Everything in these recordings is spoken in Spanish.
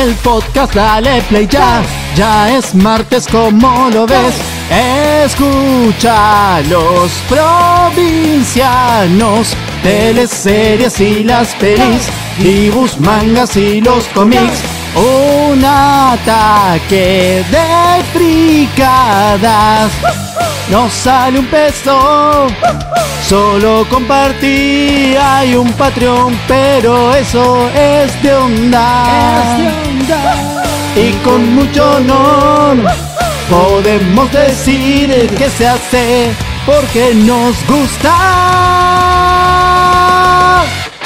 el podcast, dale play ya. Ya es martes, como lo ves. Escucha los provincianos, teleseries y las pelis, dibujos, mangas y los cómics. Un ataque de fricadas. No sale un peso, solo compartí. Hay un Patreon, pero eso es de onda. Y con mucho honor podemos decir que se hace porque nos gusta.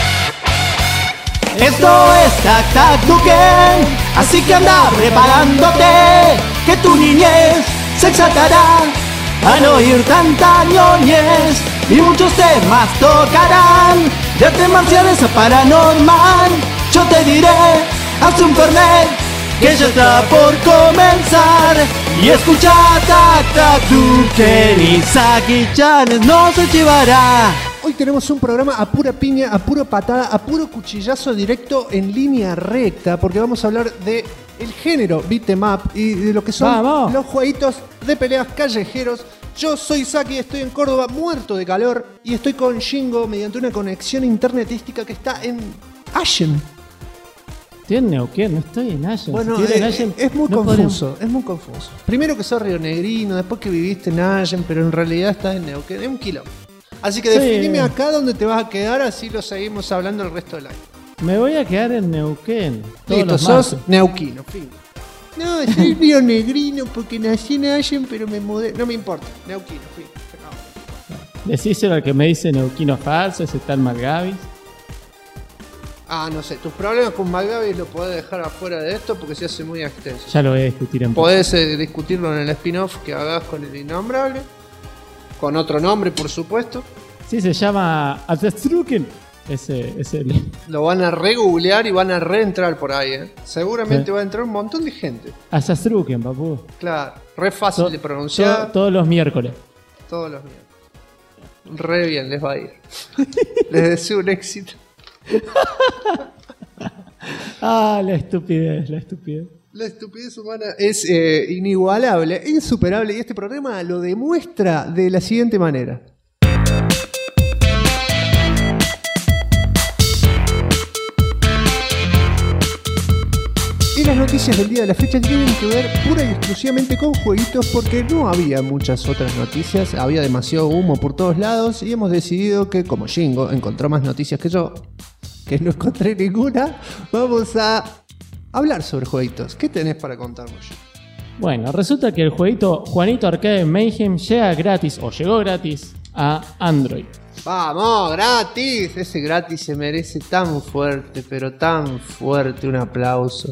Esto es Tac Tac Duken, así que anda preparándote, que tu niñez se exaltará al oír tanta ñoñez, y muchos temas tocarán, de artes marciales a paranormal. Yo te diré, haz un fernet, que ya está por comenzar, y escucha Tac Tac Duken y Saki-chan no se llevará. Hoy tenemos un programa a pura piña, a pura patada, a puro cuchillazo directo en línea recta, porque vamos a hablar de el género beat 'em up y de lo que son los jueguitos de peleas callejeros. Yo soy Saki, estoy en Córdoba, muerto de calor, y estoy con Shingo mediante una conexión internetística que está en Ashen. Estoy en Neuquén, no estoy en Ashen. Bueno, si en Ashen, es muy confuso, es muy confuso. Primero que sos rionegrino, después que viviste en Ashen, pero en realidad estás en Neuquén, es un quilombo. Así que definime acá dónde te vas a quedar, así lo seguimos hablando el resto del año. Me voy a quedar en Neuquén. Listo, sos neuquino, fin. No, soy rionegrino porque nací en Ashen, pero me mudé. No me importa, neuquino, fin. Decíselo al que me dice neuquino falso, ese tal Malgavis. Ah, no sé, tus problemas con Malgavis lo podés dejar afuera de esto porque se hace muy extenso. Ya lo voy a discutir en Podés discutirlo en el spin-off que hagas con el innombrable. Con otro nombre, por supuesto. Sí, se llama Azastruken. Ese. Lo van a re-googlear y van a reentrar por ahí, ¿eh? Seguramente va a entrar un montón de gente. Azastruken, papu. Claro, re fácil de pronunciar. Todos los miércoles. Todos los miércoles. Re bien les va a ir. Les deseo un éxito. La estupidez. La estupidez humana es inigualable, insuperable, y este programa lo demuestra de la siguiente manera. Y las noticias del día de la fecha tienen que ver pura y exclusivamente con jueguitos, porque no había muchas otras noticias, había demasiado humo por todos lados, y hemos decidido que, como Shingo encontró más noticias que yo, que no encontré ninguna, vamos a hablar sobre jueguitos. ¿Qué tenés para contarnos? Bueno, resulta que el jueguito Juanito Arcade Mayhem llega gratis, o llegó gratis, a Android. ¡Vamos! ¡Gratis! Ese gratis se merece tan fuerte, pero tan fuerte un aplauso.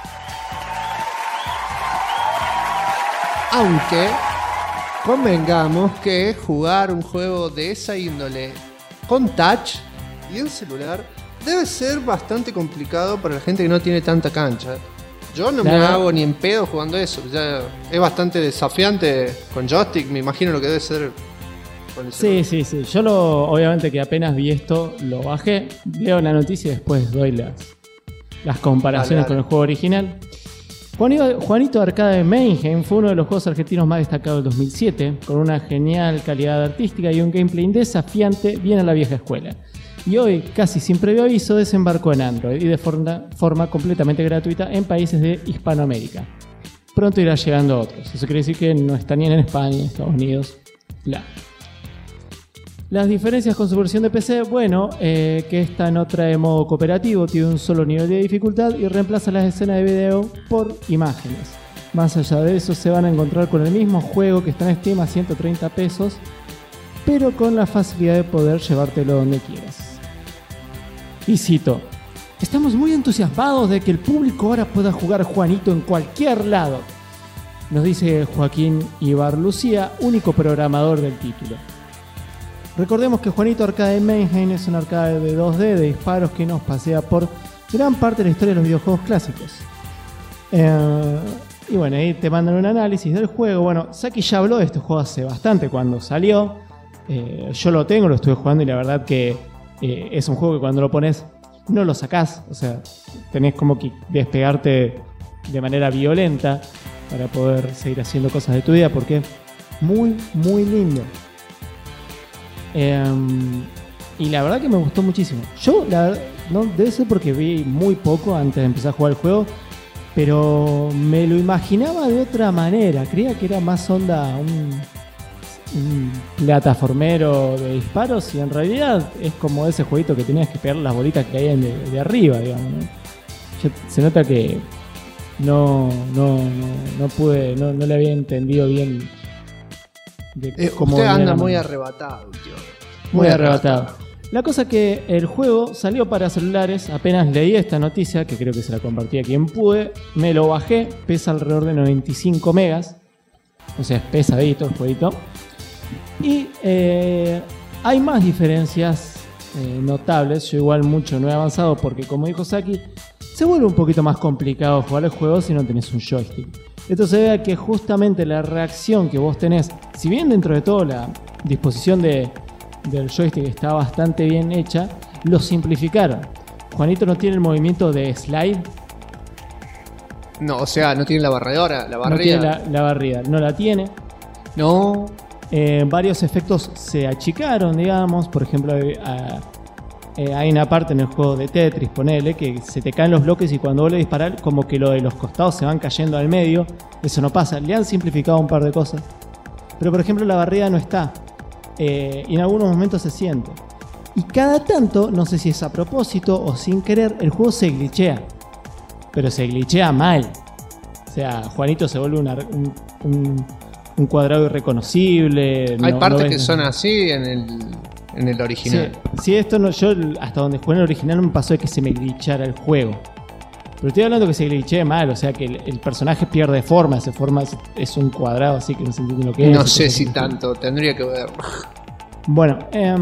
Aunque convengamos que jugar un juego de esa índole con touch y en celular debe ser bastante complicado para la gente que no tiene tanta cancha. Yo no me hago ni en pedo jugando eso. Ya es bastante desafiante con joystick, me imagino lo que debe ser. Sí. Yo obviamente que apenas vi esto, lo bajé, leo la noticia y después doy las comparaciones con el juego original. Juanito Arcade Mayhem fue uno de los juegos argentinos más destacados del 2007, con una genial calidad artística y un gameplay desafiante bien a la vieja escuela. Y hoy, casi sin previo aviso, desembarcó en Android y de forma completamente gratuita en países de Hispanoamérica. Pronto irá llegando a otros. Eso quiere decir que no está ni en España, en Estados Unidos. Las diferencias con su versión de PC, que esta no trae modo cooperativo, tiene un solo nivel de dificultad y reemplaza las escenas de video por imágenes. Más allá de eso, se van a encontrar con el mismo juego que está en Steam a 130 pesos, pero con la facilidad de poder llevártelo donde quieras. Y cito: estamos muy entusiasmados de que el público ahora pueda jugar Juanito en cualquier lado, nos dice Joaquín Ibar Lucía, único programador del título. Recordemos que Juanito Arcade Mayhem es un arcade de 2D de disparos que nos pasea por gran parte de la historia de los videojuegos clásicos. Y bueno, ahí te mandan un análisis del juego. Bueno, Saki ya habló de este juego hace bastante cuando salió. Yo lo tengo, lo estuve jugando y la verdad que es un juego que cuando lo pones no lo sacás. O sea, tenés como que despegarte de manera violenta para poder seguir haciendo cosas de tu vida, porque es muy, muy lindo. Y la verdad que me gustó muchísimo. Yo, la verdad, no, debe ser porque vi muy poco antes de empezar a jugar el juego, pero me lo imaginaba de otra manera. Creía que era más onda un plataformero de disparos, y en realidad es como ese jueguito que tenías que pegar las bolitas que caían de arriba, digamos, ¿no? Se nota que no pude, no le había entendido bien de cómo usted anda muy arrebatado, tío. Muy arrebatado. La cosa que el juego salió para celulares. Apenas leí esta noticia, que creo que se la compartí a quien pude, me lo bajé, pesa alrededor de 95 megas, o sea, es pesadito el jueguito. Y hay más diferencias notables. Yo igual mucho no he avanzado porque, como dijo Saki, se vuelve un poquito más complicado jugar el juego si no tenés un joystick. Esto se ve que justamente la reacción que vos tenés, si bien dentro de todo la disposición del joystick está bastante bien hecha, lo simplificaron. Juanito no tiene el movimiento de slide. No, o sea, no tiene la barredora, la barrida. No tiene la barrida, no la tiene. No. Varios efectos se achicaron, digamos. Por ejemplo, hay una parte en el juego de Tetris, ponele, que se te caen los bloques y cuando vos le disparás, como que lo de los costados se van cayendo al medio. Eso no pasa. Le han simplificado un par de cosas. Pero, por ejemplo, la barrida no está. Y en algunos momentos se siente. Y cada tanto, no sé si es a propósito o sin querer, el juego se glitchea. Pero se glitchea mal. O sea, Juanito se vuelve un cuadrado irreconocible. Hay partes que son así en el original. Sí, esto no, yo hasta donde jugué en el original no me pasó de que se me glitchara el juego. Pero estoy hablando que se glitchee mal, o sea que el personaje pierde forma, es un cuadrado así que no se entiende lo que es. No sé si tanto, tendría que ver. Bueno,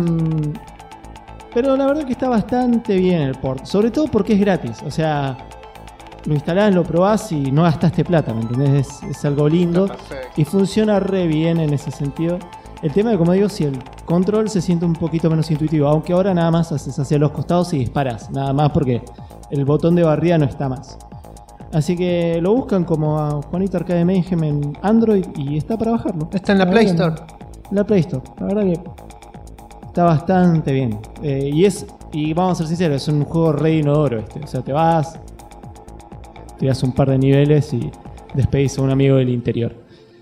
pero la verdad que está bastante bien el port, sobre todo porque es gratis, o sea, lo instalás, lo probás y no gastaste plata, ¿me entendés? Es algo lindo y funciona re bien en ese sentido. El tema de, como digo, si el control se siente un poquito menos intuitivo, aunque ahora nada más haces hacia los costados y disparas, nada más porque el botón de barrida no está más. Así que lo buscan como a Juanito Arcade Mayhem en Android y está para bajarlo. Está en la Play Store. En la Play Store, la verdad que está bastante bien. Y vamos a ser sinceros, es un juego re inodoro este. O sea, te vas, tiras un par de niveles y despedís a un amigo del interior.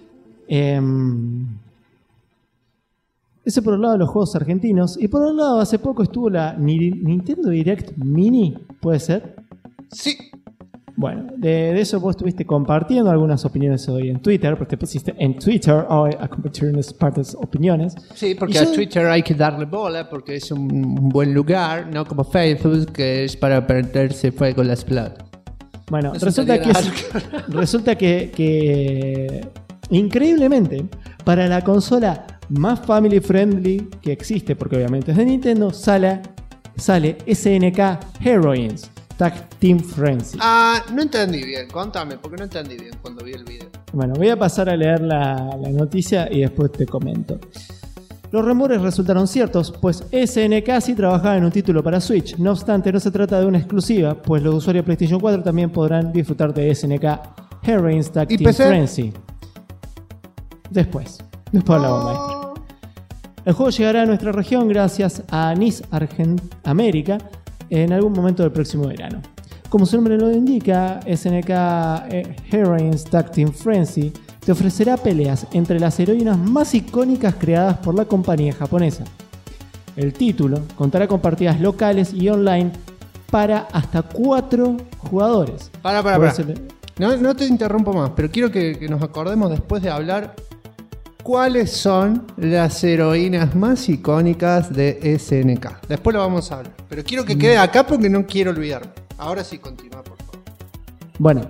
Ese por el lado de los juegos argentinos. Y por el lado, hace poco estuvo la Nintendo Direct Mini, ¿puede ser? Sí. Bueno, de eso vos estuviste compartiendo algunas opiniones hoy en Twitter, porque te pusiste en Twitter hoy a compartir unas partes opiniones. Sí, porque a Twitter hay que darle bola, porque es un buen lugar, no como Facebook, que es para prenderse fuego las pelotas. Bueno, resulta que increíblemente, para la consola más family friendly que existe, porque obviamente es de Nintendo, sale SNK Heroines Tag Team Frenzy. No entendí bien, contame, porque no entendí bien cuando vi el video. Bueno, voy a pasar a leer la noticia y después te comento. Los rumores resultaron ciertos, pues SNK sí trabajaba en un título para Switch. No obstante, no se trata de una exclusiva, pues los usuarios de PlayStation 4 también podrán disfrutar de SNK Heroines Tag Team Frenzy. Después hablamos, maestro. El juego llegará a nuestra región gracias a NIS América en algún momento del próximo verano. Como su nombre lo indica, SNK Heroines Tag Team Frenzy te ofrecerá peleas entre las heroínas más icónicas creadas por la compañía japonesa. El título contará con partidas locales y online para hasta 4 jugadores. Para. No te interrumpo más, pero quiero que nos acordemos después de hablar cuáles son las heroínas más icónicas de SNK. Después lo vamos a hablar, pero quiero que quede acá porque no quiero olvidarme. Ahora sí, continúa, por favor. Bueno,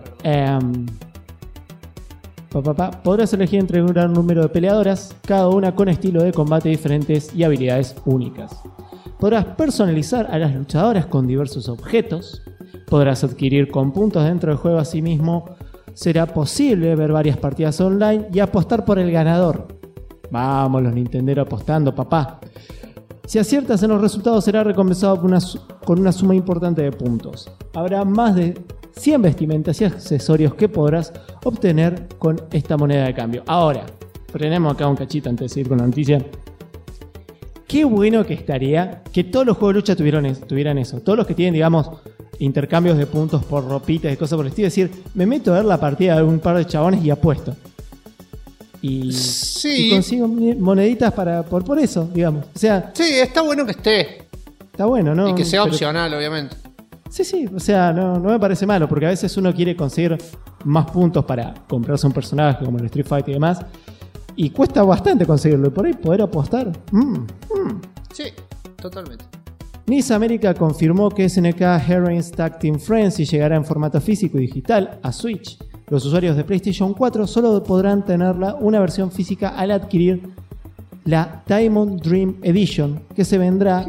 podrás elegir entre un gran número de peleadoras, cada una con estilo de combate diferentes y habilidades únicas. Podrás personalizar a las luchadoras con diversos objetos. Podrás adquirir con puntos dentro del juego. Asimismo, será posible ver varias partidas online y apostar por el ganador. Vamos, los nintenderos apostando, papá. Si aciertas en los resultados, será recompensado con una suma importante de puntos. Habrá más de 100 vestimentas y accesorios que podrás obtener con esta moneda de cambio. Ahora, frenemos acá un cachito antes de seguir con la noticia. Qué bueno que estaría que todos los juegos de lucha tuvieran eso. Todos los que tienen, digamos, intercambios de puntos por ropitas y cosas por el estilo. Es decir, me meto a ver la partida de un par de chabones y apuesto. Y consigo moneditas por eso, digamos. O sea, sí, está bueno que esté. Está bueno, ¿no? Y que sea opcional, obviamente. Sí, o sea, no me parece malo, porque a veces uno quiere conseguir más puntos para comprarse un personaje como el Street Fighter y demás, y cuesta bastante conseguirlo, y por ahí poder apostar. Sí, totalmente. NIS América confirmó que SNK Heroines Tag Team Frenzy llegará en formato físico y digital a Switch. Los usuarios de PlayStation 4 solo podrán tenerla una versión física al adquirir la Diamond Dream Edition, que se venderá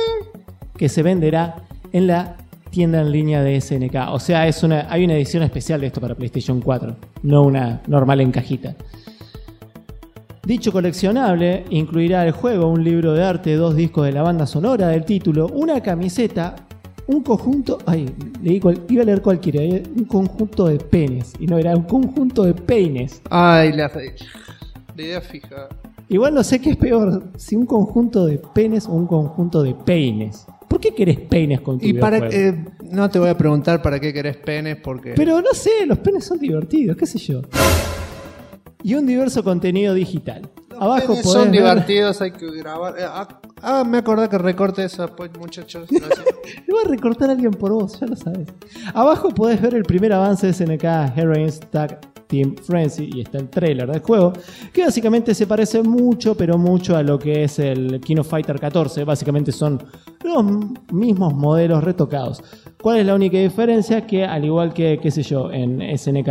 en la tienda en línea de SNK. O sea, hay una edición especial de esto para PlayStation 4, no una normal en cajita. Dicho coleccionable incluirá el juego, un libro de arte, 2 discos de la banda sonora del título, una camiseta, un conjunto... iba a leer cualquiera, un conjunto de penes. Y no, era un conjunto de peines. La idea fija. Igual no sé qué es peor, si un conjunto de penes o un conjunto de peines. ¿Por qué querés peines con tu videojuego? No te voy a preguntar para qué querés penes, porque... Pero no sé, los penes son divertidos, qué sé yo. Y un diverso contenido digital. Abajo son divertidos, hay que grabar. Me acordé que recorte eso después, muchachos. Le voy a recortar a alguien por vos, ya lo sabes. Abajo podés ver el primer avance de SNK Heroines Tag Team Frenzy y está el trailer del juego, que básicamente se parece mucho, pero mucho a lo que es el King of Fighter 14. Básicamente son los mismos modelos retocados. ¿Cuál es la única diferencia? Que al igual que, qué sé yo, en SNK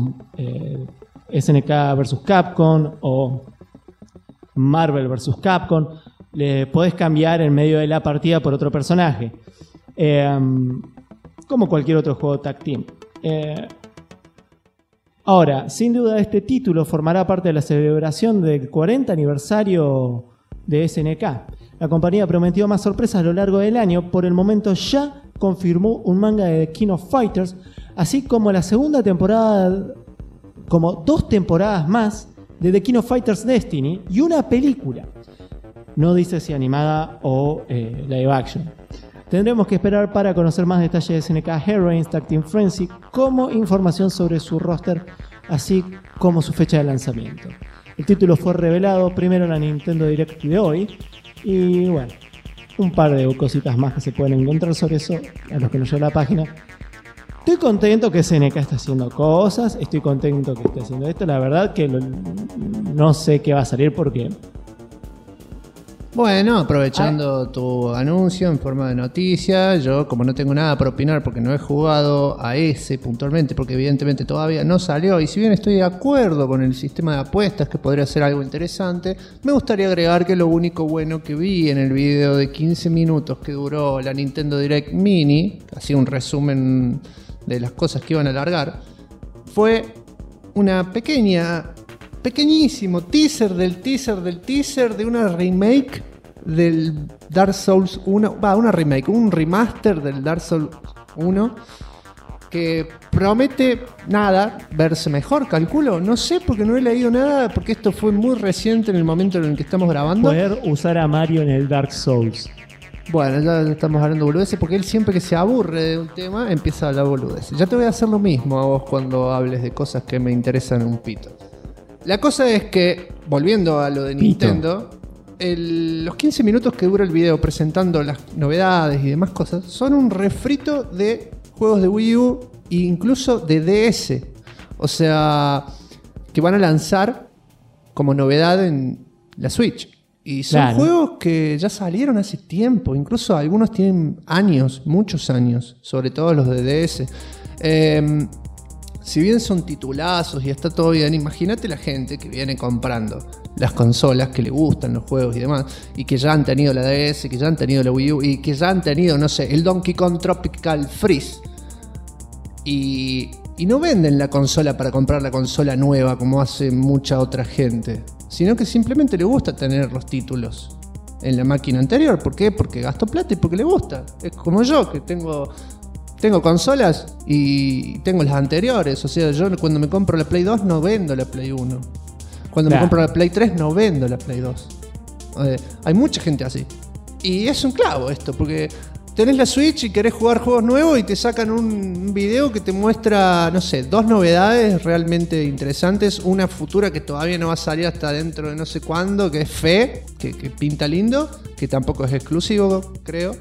versus Capcom o Marvel vs. Capcom, le podés cambiar en medio de la partida por otro personaje, como cualquier otro juego Tag Team. Ahora, sin duda este título formará parte de la celebración del 40 aniversario de SNK. La compañía prometió más sorpresas a lo largo del año. Por el momento ya confirmó un manga de The King of Fighters, así como la segunda temporada, como 2 temporadas más de The King of Fighters Destiny y una película. No dice si animada o live action. Tendremos que esperar para conocer más detalles de SNK Heroines Tag Team Frenzy, como información sobre su roster, así como su fecha de lanzamiento. El título fue revelado primero en la Nintendo Direct de hoy, y bueno, un par de cositas más que se pueden encontrar sobre eso, a los que nos lleva la página. Estoy contento que SNK está haciendo cosas, estoy contento que esté haciendo esto. La verdad que no sé qué va a salir porque... Bueno, aprovechando tu anuncio en forma de noticia, yo como no tengo nada para opinar porque no he jugado a ese puntualmente, porque evidentemente todavía no salió, y si bien estoy de acuerdo con el sistema de apuestas que podría ser algo interesante, me gustaría agregar que lo único bueno que vi en el video de 15 minutos que duró la Nintendo Direct Mini, así un resumen de las cosas que iban a largar, fue una pequeñísimo teaser de una remake del Dark Souls 1, un remaster del Dark Souls 1 que promete verse mejor, calculo, no sé porque no he leído nada, porque esto fue muy reciente en el momento en el que estamos grabando. Poder usar a Mario en el Dark Souls. Bueno, ya estamos hablando boludeces porque él siempre que se aburre de un tema empieza a hablar boludeces. Ya te voy a hacer lo mismo a vos cuando hables de cosas que me interesan un pito. La cosa es que, volviendo a lo de Nintendo, los 15 minutos que dura el video presentando las novedades y demás cosas son un refrito de juegos de Wii U e incluso de DS. O sea, que van a lanzar como novedad en la Switch. Y son juegos que ya salieron hace tiempo, incluso algunos tienen años, muchos años, sobre todo los de DS. Si bien son titulazos y está todo bien, imagínate la gente que viene comprando las consolas, que le gustan los juegos y demás, y que ya han tenido la DS, que ya han tenido la Wii U, y que ya han tenido, no sé, el Donkey Kong Tropical Freeze. Y no venden la consola para comprar la consola nueva como hace mucha otra gente, sino que simplemente le gusta tener los títulos. en la máquina anterior. ¿Por qué? Porque gasto plata y porque le gusta. Es como yo, que tengo consolas y tengo las anteriores. O sea, yo cuando me compro la Play 2 no vendo la Play 1. Cuando me compro la Play 3 no vendo la Play 2. Hay mucha gente así. Y es un clavo esto, porque tenés la Switch y querés jugar juegos nuevos y te sacan un video que te muestra, no sé, 2 novedades realmente interesantes. Una futura que todavía no va a salir hasta dentro de no sé cuándo, que es Fe, que pinta lindo, que tampoco es exclusivo, creo.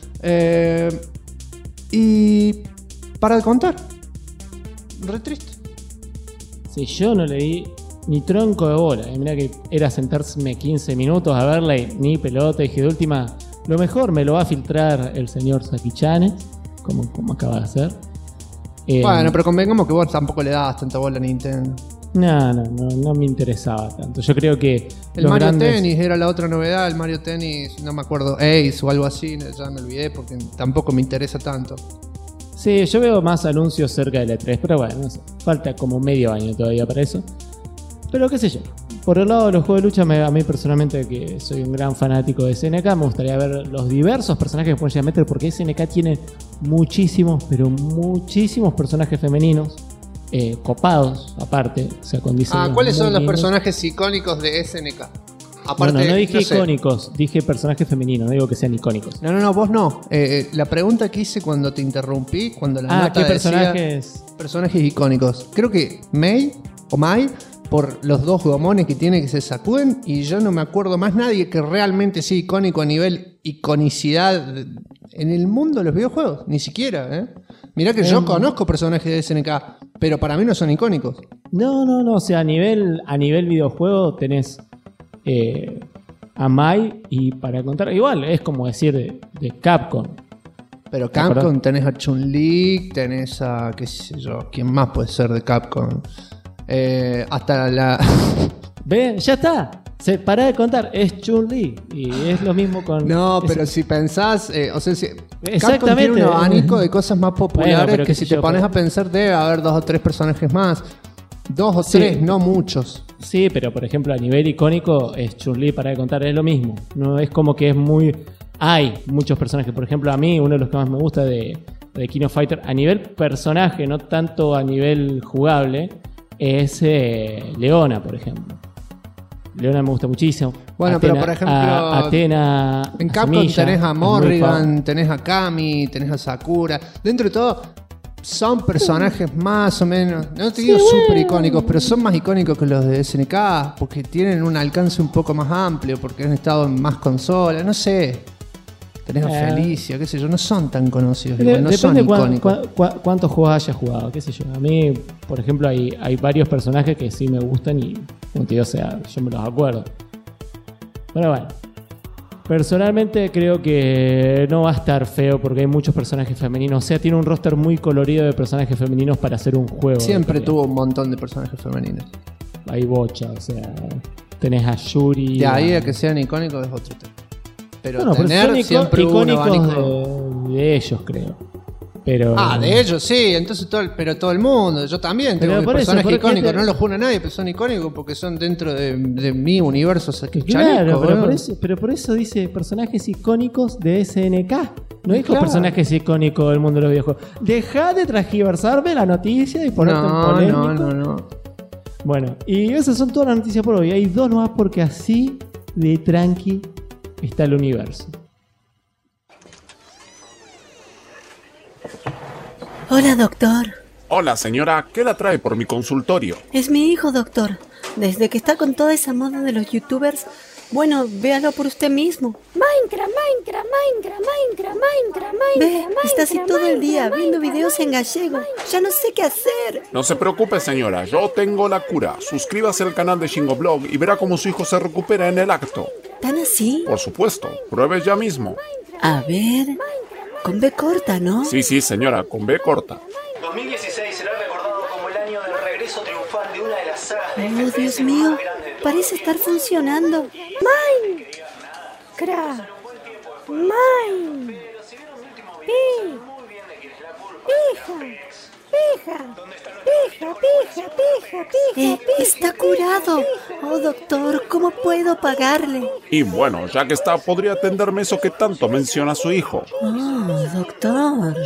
Y para de contar. Re triste. Si yo no le di ni tronco de bola, mirá que era sentarme 15 minutos a verla y ni pelota, dije de última, lo mejor me lo va a filtrar el señor Sakichane, como acaba de hacer. Bueno, pero convengamos que vos tampoco le dabas tanta bola a Nintendo. No me interesaba tanto. Yo creo que el Mario Tennis era la otra novedad, el Mario Tennis, no me acuerdo, Ace o algo así, ya me olvidé porque tampoco me interesa tanto. Sí, yo veo más anuncios cerca del E3, pero bueno, no sé, falta como medio año todavía para eso. Pero qué sé yo, por el lado de los juegos de lucha, a mí personalmente, que soy un gran fanático de SNK, me gustaría ver los diversos personajes que pueden llegar a meter, porque SNK tiene muchísimos, pero muchísimos personajes femeninos, copados aparte, o sea, con diseños. ¿Cuáles son los personajes icónicos de SNK? Aparte, no dije icónicos, dije personajes femeninos, no digo que sean icónicos. No, vos no. La pregunta que hice cuando te interrumpí, cuando la nota ¿qué personajes? Personajes icónicos. Creo que Mai, por los 2 gomones que tiene que se sacuden, y yo no me acuerdo más nadie que realmente sea icónico a nivel iconicidad en el mundo de los videojuegos, ni siquiera, Mirá que yo conozco personajes de SNK, pero para mí no son icónicos. No, o sea, a nivel videojuego tenés a Mai, y para contar, igual es como decir de Capcom. Pero Capcom tenés a Chun-Li, tenés a, qué sé yo, ¿quién más puede ser de Capcom? Hasta la... ¿Ve? Ya está. Se para de contar. Es Chun-Li. Y es lo mismo con... No, pero si pensás... o sea, exactamente. Capcom tiene un abanico de cosas más populares, bueno, que si te pones a pensar debe haber 2 o 3 personajes más. 2 o 3, no muchos. Sí, pero por ejemplo a nivel icónico es Chun-Li, para de contar, es lo mismo. No es como que es muy... Hay muchos personajes. Por ejemplo, a mí uno de los que más me gusta de King of Fighter, a nivel personaje, no tanto a nivel jugable, es Leona, por ejemplo. Leona me gusta muchísimo. Bueno, Athena, pero por ejemplo, Athena, en Capcom tenés a Morrigan, tenés a Kami, tenés a Sakura. Dentro de todo, son personajes más o menos, no te digo súper icónicos, pero son más icónicos que los de SNK, porque tienen un alcance un poco más amplio, porque han estado en más consolas, no sé. Tenés a Felicia, qué sé yo, no son tan conocidos, igual, no son icónicos. Cuántos juegos hayas jugado, qué sé yo. A mí, por ejemplo, hay varios personajes que sí me gustan y, como te digo, o sea, yo me los acuerdo. Pero bueno, personalmente creo que no va a estar feo porque hay muchos personajes femeninos. O sea, tiene un roster muy colorido de personajes femeninos para hacer un juego. Siempre tuvo un montón de personajes femeninos. Hay bocha, o sea, tenés a Yuri. De ahí a que sean icónicos es otro tema. Pero bueno, tener pero siempre hubo un abanico de ellos, creo. Pero... de ellos sí, entonces todo el mundo. Yo también tengo mis personajes icónicos, no los juro a nadie, pero son icónicos porque son dentro de mi universo. Claro, pero por eso dice personajes icónicos de SNK. No dijo personajes icónicos del mundo de los videojuegos. Deja de transgiversarme la noticia y ponerte en polémico. No. Bueno, y esas son todas las noticias por hoy. Hay 2 nomás porque así de tranqui está el universo. Hola, doctor. Hola, señora. ¿Qué la trae por mi consultorio? Es mi hijo, doctor. Desde que está con toda esa moda de los youtubers, bueno, véalo por usted mismo. Minecraft. Ve, está así todo el día viendo videos en gallego. Ya no sé qué hacer. No se preocupe, señora. Yo tengo la cura. Suscríbase al canal de Shingoblog y verá cómo su hijo se recupera en el acto. ¿Tan así? Por supuesto. Pruebe ya mismo. A ver... Con B corta, ¿no? Sí, señora, con B corta. 2016 será recordado como el año del regreso triunfal de una de las sagas de FPS Dios mío, parece estar funcionando. Minecraft. Pija. Está curado. Oh, doctor, ¿cómo puedo pagarle? Y bueno, ya que está, podría atenderme eso que tanto menciona su hijo. Oh, doctor.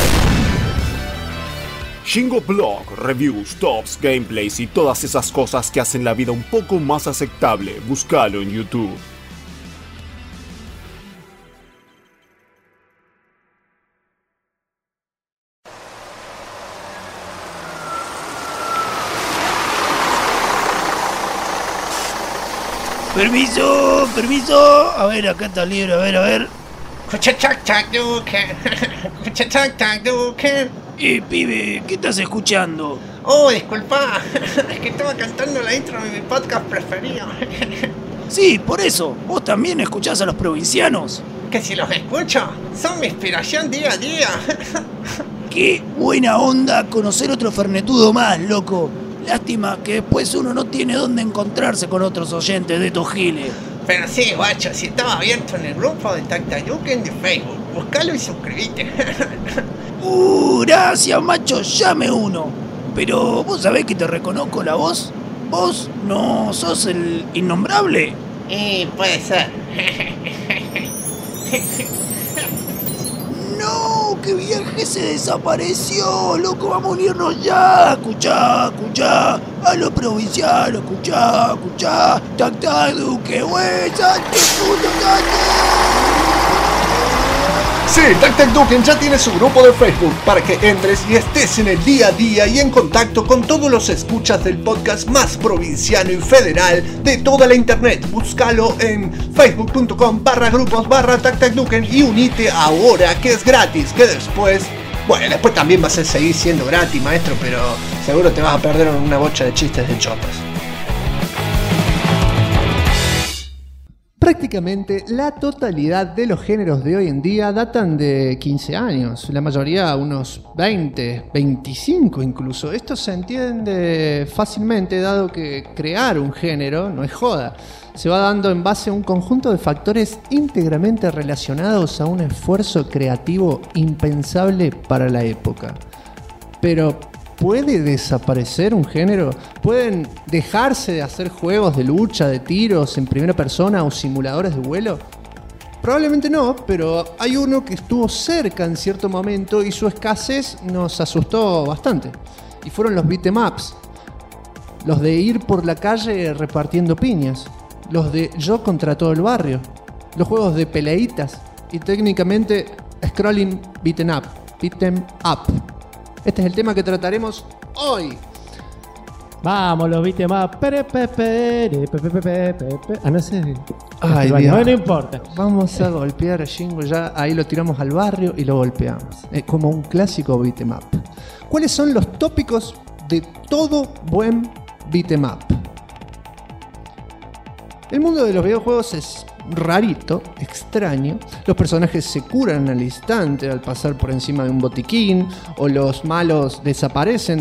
Shingo Blog, reviews, tops, gameplays y todas esas cosas que hacen la vida un poco más aceptable. Búscalo en YouTube. Permiso. A ver, acá está el libro, a ver. Pibe, ¿qué estás escuchando? Oh, disculpa, es que estaba cantando la intro de mi podcast preferido. Sí, por eso, ¿vos también escuchás a los provincianos? Que si los escucho, son mi inspiración día a día. Qué buena onda conocer otro fernetudo más, loco. Lástima que después uno no tiene dónde encontrarse con otros oyentes de estos giles. Pero sí, guacho, si estaba abierto en el grupo de Tactayuken de Facebook, buscalo y suscríbete. Gracias, macho, llame uno. Pero, ¿vos sabés que te reconozco la voz? ¿Vos no sos el innombrable? Puede ser. ¡No! ¡Qué viaje se desapareció! ¡Loco, vamos a unirnos ya! Escuchá. A los provincianos, escuchá. Tactaduque, güey, ¡salte, puto, Sí, Tactaduken ya tiene su grupo de Facebook para que entres y estés en el día a día y en contacto con todos los escuchas del podcast más provinciano y federal de toda la internet. Búscalo en facebook.com/grupos/Tactaduken y unite ahora, que es gratis, que después también vas a seguir siendo gratis, maestro, pero seguro te vas a perder una bocha de chistes de chotas. Prácticamente la totalidad de los géneros de hoy en día datan de 15 años, la mayoría unos 20, 25 incluso. Esto se entiende fácilmente dado que crear un género no es joda. Se va dando en base a un conjunto de factores íntegramente relacionados a un esfuerzo creativo impensable para la época. Pero ¿puede desaparecer un género? ¿Pueden dejarse de hacer juegos de lucha, de tiros en primera persona o simuladores de vuelo? Probablemente no, pero hay uno que estuvo cerca en cierto momento y su escasez nos asustó bastante. Y fueron los beat'em ups. Los de ir por la calle repartiendo piñas. Los de yo contra todo el barrio. Los juegos de peleitas. Y técnicamente scrolling beat'em up. Este es el tema que trataremos hoy. Vamos, los beat'em up. No sé. Ay, Dios. No importa. Vamos a golpear a Shingo ya. Ahí lo tiramos al barrio y lo golpeamos. Como un clásico beat'em up. ¿Cuáles son los tópicos de todo buen beat'em up? El mundo de los videojuegos es rarito, extraño. Los personajes se curan al instante al pasar por encima de un botiquín, o los malos desaparecen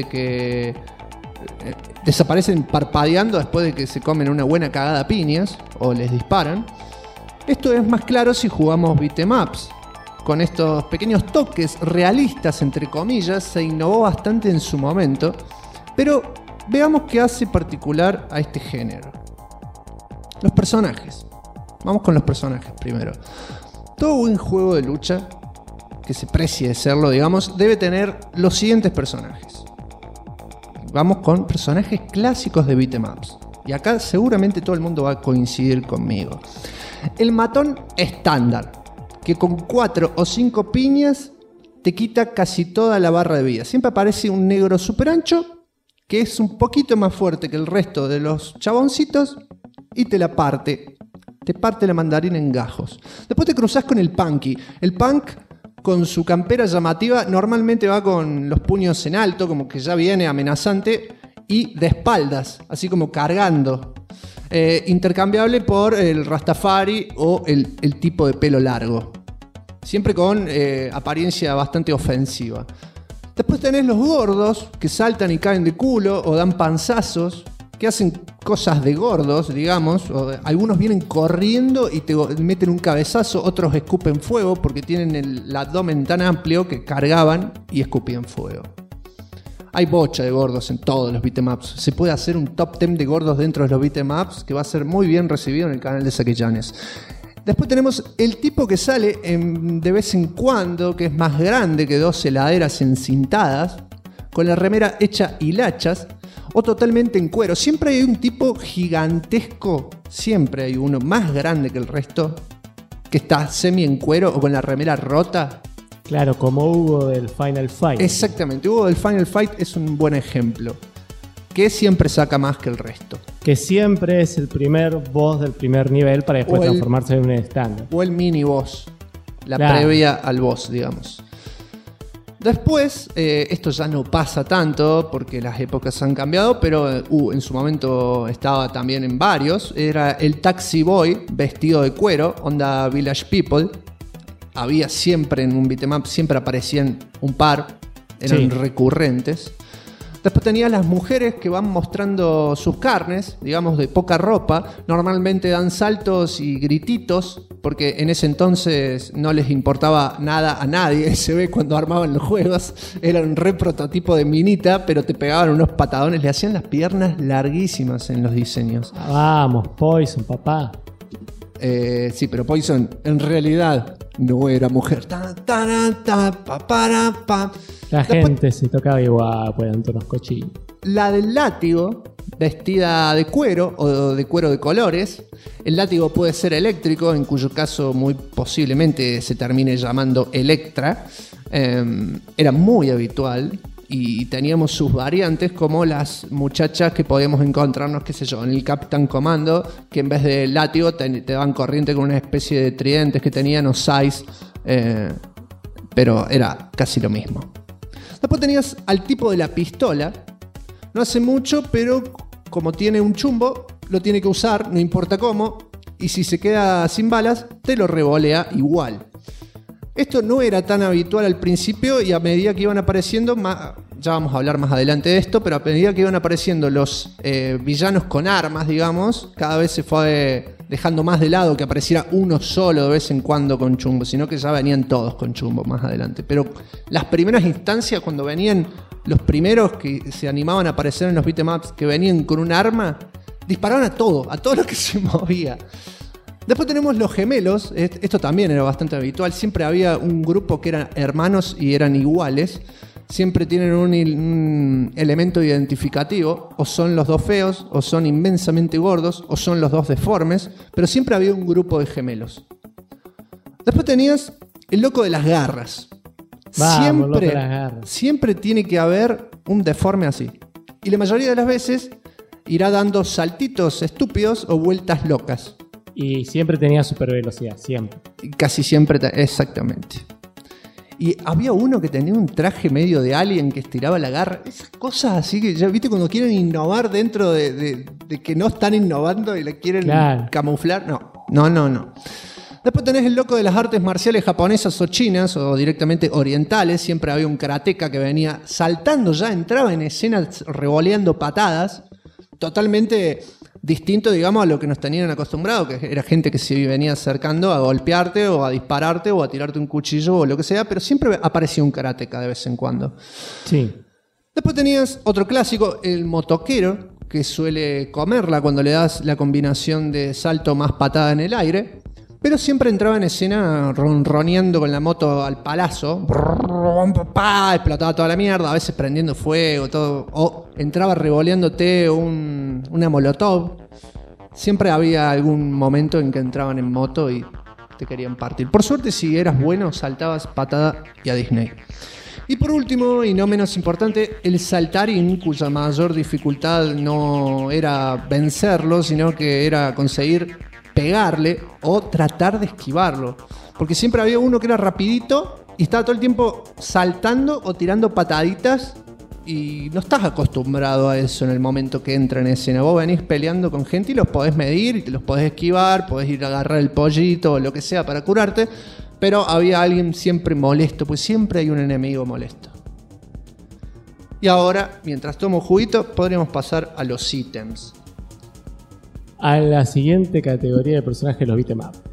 desaparecen parpadeando después de que se comen una buena cagada a piñas o les disparan. Esto es más claro si jugamos beat'em ups. Con estos pequeños toques realistas, entre comillas, se innovó bastante en su momento, pero veamos qué hace particular a este género. Los personajes. Vamos con los personajes primero. Todo buen juego de lucha, que se precie de serlo, digamos, debe tener los siguientes personajes. Vamos con personajes clásicos de beat'em ups. Y acá seguramente todo el mundo va a coincidir conmigo. El matón estándar, que con 4 o 5 piñas te quita casi toda la barra de vida. Siempre aparece un negro super ancho, que es un poquito más fuerte que el resto de los chaboncitos, y te parte la mandarina en gajos. Después te cruzás con el punky. El punk, con su campera llamativa, normalmente va con los puños en alto, como que ya viene amenazante, y de espaldas, así como cargando. Intercambiable por el Rastafari o el tipo de pelo largo. Siempre con apariencia bastante ofensiva. Después tenés los gordos, que saltan y caen de culo o dan panzazos, que hacen cosas de gordos, digamos. Algunos vienen corriendo y te meten un cabezazo, otros escupen fuego porque tienen el abdomen tan amplio que cargaban y escupían fuego. Hay bocha de gordos en todos los beatemaps. Se puede hacer un top 10 de gordos dentro de los beatemaps que va a ser muy bien recibido en el canal de Saquellanes. Después tenemos el tipo que sale de vez en cuando, que es más grande que 2 heladeras encintadas, con la remera hecha hilachas o totalmente en cuero. Siempre hay un tipo gigantesco, siempre hay uno más grande que el resto, que está semi en cuero o con la remera rota. Claro, como Hugo del Final Fight. Exactamente, Hugo del Final Fight es un buen ejemplo. Que siempre saca más que el resto. Que siempre es el primer boss del primer nivel para después transformarse en un estándar. O el mini boss, la previa al boss, digamos. Después, esto ya no pasa tanto porque las épocas han cambiado, pero en su momento estaba también en varios. Era el Taxi Boy vestido de cuero, onda Village People. Había siempre en un beat'em up, siempre aparecían un par, eran recurrentes. Después tenía las mujeres que van mostrando sus carnes, digamos de poca ropa. Normalmente dan saltos y grititos, porque en ese entonces no les importaba nada a nadie. Se ve cuando armaban los juegos. Era un re prototipo de minita, pero te pegaban unos patadones. Le hacían las piernas larguísimas en los diseños. Vamos, Poison, papá. Sí, pero Poison en realidad no era mujer. La gente se tocaba igual, pues eran todos cochinos. La del látigo, vestida de cuero o de cuero de colores. El látigo puede ser eléctrico, en cuyo caso muy posiblemente se termine llamando Electra. Era muy habitual. Y teníamos sus variantes como las muchachas que podíamos encontrarnos, qué sé yo, en el Captain Commando, que en vez de látigo te daban corriente con una especie de tridentes que tenían o sais, pero era casi lo mismo. Después tenías al tipo de la pistola. No hace mucho, pero como tiene un chumbo, lo tiene que usar, no importa cómo, y si se queda sin balas, te lo revolea igual. Esto no era tan habitual al principio y a medida que iban apareciendo, ya vamos a hablar más adelante de esto, pero a medida que iban apareciendo los villanos con armas, digamos, cada vez se fue dejando más de lado que apareciera uno solo de vez en cuando con chumbo, sino que ya venían todos con chumbo más adelante. Pero las primeras instancias, cuando venían los primeros que se animaban a aparecer en los beat'em-ups, que venían con un arma, disparaban a todo lo que se movía. Después tenemos los gemelos. Esto también era bastante habitual. Siempre había un grupo que eran hermanos y eran iguales. Siempre tienen un elemento identificativo. O son los dos feos, o son inmensamente gordos, o son los dos deformes. Pero siempre había un grupo de gemelos. Después tenías el loco de las garras. Siempre tiene que haber un deforme así. Y la mayoría de las veces irá dando saltitos estúpidos o vueltas locas. Y siempre tenía super velocidad, siempre. Casi siempre, exactamente. Y había uno que tenía un traje medio de alien que estiraba la garra. Esas cosas así que ya viste cuando quieren innovar dentro de que no están innovando y le quieren camuflar. No. Después tenés el loco de las artes marciales japonesas o chinas o directamente orientales. Siempre había un karateka que venía saltando ya, entraba en escena revoleando patadas. Totalmente distinto, digamos, a lo que nos tenían acostumbrado, que era gente que se venía acercando a golpearte o a dispararte o a tirarte un cuchillo o lo que sea, pero siempre aparecía un karateka de vez en cuando. Sí. Después tenías otro clásico, el motoquero, que suele comerla cuando le das la combinación de salto más patada en el aire, pero siempre entraba en escena ronroneando con la moto al palazo, explotaba toda la mierda, a veces prendiendo fuego, todo, o entraba revoleándote una molotov. Siempre había algún momento en que entraban en moto y te querían partir. Por suerte, si eras bueno, saltabas patada y a Disney. Y por último, y no menos importante, el saltarín, cuya mayor dificultad no era vencerlo, sino que era conseguir pegarle o tratar de esquivarlo. Porque siempre había uno que era rapidito y estaba todo el tiempo saltando o tirando pataditas y no estás acostumbrado a eso en el momento que entra en escena. Vos venís peleando con gente y los podés medir y te los podés esquivar, podés ir a agarrar el pollito o lo que sea para curarte, pero había alguien siempre molesto, pues siempre hay un enemigo molesto. Y ahora, mientras tomo juguito, podríamos pasar a los ítems. A la siguiente categoría de personajes de los beat'em up.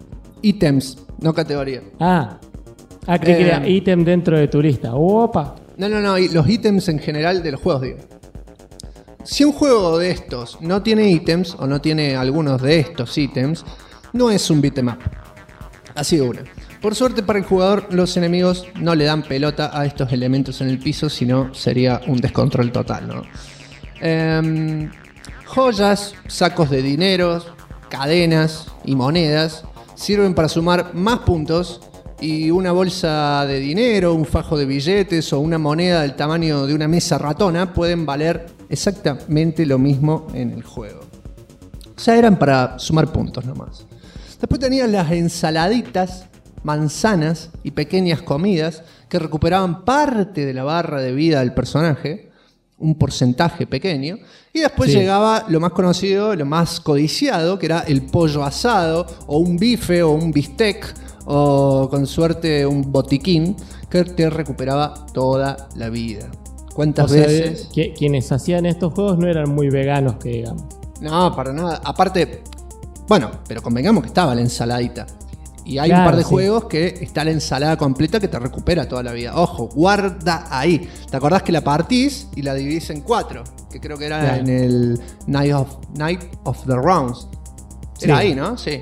Ítems, no categoría. Creí que era ítem dentro de tu lista. ¡Opa! No, y los ítems en general de los juegos, digo. Si un juego de estos no tiene ítems, o no tiene algunos de estos ítems, no es un beat'em up. Así de una. Por suerte para el jugador, los enemigos no le dan pelota a estos elementos en el piso, sino sería un descontrol total, ¿no? Joyas, sacos de dinero, cadenas y monedas sirven para sumar más puntos, y una bolsa de dinero, un fajo de billetes o una moneda del tamaño de una mesa ratona pueden valer exactamente lo mismo en el juego. O sea, eran para sumar puntos nomás. Después tenían las ensaladitas, manzanas y pequeñas comidas que recuperaban parte de la barra de vida del personaje, un porcentaje pequeño, y después llegaba lo más conocido, lo más codiciado, que era el pollo asado, o un bife, o un bistec, o con suerte un botiquín, que te recuperaba toda la vida. ¿Cuántas veces? Quienes hacían estos juegos no eran muy veganos, que digamos. No, para nada. Aparte, bueno, pero convengamos que estaba la ensaladita. Y hay un par de juegos que está la ensalada completa que te recupera toda la vida. Ojo, guarda ahí. ¿Te acordás que la partís y la dividís en 4? Que creo que era en el Night of the Rounds. Era ahí, ¿no? Sí.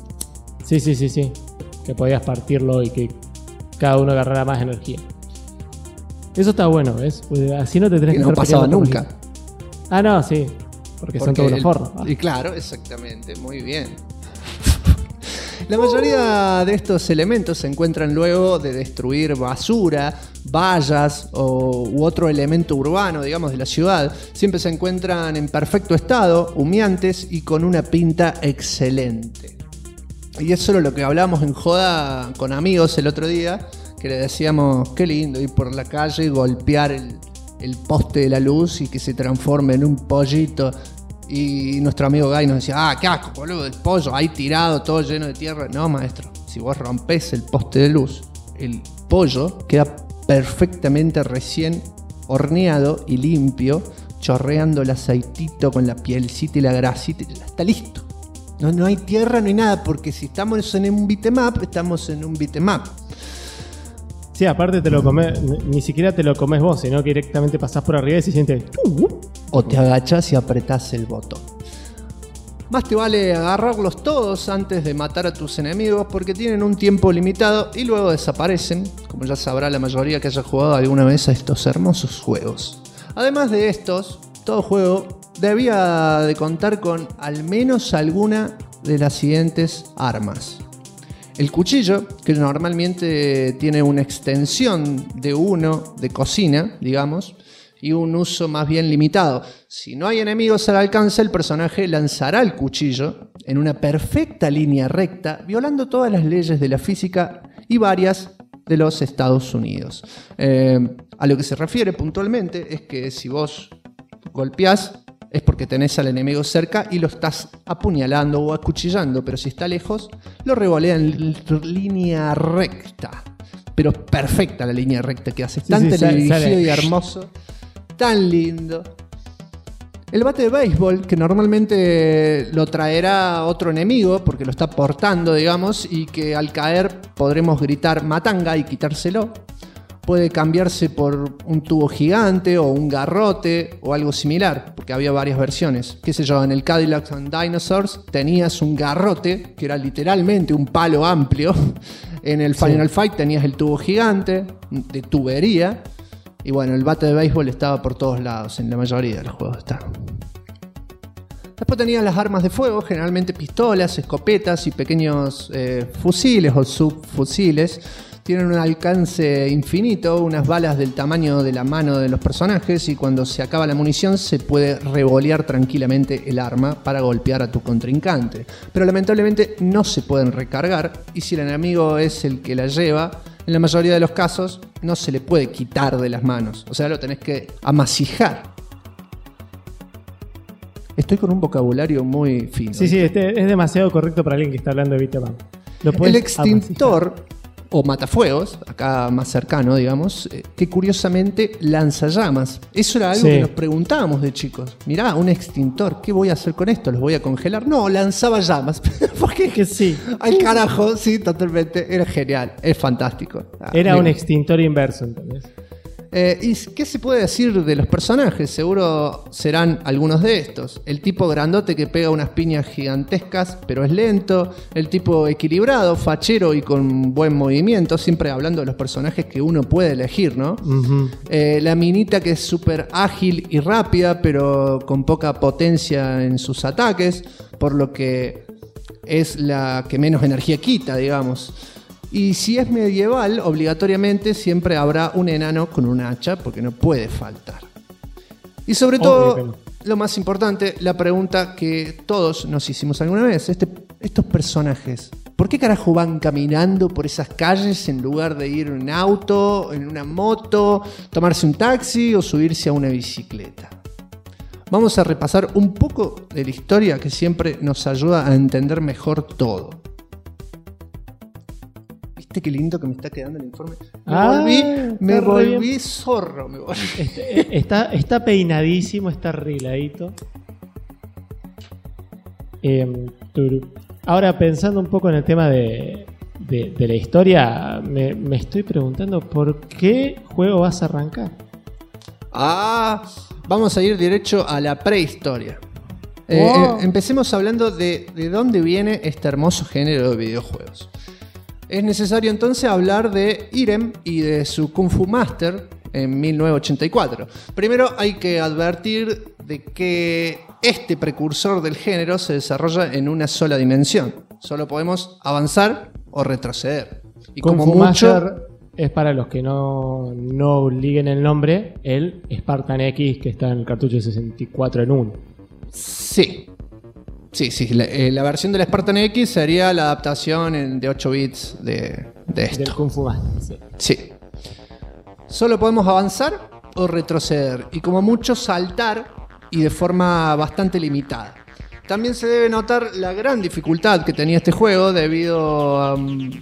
Sí. Que podías partirlo y que cada uno agarrara más energía. Eso está bueno, ¿ves? Pues así no te tenés que no pasaba nunca. No, sí. Porque son todos los forros. Y claro, exactamente. Muy bien. La mayoría de estos elementos se encuentran luego de destruir basura, vallas u otro elemento urbano, digamos, de la ciudad. Siempre se encuentran en perfecto estado, humeantes y con una pinta excelente. Y eso es lo que hablábamos en joda con amigos el otro día, que le decíamos, qué lindo ir por la calle y golpear el poste de la luz y que se transforme en un pollito. Y nuestro amigo Guy nos decía, qué asco, boludo, el pollo ahí tirado, todo lleno de tierra. No, maestro, si vos rompés el poste de luz, el pollo queda perfectamente recién horneado y limpio, chorreando el aceitito con la pielcita y la grasita, y ya está listo. No hay tierra, no hay nada, porque si estamos en un beat'em up, estamos en un beat'em up. Sí, aparte te lo comes, ni siquiera te lo comes vos, sino que directamente pasás por arriba y se siente... O te agachás y apretás el botón. Más te vale agarrarlos todos antes de matar a tus enemigos, porque tienen un tiempo limitado y luego desaparecen, como ya sabrá la mayoría que haya jugado alguna vez a estos hermosos juegos. Además de estos, todo juego debía de contar con al menos alguna de las siguientes armas. El cuchillo, que normalmente tiene una extensión de 1 de cocina, digamos, y un uso más bien limitado. Si no hay enemigos al alcance, el personaje lanzará el cuchillo en una perfecta línea recta, violando todas las leyes de la física y varias de los Estados Unidos. A lo que se refiere puntualmente es que si vos golpeás, es porque tenés al enemigo cerca y lo estás apuñalando o acuchillando, pero si está lejos, lo revolea en línea recta. Pero perfecta la línea recta que hace. Tan televisió y hermoso, tan lindo. El bate de béisbol, que normalmente lo traerá otro enemigo, porque lo está portando, digamos, y que al caer podremos gritar matanga y quitárselo. Puede cambiarse por un tubo gigante o un garrote o algo similar, porque había varias versiones. Qué sé yo, en el Cadillac and Dinosaurs tenías un garrote, que era literalmente un palo amplio. En el Final Fight tenías el tubo gigante, de tubería. Y bueno, el bate de béisbol estaba por todos lados, en la mayoría de los juegos está. Después tenías las armas de fuego, generalmente pistolas, escopetas y pequeños fusiles o subfusiles. Tienen un alcance infinito, unas balas del tamaño de la mano de los personajes, y cuando se acaba la munición se puede revolear tranquilamente el arma para golpear a tu contrincante. Pero lamentablemente no se pueden recargar, y si el enemigo es el que la lleva, en la mayoría de los casos no se le puede quitar de las manos. O sea, lo tenés que amasijar. Estoy con un vocabulario muy fino. Sí, es demasiado correcto para alguien que está hablando de beat'em up. El extintor o matafuegos, acá más cercano, digamos, que curiosamente lanza llamas. Eso era algo que nos preguntábamos de chicos. Mirá, un extintor, ¿qué voy a hacer con esto? ¿Los voy a congelar? No, lanzaba llamas. ¿Por qué? Que sí. Al carajo, sí, totalmente. Era genial, es fantástico. Era un extintor inverso, ¿entendés? ¿Y qué se puede decir de los personajes? Seguro serán algunos de estos. El tipo grandote que pega unas piñas gigantescas, pero es lento. El tipo equilibrado, fachero y con buen movimiento. Siempre hablando de los personajes que uno puede elegir, ¿no? Uh-huh. La minita que es súper ágil y rápida, pero con poca potencia en sus ataques, por lo que es la que menos energía quita, digamos. Y si es medieval, obligatoriamente siempre habrá un enano con un hacha, porque no puede faltar. Y sobre todo, lo más importante, la pregunta que todos nos hicimos alguna vez, estos personajes, ¿por qué carajo van caminando por esas calles en lugar de ir en auto, en una moto, tomarse un taxi o subirse a una bicicleta? Vamos a repasar un poco de la historia que siempre nos ayuda a entender mejor todo. ¿Viste qué lindo que me está quedando el informe? Me volví zorro. Está peinadísimo, está arregladito. Ahora, pensando un poco en el tema de la historia, me estoy preguntando ¿por qué juego vas a arrancar? Vamos a ir derecho a la prehistoria. Empecemos hablando de dónde viene este hermoso género de videojuegos. Es necesario entonces hablar de Irem y de su Kung Fu Master en 1984. Primero hay que advertir de que este precursor del género se desarrolla en una sola dimensión. Solo podemos avanzar o retroceder. Y Kung como Fu mucho Master es, para los que no liguen el nombre, el Spartan X que está en el cartucho de 64 en 1. Sí. La versión del Spartan X sería la adaptación de 8 bits de esto. Del Kung Fu Master, sí. Solo podemos avanzar o retroceder. Y como mucho saltar y de forma bastante limitada. También se debe notar la gran dificultad que tenía este juego debido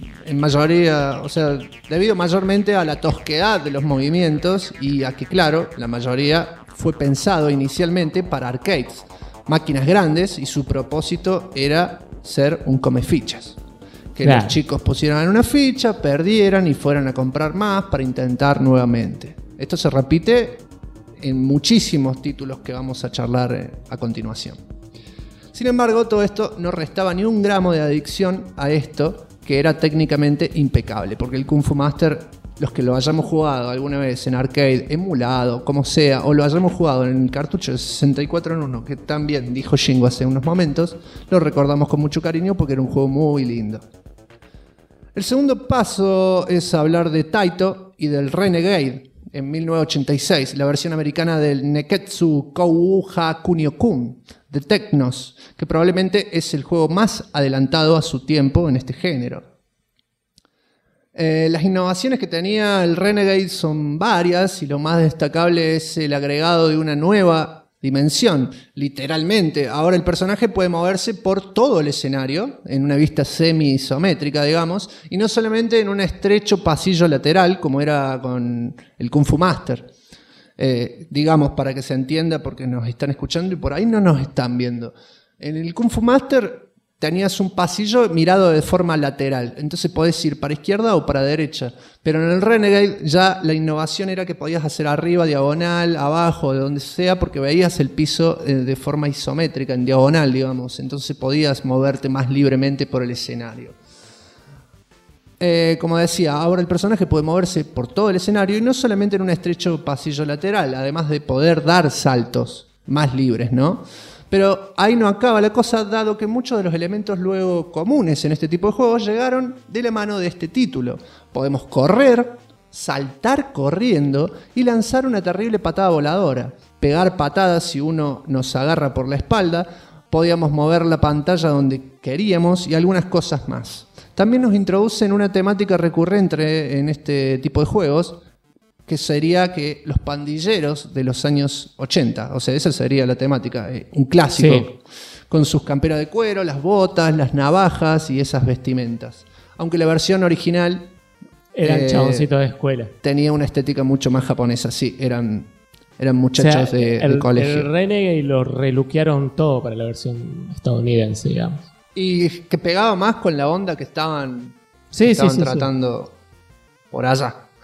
mayormente a la tosquedad de los movimientos y a que, claro, la mayoría fue pensado inicialmente para arcades, máquinas grandes, y su propósito era ser un comefichas. Que los chicos pusieran una ficha, perdieran y fueran a comprar más para intentar nuevamente. Esto se repite en muchísimos títulos que vamos a charlar a continuación. Sin embargo, todo esto no restaba ni un gramo de adicción a esto, que era técnicamente impecable, porque el Kung Fu Master, los que lo hayamos jugado alguna vez en arcade, emulado, como sea, o lo hayamos jugado en el cartucho de 64 en 1, que también dijo Shingo hace unos momentos, lo recordamos con mucho cariño porque era un juego muy lindo. El segundo paso es hablar de Taito y del Renegade en 1986, la versión americana del Neketsu Kouha Kunio-kun de Technos, que probablemente es el juego más adelantado a su tiempo en este género. Las innovaciones que tenía el Renegade son varias y lo más destacable es el agregado de una nueva dimensión, literalmente. Ahora el personaje puede moverse por todo el escenario en una vista semi-isométrica, digamos, y no solamente en un estrecho pasillo lateral como era con el Kung Fu Master. Digamos, para que se entienda, porque nos están escuchando y por ahí no nos están viendo. En el Kung Fu Master tenías un pasillo mirado de forma lateral, entonces podés ir para izquierda o para derecha, pero en el Renegade ya la innovación era que podías hacer arriba, diagonal, abajo, de donde sea, porque veías el piso de forma isométrica, en diagonal, digamos, entonces podías moverte más libremente por el escenario. Como decía, ahora el personaje puede moverse por todo el escenario y no solamente en un estrecho pasillo lateral, además de poder dar saltos más libres, ¿no? Pero ahí no acaba la cosa, dado que muchos de los elementos luego comunes en este tipo de juegos llegaron de la mano de este título. Podemos correr, saltar corriendo y lanzar una terrible patada voladora, pegar patadas si uno nos agarra por la espalda, podíamos mover la pantalla donde queríamos y algunas cosas más. También nos introducen una temática recurrente en este tipo de juegos, que sería que los pandilleros de los años 80, o sea, esa sería la temática, un clásico, sí, con sus camperas de cuero, las botas, las navajas y esas vestimentas. Aunque la versión original eran chaboncitos de escuela. Tenía una estética mucho más japonesa, sí, eran muchachos, o sea, de colegio. El Renegade lo reluquearon todo para la versión estadounidense, digamos. Y que pegaba más con la onda que estaban tratando por allá.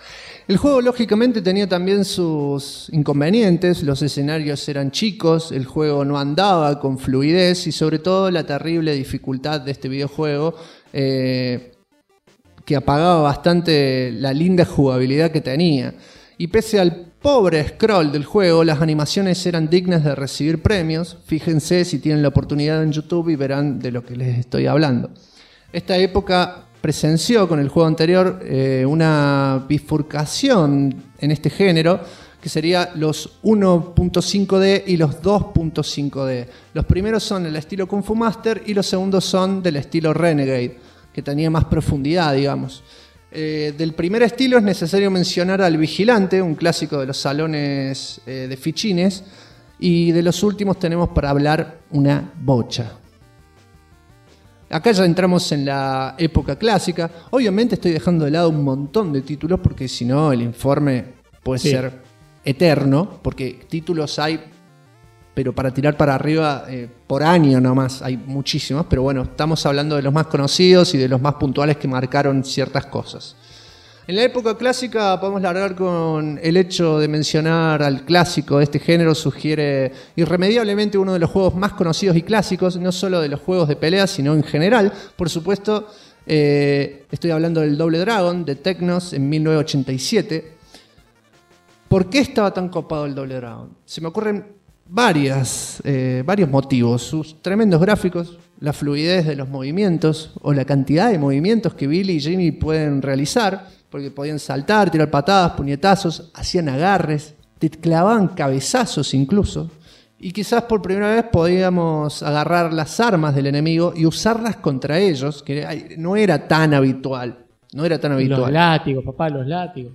El juego lógicamente tenía también sus inconvenientes, los escenarios eran chicos, el juego no andaba con fluidez y sobre todo la terrible dificultad de este videojuego que apagaba bastante la linda jugabilidad que tenía. Y pese al pobre scroll del juego, las animaciones eran dignas de recibir premios. Fíjense si tienen la oportunidad en YouTube y verán de lo que les estoy hablando. Esta época presenció con el juego anterior una bifurcación en este género que sería los 1.5D y los 2.5D. Los primeros son el estilo Kung Fu Master y los segundos son del estilo Renegade, que tenía más profundidad, digamos. Del primer estilo es necesario mencionar al Vigilante, un clásico de los salones de fichines, y de los últimos tenemos para hablar una bocha. Acá ya entramos en la época clásica. Obviamente estoy dejando de lado un montón de títulos porque si no el informe puede ser eterno, porque títulos hay, pero para tirar para arriba por año nomás hay muchísimos, pero bueno, estamos hablando de los más conocidos y de los más puntuales que marcaron ciertas cosas. En la época clásica podemos largar con el hecho de mencionar al clásico de este género, sugiere irremediablemente uno de los juegos más conocidos y clásicos, no solo de los juegos de pelea, sino en general. Por supuesto, estoy hablando del Double Dragon de Technos en 1987. ¿Por qué estaba tan copado el Double Dragon? Se me ocurren varios motivos. Sus tremendos gráficos, la fluidez de los movimientos o la cantidad de movimientos que Billy y Jimmy pueden realizar, porque podían saltar, tirar patadas, puñetazos, hacían agarres, te clavaban cabezazos incluso, y quizás por primera vez podíamos agarrar las armas del enemigo y usarlas contra ellos, que no era tan habitual. Los látigos, papá, los látigos.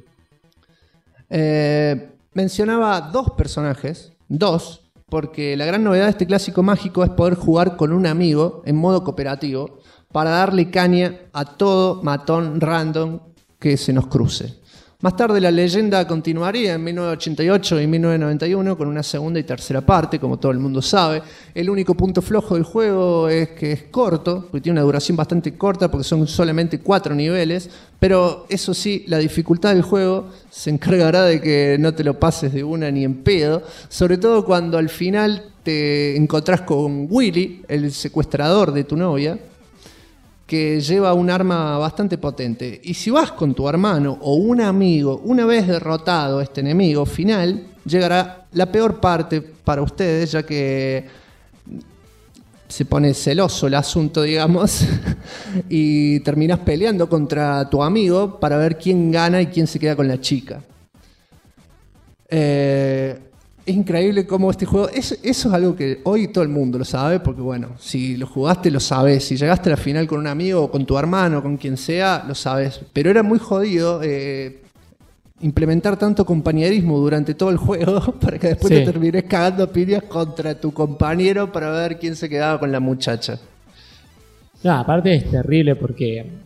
Mencionaba dos personajes, porque la gran novedad de este clásico mágico es poder jugar con un amigo en modo cooperativo para darle caña a todo matón random que se nos cruce. Más tarde la leyenda continuaría en 1988 y 1991 con una segunda y tercera parte, como todo el mundo sabe. El único punto flojo del juego es que es corto, porque tiene una duración bastante corta porque son solamente 4 niveles, pero eso sí, la dificultad del juego se encargará de que no te lo pases de una ni en pedo, sobre todo cuando al final te encontrás con Willy, el secuestrador de tu novia, que lleva un arma bastante potente. Y si vas con tu hermano o un amigo, una vez derrotado a este enemigo final, llegará la peor parte para ustedes, ya que se pone celoso el asunto, digamos, y terminás peleando contra tu amigo para ver quién gana y quién se queda con la chica. Es increíble cómo este juego... Eso es algo que hoy todo el mundo lo sabe, porque bueno, si lo jugaste lo sabes. Si llegaste a la final con un amigo o con tu hermano, con quien sea, lo sabes. Pero era muy jodido implementar tanto compañerismo durante todo el juego para que después te termines cagando piñas contra tu compañero para ver quién se quedaba con la muchacha. No, aparte es terrible porque...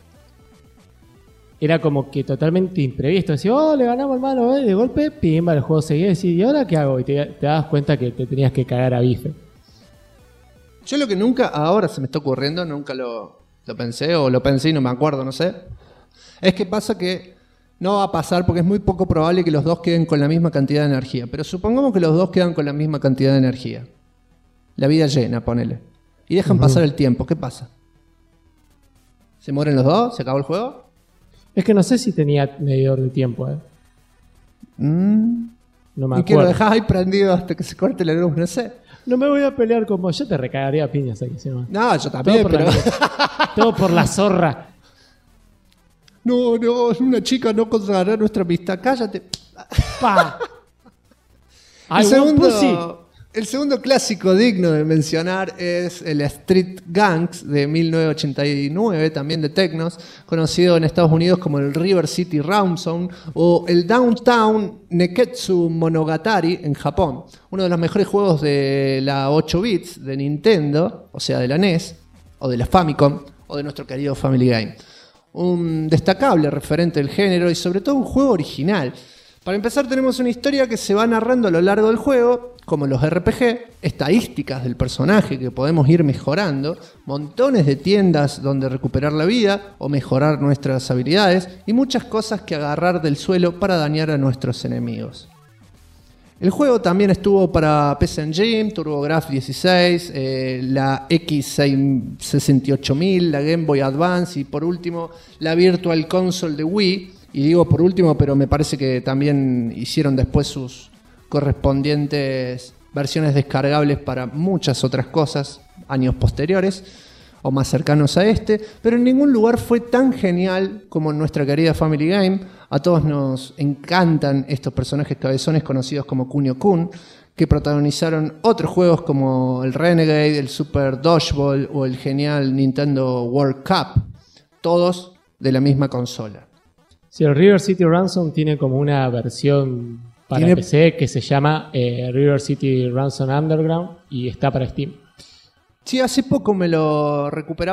era como que totalmente imprevisto. Decís, le ganamos hermano, de golpe, pimba, el juego seguía. Decís, ¿y ahora qué hago? Y te das cuenta que te tenías que cagar a bife. Yo lo que nunca, ahora se me está ocurriendo, nunca lo pensé, o lo pensé y no me acuerdo, no sé. Es que pasa que no va a pasar porque es muy poco probable que los dos queden con la misma cantidad de energía. Pero supongamos que los dos quedan con la misma cantidad de energía. La vida llena, ponele. Y dejan pasar el tiempo, ¿qué pasa? ¿Se mueren los dos? ¿Se acabó el juego? Es que no sé si tenía medidor de tiempo, No me acuerdo. ¿Y que lo dejás ahí prendido hasta que se corte la luz? No sé. No me voy a pelear con vos. Yo te recagaría a piñas aquí, ¿sí? No, yo también, todo por la zorra. No, una chica no consagrará nuestra amistad. Cállate. Pa. El segundo clásico digno de mencionar es el Street Gangs de 1989, también de Technos, conocido en Estados Unidos como el River City Ransom o el Downtown Neketsu Monogatari en Japón. Uno de los mejores juegos de la 8 bits de Nintendo, o sea de la NES, o de la Famicom, o de nuestro querido Family Game. Un destacable referente del género y sobre todo un juego original. Para empezar tenemos una historia que se va narrando a lo largo del juego, como los RPG, estadísticas del personaje que podemos ir mejorando, montones de tiendas donde recuperar la vida o mejorar nuestras habilidades y muchas cosas que agarrar del suelo para dañar a nuestros enemigos. El juego también estuvo para PC Engine, TurboGrafx 16, la X68000, la Game Boy Advance y por último la Virtual Console de Wii. Y digo por último, pero me parece que también hicieron después sus correspondientes versiones descargables para muchas otras cosas, años posteriores o más cercanos a este, pero en ningún lugar fue tan genial como en nuestra querida Family Game. A todos nos encantan estos personajes cabezones conocidos como Kunio-kun, que protagonizaron otros juegos como el Renegade, el Super Dodgeball o el genial Nintendo World Cup, todos de la misma consola. Sí, el River City Ransom tiene como una versión para PC que se llama River City Ransom Underground y está para Steam. Sí, hace poco me lo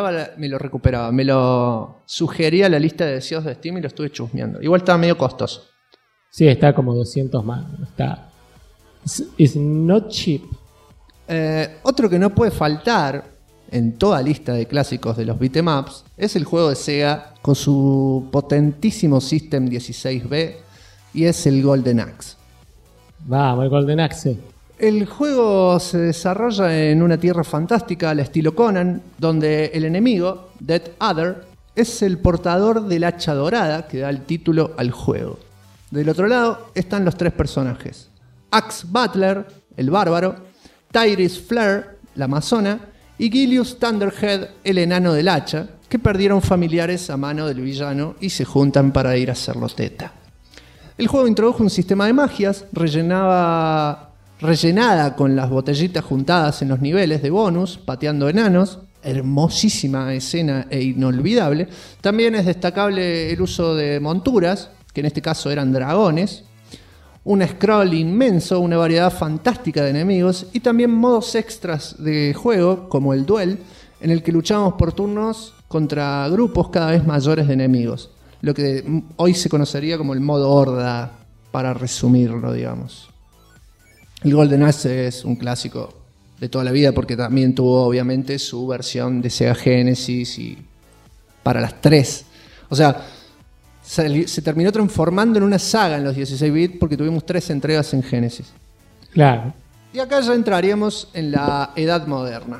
sugería la lista de deseos de Steam y lo estuve chusmeando. Igual estaba medio costoso. Sí, está como 200 más. Está. It's not cheap. Otro que no puede faltar en toda lista de clásicos de los beat'em ups es el juego de Sega con su potentísimo System 16B y es el Golden Axe. Vamos, el Golden Axe. El juego se desarrolla en una tierra fantástica al estilo Conan, donde el enemigo, Dead Other, es el portador del hacha dorada que da el título al juego. Del otro lado están los tres personajes: Axe Butler, el bárbaro, Tyrese Flare, la amazona, y Gilius Thunderhead, el enano del hacha, que perdieron familiares a mano del villano y se juntan para ir a hacerlo teta. El juego introdujo un sistema de magias rellenada con las botellitas juntadas en los niveles de bonus, pateando enanos. Hermosísima escena e inolvidable. También es destacable el uso de monturas, que en este caso eran dragones, un scroll inmenso, una variedad fantástica de enemigos y también modos extras de juego como el duel, en el que luchamos por turnos contra grupos cada vez mayores de enemigos, lo que hoy se conocería como el modo horda, para resumirlo, digamos. El Golden Axe es un clásico de toda la vida porque también tuvo obviamente su versión de Sega Genesis y para las 3. O sea, se terminó transformando en una saga en los 16 bits porque tuvimos 3 entregas en Genesis. Claro. Y acá ya entraríamos en la edad moderna.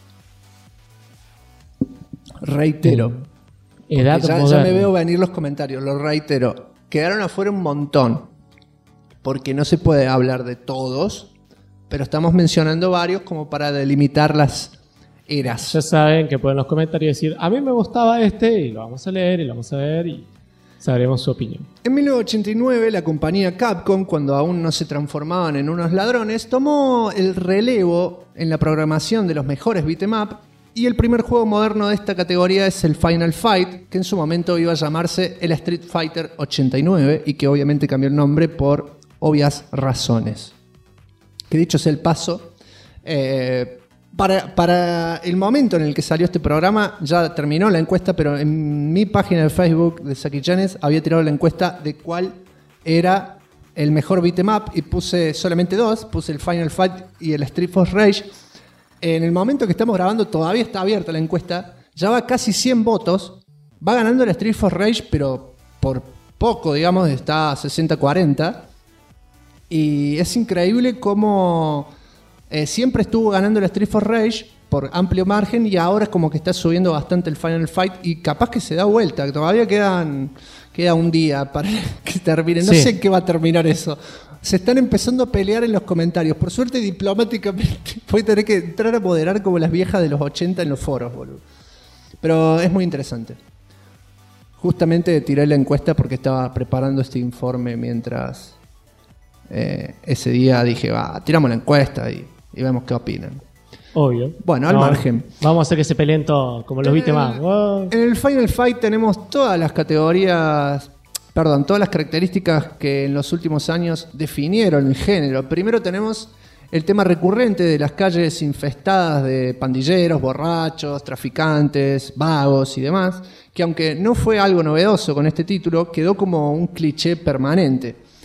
Reitero. Edad ya moderna. me veo venir los comentarios, lo reitero. Quedaron afuera un montón, porque no se puede hablar de todos, pero estamos mencionando varios como para delimitar las eras. Ya saben que pueden en los comentarios decir, a mí me gustaba este, y lo vamos a leer, y lo vamos a ver, y sabremos su opinión. En 1989, la compañía Capcom, cuando aún no se transformaban en unos ladrones, tomó el relevo en la programación de los mejores beat'em up, y el primer juego moderno de esta categoría es el Final Fight, que en su momento iba a llamarse el Street Fighter 89, y que obviamente cambió el nombre por obvias razones. Que dicho sea el paso, para el momento en el que salió este programa ya terminó la encuesta, pero en mi página de Facebook de Saki Janes había tirado la encuesta de cuál era el mejor beat'em up y puse solamente 2, puse el Final Fight y el Street Force Rage. En el momento que estamos grabando todavía está abierta la encuesta, ya va casi 100 votos, va ganando el Street Force Rage, pero por poco, digamos, está 60-40. Y es increíble cómo siempre estuvo ganando el Street Force Rage por amplio margen y ahora es como que está subiendo bastante el Final Fight y capaz que se da vuelta, que todavía queda un día para que termine. No sé qué va a terminar eso. Se están empezando a pelear en los comentarios. Por suerte, diplomáticamente, voy a tener que entrar a moderar como las viejas de los 80 en los foros, boludo. Pero es muy interesante. Justamente tiré la encuesta porque estaba preparando este informe mientras ese día dije, tiramos la encuesta y vemos qué opinan. Obvio. Bueno, al margen. Vamos a hacer que se peleen todos, como los viste más. En el Final Fight tenemos todas las características que en los últimos años definieron el género. Primero tenemos el tema recurrente de las calles infestadas de pandilleros, borrachos, traficantes, vagos y demás, que aunque no fue algo novedoso con este título, quedó como un cliché permanente.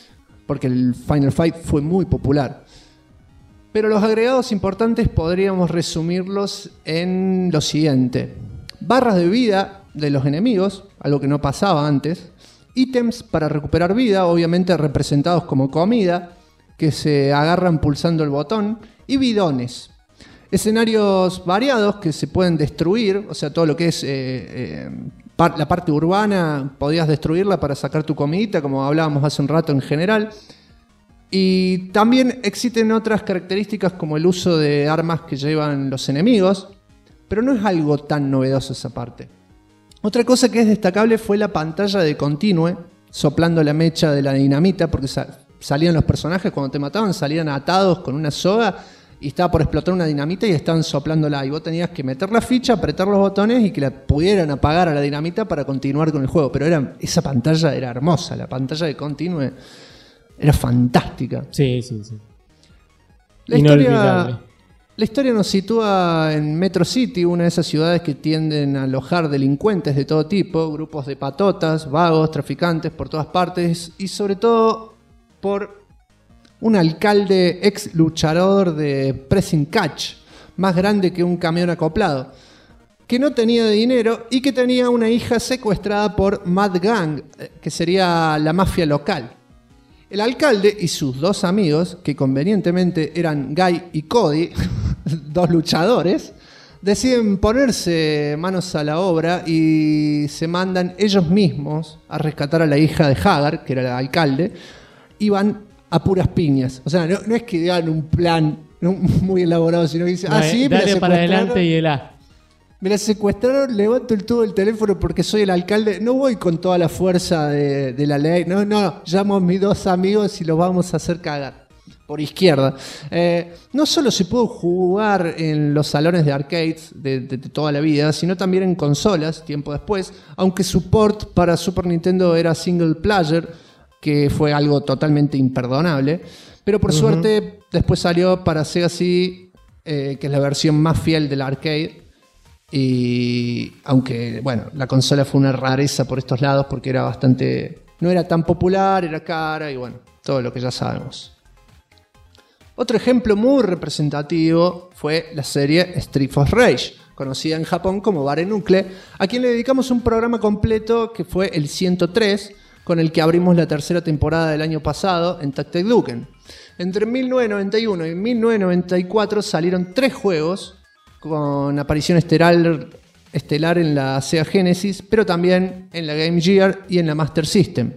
porque el Final Fight fue muy popular. Pero los agregados importantes podríamos resumirlos en lo siguiente. Barras de vida de los enemigos, algo que no pasaba antes. Ítems para recuperar vida, obviamente representados como comida, que se agarran pulsando el botón. Y bidones. Escenarios variados que se pueden destruir, o sea, todo lo que es la parte urbana, podías destruirla para sacar tu comidita, como hablábamos hace un rato en general. Y también existen otras características como el uso de armas que llevan los enemigos, pero no es algo tan novedoso esa parte. Otra cosa que es destacable fue la pantalla de Continue, soplando la mecha de la dinamita, porque salían los personajes cuando te mataban, salían atados con una soga y estaba por explotar una dinamita y estaban soplándola. Y vos tenías que meter la ficha, apretar los botones y que la pudieran apagar a la dinamita para continuar con el juego. Pero esa pantalla era hermosa, la pantalla de Continue era fantástica. Sí. La historia nos sitúa en Metro City, una de esas ciudades que tienden a alojar delincuentes de todo tipo, grupos de patotas, vagos, traficantes por todas partes y sobre todo por un alcalde ex luchador de pressing catch, más grande que un camión acoplado, que no tenía dinero y que tenía una hija secuestrada por Mad Gang, que sería la mafia local. El alcalde y sus dos amigos, que convenientemente eran Guy y Cody, dos luchadores, deciden ponerse manos a la obra y se mandan ellos mismos a rescatar a la hija de Hagar, que era el alcalde, y van a puras piñas. O sea, no es que digan un plan muy elaborado, sino que dicen, sí, dale para adelante y el A. Me la secuestraron, levanto el tubo del teléfono porque soy el alcalde. No voy con toda la fuerza de la ley. No, llamo a mis dos amigos y los vamos a hacer cagar. Por izquierda. No solo se pudo jugar en los salones de arcades de toda la vida, sino también en consolas, tiempo después, aunque su port para Super Nintendo era single player, que fue algo totalmente imperdonable. Pero por suerte después salió para Sega CD, que es la versión más fiel del arcade. Y aunque, bueno, la consola fue una rareza por estos lados porque era no era tan popular, era cara y bueno, todo lo que ya sabemos. Otro ejemplo muy representativo fue la serie Street of Rage, conocida en Japón como Bare Knuckle, a quien le dedicamos un programa completo que fue el 103, con el que abrimos la tercera temporada del año pasado en Tactec-Duken. Entre 1991 y 1994 salieron 3 juegos con aparición estelar en la Sega Genesis, pero también en la Game Gear y en la Master System.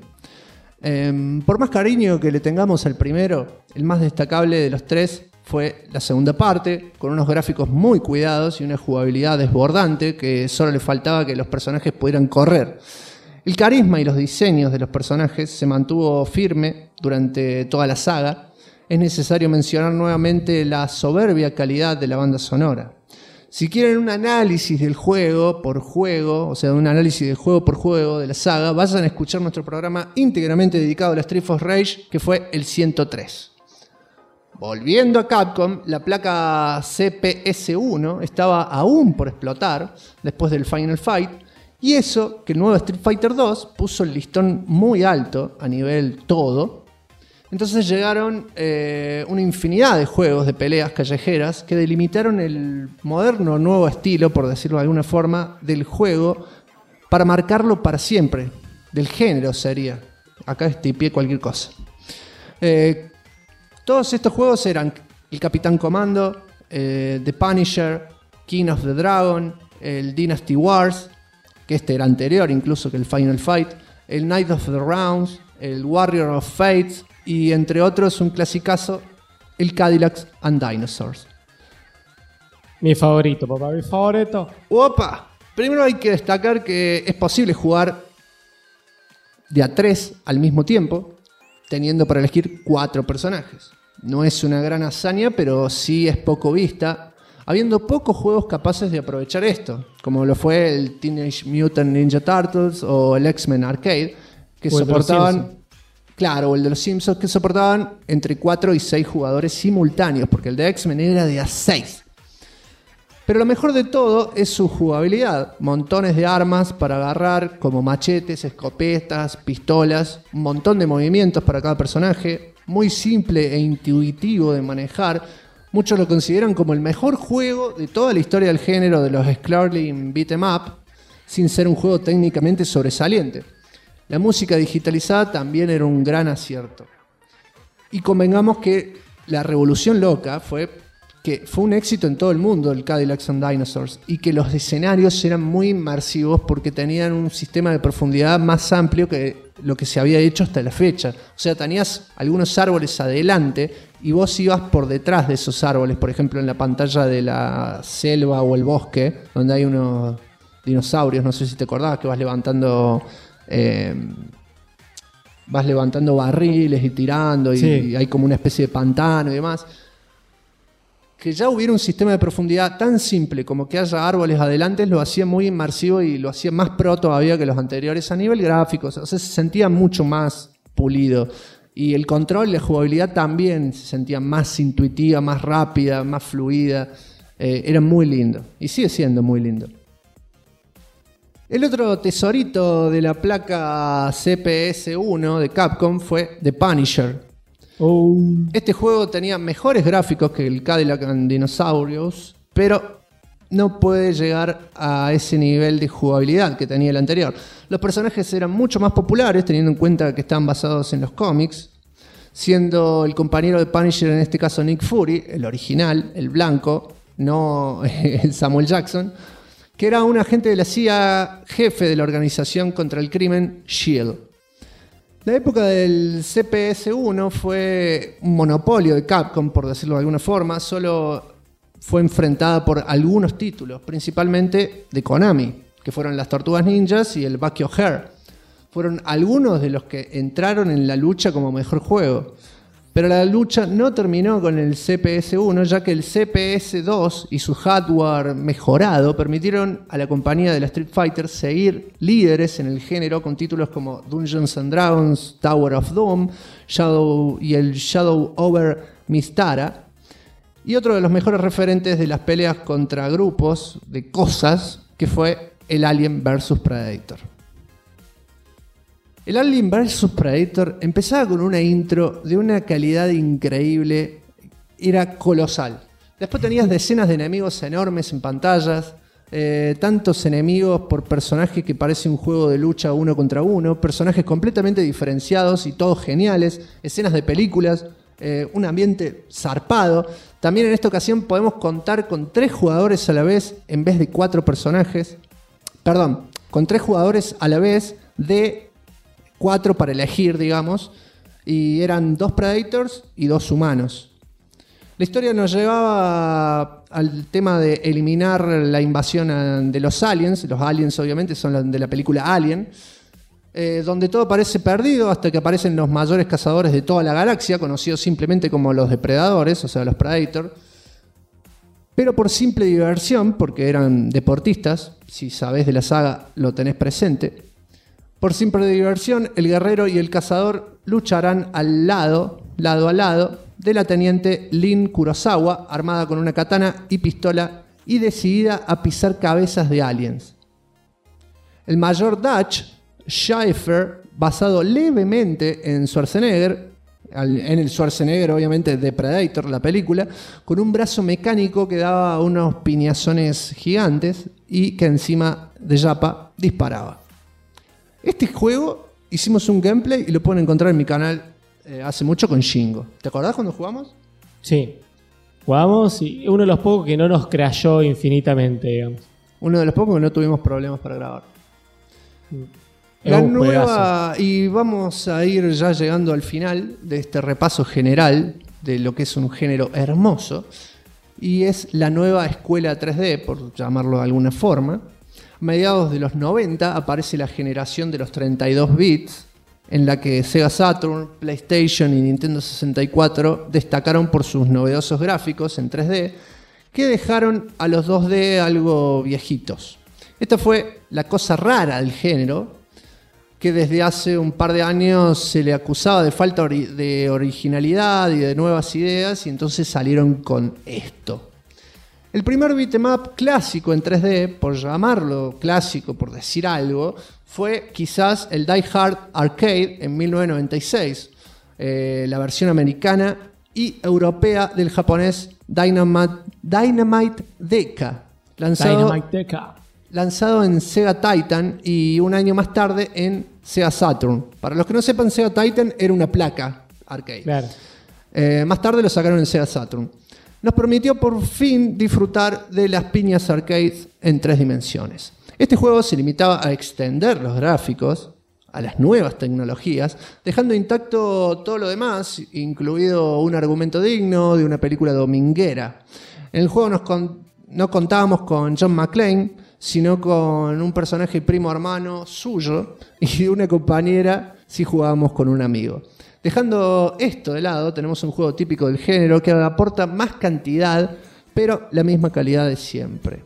Por más cariño que le tengamos al primero, el más destacable de los 3 fue la segunda parte, con unos gráficos muy cuidados y una jugabilidad desbordante que solo le faltaba que los personajes pudieran correr. El carisma y los diseños de los personajes se mantuvo firme durante toda la saga. Es necesario mencionar nuevamente la soberbia calidad de la banda sonora. Si quieren un análisis del juego por juego, o sea, un análisis del juego por juego de la saga, vayan a escuchar nuestro programa íntegramente dedicado a la Street of Rage, que fue el 103. Volviendo a Capcom, la placa CPS-1 estaba aún por explotar después del Final Fight, y eso que el nuevo Street Fighter 2 puso el listón muy alto a nivel todo. Entonces llegaron una infinidad de juegos de peleas callejeras que delimitaron el moderno nuevo estilo, por decirlo de alguna forma, del juego para marcarlo para siempre. Del género sería. Acá estipié cualquier cosa. Todos estos juegos eran el Capitán Comando, The Punisher, King of the Dragon, el Dynasty Wars, que este era anterior incluso que el Final Fight, el Knight of the Rounds, el Warrior of Fates y entre otros un clasicazo, el Cadillacs and Dinosaurs. Mi favorito, papá, mi favorito. ¡Opa! Primero hay que destacar que es posible jugar de a 3 al mismo tiempo, teniendo para elegir 4 personajes. No es una gran hazaña, pero sí es poco vista, habiendo pocos juegos capaces de aprovechar esto, como lo fue el Teenage Mutant Ninja Turtles o el X-Men Arcade, que soportaban, claro, o el de los Simpsons, que soportaban entre 4 y 6 jugadores simultáneos, porque el de X-Men era de a 6. Pero lo mejor de todo es su jugabilidad. Montones de armas para agarrar, como machetes, escopetas, pistolas, un montón de movimientos para cada personaje, muy simple e intuitivo de manejar. Muchos lo consideran como el mejor juego de toda la historia del género de los scrolling beat 'em up, sin ser un juego técnicamente sobresaliente. La música digitalizada también era un gran acierto. Y convengamos que la revolución loca fue un éxito en todo el mundo, el Cadillacs and Dinosaurs, y que los escenarios eran muy inmersivos porque tenían un sistema de profundidad más amplio que lo que se había hecho hasta la fecha. O sea, tenías algunos árboles adelante y vos ibas por detrás de esos árboles, por ejemplo, en la pantalla de la selva o el bosque, donde hay unos dinosaurios, no sé si te acordás, que vas levantando barriles y tirando, y hay como una especie de pantano y demás. Que ya hubiera un sistema de profundidad tan simple como que haya árboles adelante lo hacía muy inmersivo y lo hacía más pro todavía que los anteriores a nivel gráfico. O sea, se sentía mucho más pulido. Y el control y la jugabilidad también se sentía más intuitiva, más rápida, más fluida. Era muy lindo. Y sigue siendo muy lindo. El otro tesorito de la placa CPS-1 de Capcom fue The Punisher. Este juego tenía mejores gráficos que el Cadillac and Dinosaurs, pero no puede llegar a ese nivel de jugabilidad que tenía el anterior. Los personajes eran mucho más populares, teniendo en cuenta que están basados en los cómics, siendo el compañero de Punisher, en este caso Nick Fury, el original, el blanco, no el Samuel Jackson, que era un agente de la CIA, jefe de la organización contra el crimen S.H.I.E.L.D. La época del CPS-1 fue un monopolio de Capcom, por decirlo de alguna forma. Solo fue enfrentada por algunos títulos, principalmente de Konami, que fueron las Tortugas Ninjas y el Bucky O'Hare. Fueron algunos de los que entraron en la lucha como mejor juego. Pero la lucha no terminó con el CPS-1, ya que el CPS-2 y su hardware mejorado permitieron a la compañía de la Street Fighter seguir líderes en el género con títulos como Dungeons and Dragons, Tower of Doom y el Shadow Over Mystara. Y otro de los mejores referentes de las peleas contra grupos de cosas, que fue el Alien vs Predator. El Alien vs Predator empezaba con una intro de una calidad increíble, era colosal. Después tenías decenas de enemigos enormes en pantallas, tantos enemigos por personaje que parece un juego de lucha uno contra uno, personajes completamente diferenciados y todos geniales, escenas de películas, un ambiente zarpado. También en esta ocasión podemos contar con 3 jugadores a la vez en vez de 4 personajes. Perdón, con 3 jugadores a la vez de 4 para elegir, digamos, y eran 2 Predators y 2 humanos. La historia nos llevaba al tema de eliminar la invasión de los aliens. Los aliens obviamente son de la película Alien, donde todo parece perdido hasta que aparecen los mayores cazadores de toda la galaxia, conocidos simplemente como los depredadores, o sea, los Predators. Pero por simple diversión, porque eran deportistas, si sabés de la saga lo tenés presente. Por simple diversión, el guerrero y el cazador lucharán lado a lado, de la teniente Lin Kurosawa, armada con una katana y pistola y decidida a pisar cabezas de aliens. El mayor Dutch Schaefer, basado levemente en Schwarzenegger, en el Schwarzenegger obviamente de Predator, la película, con un brazo mecánico que daba unos piñazones gigantes y que encima de Yapa disparaba. Este juego hicimos un gameplay y lo pueden encontrar en mi canal hace mucho con Shingo. ¿Te acordás cuando jugamos? Sí. Jugamos y uno de los pocos que no nos crashó infinitamente, digamos. Uno de los pocos que no tuvimos problemas para grabar. La nueva, y vamos a ir ya llegando al final de este repaso general de lo que es un género hermoso, y es la nueva escuela 3D, por llamarlo de alguna forma. A mediados de los 90 aparece la generación de los 32 bits, en la que Sega Saturn, PlayStation y Nintendo 64 destacaron por sus novedosos gráficos en 3D, que dejaron a los 2D algo viejitos. Esta fue la cosa rara del género, que desde hace un par de años se le acusaba de falta de originalidad y de nuevas ideas, y entonces salieron con esto. El primer beat'em up clásico en 3D, por llamarlo clásico, por decir algo, fue quizás el Die Hard Arcade en 1996, la versión americana y europea del japonés Dynamite Deka, lanzado en Sega Titan y un año más tarde en Sega Saturn. Para los que no sepan, Sega Titan era una placa arcade. Claro. Más tarde lo sacaron en Sega Saturn. Nos permitió por fin disfrutar de las piñas arcades en 3 dimensiones. Este juego se limitaba a extender los gráficos a las nuevas tecnologías, dejando intacto todo lo demás, incluido un argumento digno de una película dominguera. En el juego no contábamos con John McClane, sino con un personaje primo hermano suyo y una compañera si jugábamos con un amigo. Dejando esto de lado, tenemos un juego típico del género que aporta más cantidad, pero la misma calidad de siempre.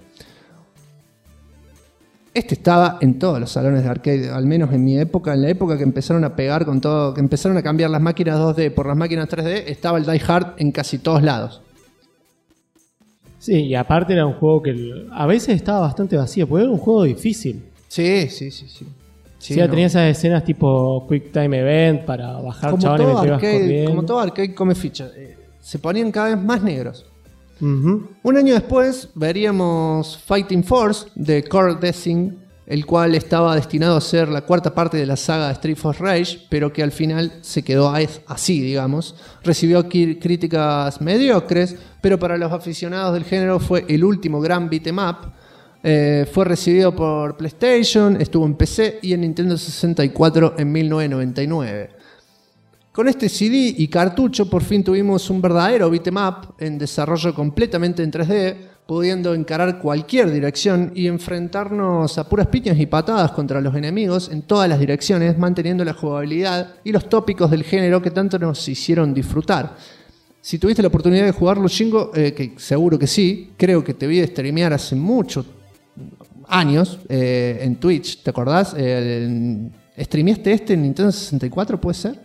Este estaba en todos los salones de arcade, al menos en mi época, en la época que empezaron a pegar con todo, que empezaron a cambiar las máquinas 2D por las máquinas 3D, estaba el Die Hard en casi todos lados. Sí, y aparte era un juego que a veces estaba bastante vacío, porque era un juego difícil. Sí. Sí, no. Tenía esas escenas tipo Quick Time Event para bajar como chabones todo y ibas arcade, corriendo. como todo arcade come ficha. Se ponían cada vez más negros. Uh-huh. Un año después veríamos Fighting Force de Core Design, el cual estaba destinado a ser la cuarta parte de la saga de Street of Rage, pero que al final se quedó así, digamos. Recibió críticas mediocres, pero para los aficionados del género fue el último gran beat'em up. Fue recibido por PlayStation, estuvo en PC y en Nintendo 64 en 1999. Con este CD y cartucho por fin tuvimos un verdadero beat'em up en desarrollo completamente en 3D, pudiendo encarar cualquier dirección y enfrentarnos a puras piñas y patadas contra los enemigos en todas las direcciones, manteniendo la jugabilidad y los tópicos del género que tanto nos hicieron disfrutar. Si tuviste la oportunidad de jugarlo, Shingo, que seguro que sí, creo que te vi streamear hace mucho años en Twitch, ¿te acordás? ¿Streameaste este en Nintendo 64, puede ser?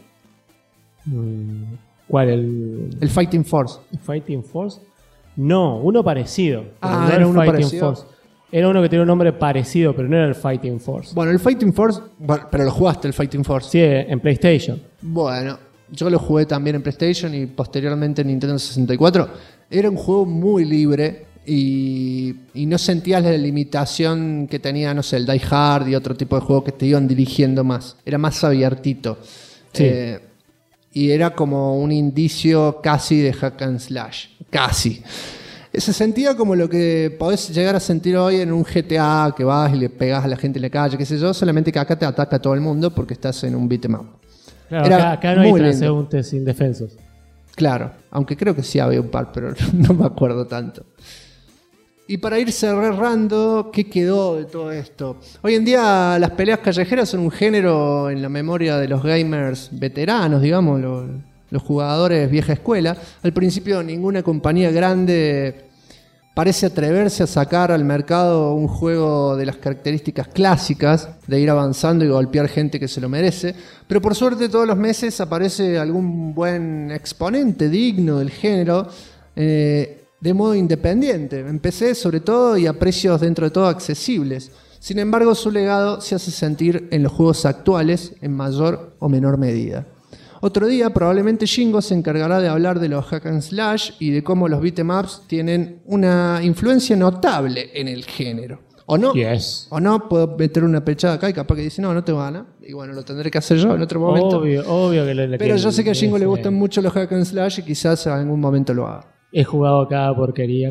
¿Cuál? El Fighting Force. ¿El Fighting Force? No, uno parecido. No era uno Fighting parecido. Force. Era uno que tenía un nombre parecido, pero no era el Fighting Force. Bueno, el Fighting Force, pero lo jugaste el Fighting Force. Sí, en PlayStation. Bueno, yo lo jugué también en PlayStation y posteriormente en Nintendo 64. Era un juego muy libre y no sentías la limitación que tenía, no sé, el Die Hard y otro tipo de juegos que te iban dirigiendo más. Era más abiertito. Sí. Y era como un indicio casi de hack and slash. Casi. Se sentía como lo que podés llegar a sentir hoy en un GTA, que vas y le pegás a la gente en la calle, qué sé yo, solamente que acá te ataca todo el mundo porque estás en un beat'em up. Claro, acá no hay transeúntes indefensos. Claro, aunque creo que sí había un par, pero no me acuerdo tanto. Y para ir cerrando, ¿qué quedó de todo esto? Hoy en día las peleas callejeras son un género en la memoria de los gamers veteranos, digamos, los jugadores vieja escuela. Al principio ninguna compañía grande parece atreverse a sacar al mercado un juego de las características clásicas, de ir avanzando y golpear gente que se lo merece. Pero por suerte todos los meses aparece algún buen exponente digno del género, de modo independiente, en PC sobre todo y a precios dentro de todo accesibles. Sin embargo, su legado se hace sentir en los juegos actuales en mayor o menor medida. Otro día probablemente Shingo se encargará de hablar de los hack and slash y de cómo los beat'em ups tienen una influencia notable en el género. ¿O no? Yes. ¿O no? Puedo meter una pechada acá y capaz que dice no te gana. Y bueno, lo tendré que hacer yo en otro momento. Obvio que Pero yo sé que a Shingo le gustan mucho los hack and slash y quizás en algún momento lo haga. He jugado cada porquería.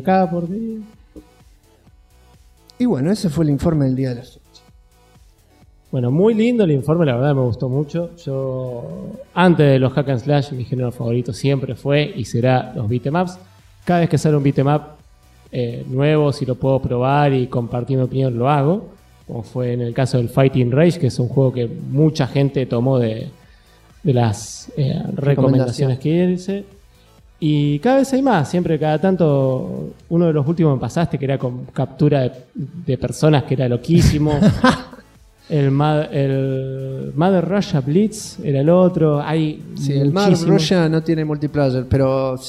Y bueno, ese fue el informe del día de la fecha. Bueno, muy lindo el informe, la verdad me gustó mucho. Yo, antes de los hack and slash, mi género favorito siempre fue y será los beat'em ups. Cada vez que sale un beat'em up nuevo, si lo puedo probar y compartir mi opinión, lo hago. Como fue en el caso del Fighting Rage, que es un juego que mucha gente tomó de las recomendaciones que hice. Y cada vez hay más, siempre cada tanto. Uno de los últimos me pasaste que era con captura de personas, que era loquísimo. El Mother Russia Blitz era el otro. Hay sí, el Mother Russia no tiene multiplayer, pero sí.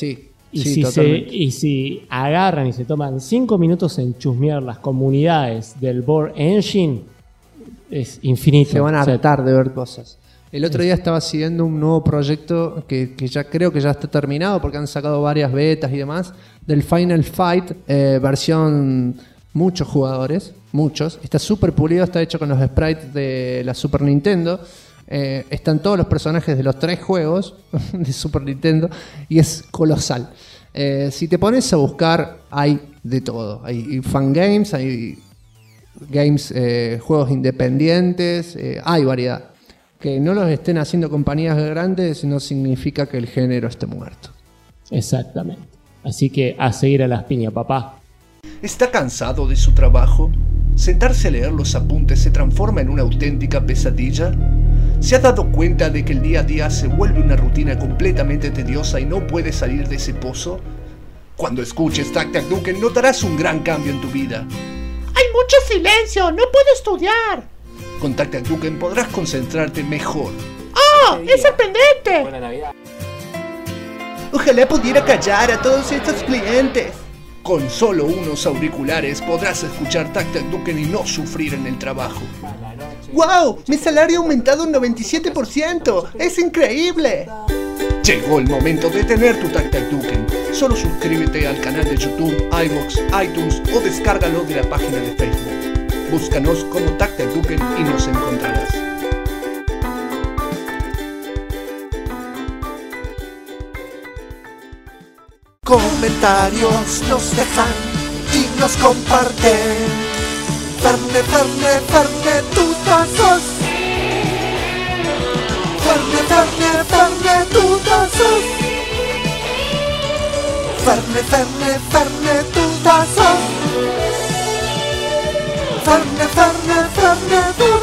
Y, Sí, totalmente. y si agarran y se toman 5 minutos en chusmear las comunidades del Board Engine, es infinito. Se van a O sea, hartar de ver cosas. El otro día estaba siguiendo un nuevo proyecto que ya creo que ya está terminado porque han sacado varias betas y demás, del Final Fight, versión muchos jugadores, muchos. Está súper pulido, está hecho con los sprites de la Super Nintendo. Están todos los personajes de los 3 juegos de Super Nintendo y es colosal. Si te pones a buscar, hay de todo. Hay fangames, hay games, juegos independientes, hay variedad. Que no los estén haciendo compañías grandes no significa que el género esté muerto. Exactamente. Así que a seguir a las piñas, papá. ¿Está cansado de su trabajo? ¿Sentarse a leer los apuntes se transforma en una auténtica pesadilla? ¿Se ha dado cuenta de que el día a día se vuelve una rutina completamente tediosa y no puede salir de ese pozo? Cuando escuches Tac Tac Duken notarás un gran cambio en tu vida. ¡Hay mucho silencio! ¡No puedo estudiar! Con Tac Tac Duken podrás concentrarte mejor. ¡Oh! ¡Es sorprendente! Buena Navidad. Ojalá pudiera callar a todos estos clientes. Con solo unos auriculares podrás escuchar Tac Tac Duken y no sufrir en el trabajo. ¡Wow! Mi salario ha aumentado un 97%. ¡Es increíble! Llegó el momento de tener tu Tac Tac Duken. Solo suscríbete al canal de YouTube, iVoox, iTunes o descárgalo de la página de Facebook. Búscanos como Tac Tac Duken y nos encontrarás. Comentarios nos dejan y nos comparten. Ferne, Ferne, Ferne, tutazos. Ferne, Ferne, Ferne, tutazos. Ferne, Ferne, Ferne, tutazos. Ferne, Ferne, Ferne,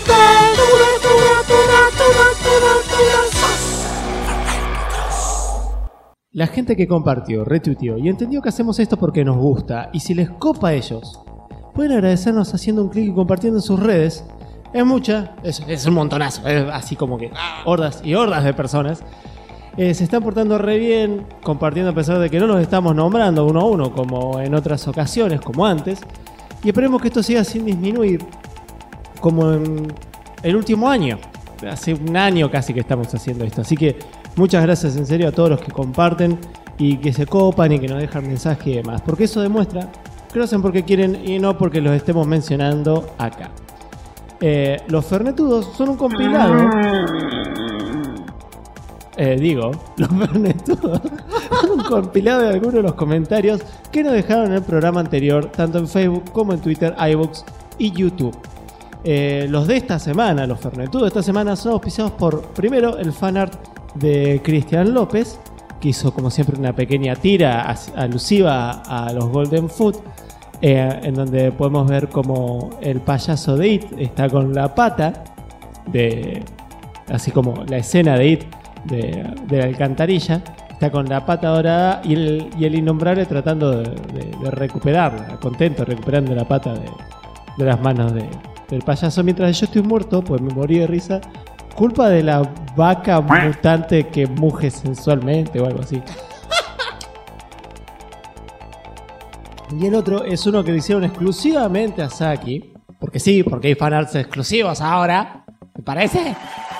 La gente que compartió, retuiteó y entendió que hacemos esto porque nos gusta, y si les copa a ellos, pueden agradecernos haciendo un clic y compartiendo en sus redes. Es mucha, es un montonazo, es así como que hordas y hordas de personas. Se están portando re bien, compartiendo a pesar de que no los estamos nombrando uno a uno como en otras ocasiones, como antes. Y esperemos que esto siga sin disminuir, como en el último año. Hace un año casi que estamos haciendo esto, así que muchas gracias en serio a todos los que comparten y que se copan y que nos dejan mensajes y demás, porque eso demuestra que lo hacen porque quieren y no porque los estemos mencionando acá. Los Fernetudos son un compilado. Los Fernetudos son un compilado de algunos de los comentarios que nos dejaron en el programa anterior, tanto en Facebook como en Twitter, iVoox y YouTube. Los de esta semana, los Fernetudos de esta semana, son auspiciados por, primero, el fanart de Cristian López, que hizo como siempre una pequeña tira alusiva a los Golden Foot, en donde podemos ver como el payaso de It está con la pata, así como la escena de It de la alcantarilla, está con la pata dorada y el innombrable tratando de recuperarla, contento, recuperando la pata de las manos del payaso, mientras yo estoy muerto, pues me morí de risa, culpa de la vaca mutante que muge sensualmente o algo así. Y el otro es uno que le hicieron exclusivamente a Saki, porque sí, porque hay fanarts exclusivos ahora, ¿me parece?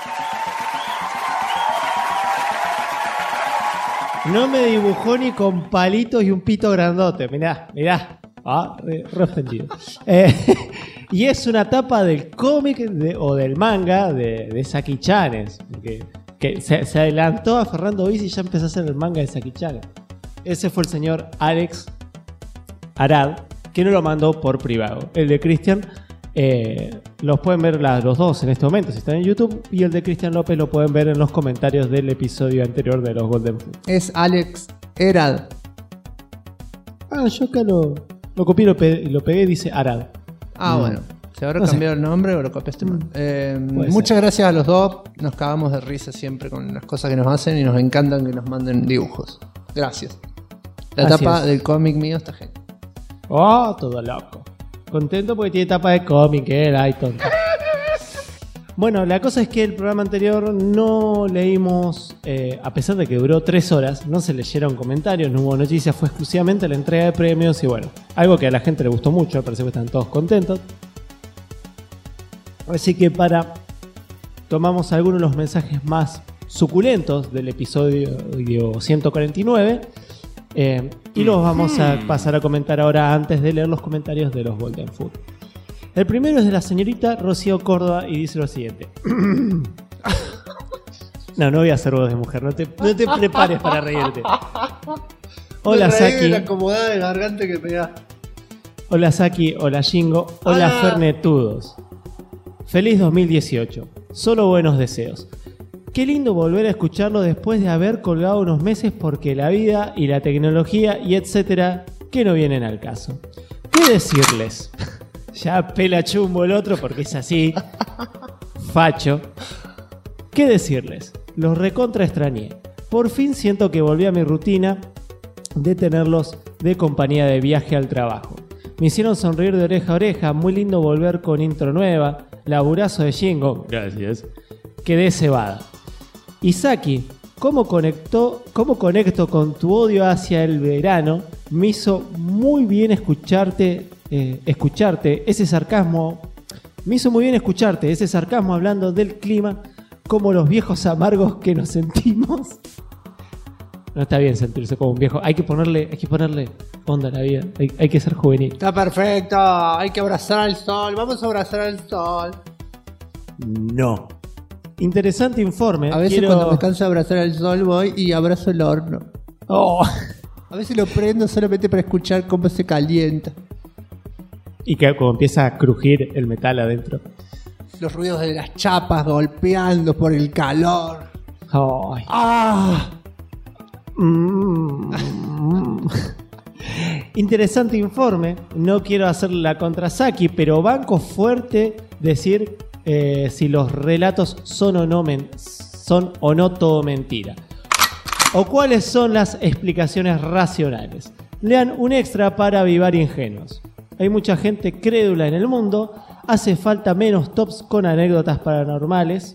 No me dibujó ni con palitos y un pito grandote, mirá. Re ofendido. Y es una tapa del cómic o del manga de Saki-chanes. Que se adelantó a Fernando Bici y ya empezó a hacer el manga de Saki-chanes. Ese fue el señor Alex Arad, que no lo mandó por privado. El de Cristian, los pueden ver los dos en este momento si están en YouTube. Y el de Cristian López lo pueden ver en los comentarios del episodio anterior de los Golden Food. Es Alex Arad. Yo acá lo copié y lo pegué, dice Arad. Bueno. ¿Se habrá cambiado el nombre o lo copiaste mal? Muchas ser. gracias a los dos. Nos cagamos de risa siempre con las cosas que nos hacen y nos encantan que nos manden dibujos. Gracias. La Así tapa es. del cómic mío está genial. Oh, todo loco. Contento porque tiene tapa de cómic, ay, tonto. Bueno, la cosa es que el programa anterior no leímos, a pesar de que duró 3 horas, no se leyeron comentarios, no hubo noticias, fue exclusivamente la entrega de premios y bueno, algo que a la gente le gustó mucho, parece que están todos contentos. Así que tomamos algunos de los mensajes más suculentos del episodio 149 y los vamos a pasar a comentar ahora antes de leer los comentarios de los Golden Food. El primero es de la señorita Rocío Córdoba y dice lo siguiente. No voy a hacer voz de mujer, no te prepares para reírte. Hola Saki. La acomodada de garganta que me da. Hola Saki, hola Jingo, hola Fernetudos. Feliz 2018, solo buenos deseos. Qué lindo volver a escucharlo después de haber colgado unos meses porque la vida y la tecnología y etcétera que no vienen al caso. ¿Qué decirles? Ya pela chumbo el otro porque es así. Facho. ¿Qué decirles? Los recontra extrañé. Por fin siento que volví a mi rutina de tenerlos de compañía de viaje al trabajo. Me hicieron sonreír de oreja a oreja. Muy lindo volver con intro nueva. Laburazo de Jingo. Gracias. Quedé cebada. Isaki, ¿cómo conecto con tu odio hacia el verano? Me hizo muy bien escucharte ese sarcasmo. Me hizo muy bien escucharte ese sarcasmo hablando del clima como los viejos amargos que nos sentimos. No está bien sentirse como un viejo. Hay que ponerle onda a la vida. Hay que ser juvenil. Está perfecto. Hay que abrazar al sol. Vamos a abrazar al sol. No. Interesante informe. A veces cuando me canso de abrazar al sol voy y abrazo el horno. Oh. A veces lo prendo solamente para escuchar cómo se calienta. Y que como empieza a crujir el metal adentro. Los ruidos de las chapas golpeando por el calor. Ay. ¡Ah! Interesante informe. No quiero hacer la contra Saki, pero banco fuerte decir si los relatos son o no todo mentira. O cuáles son las explicaciones racionales. Lean un extra para avivar ingenuos. Hay mucha gente crédula en el mundo. Hace falta menos tops con anécdotas paranormales,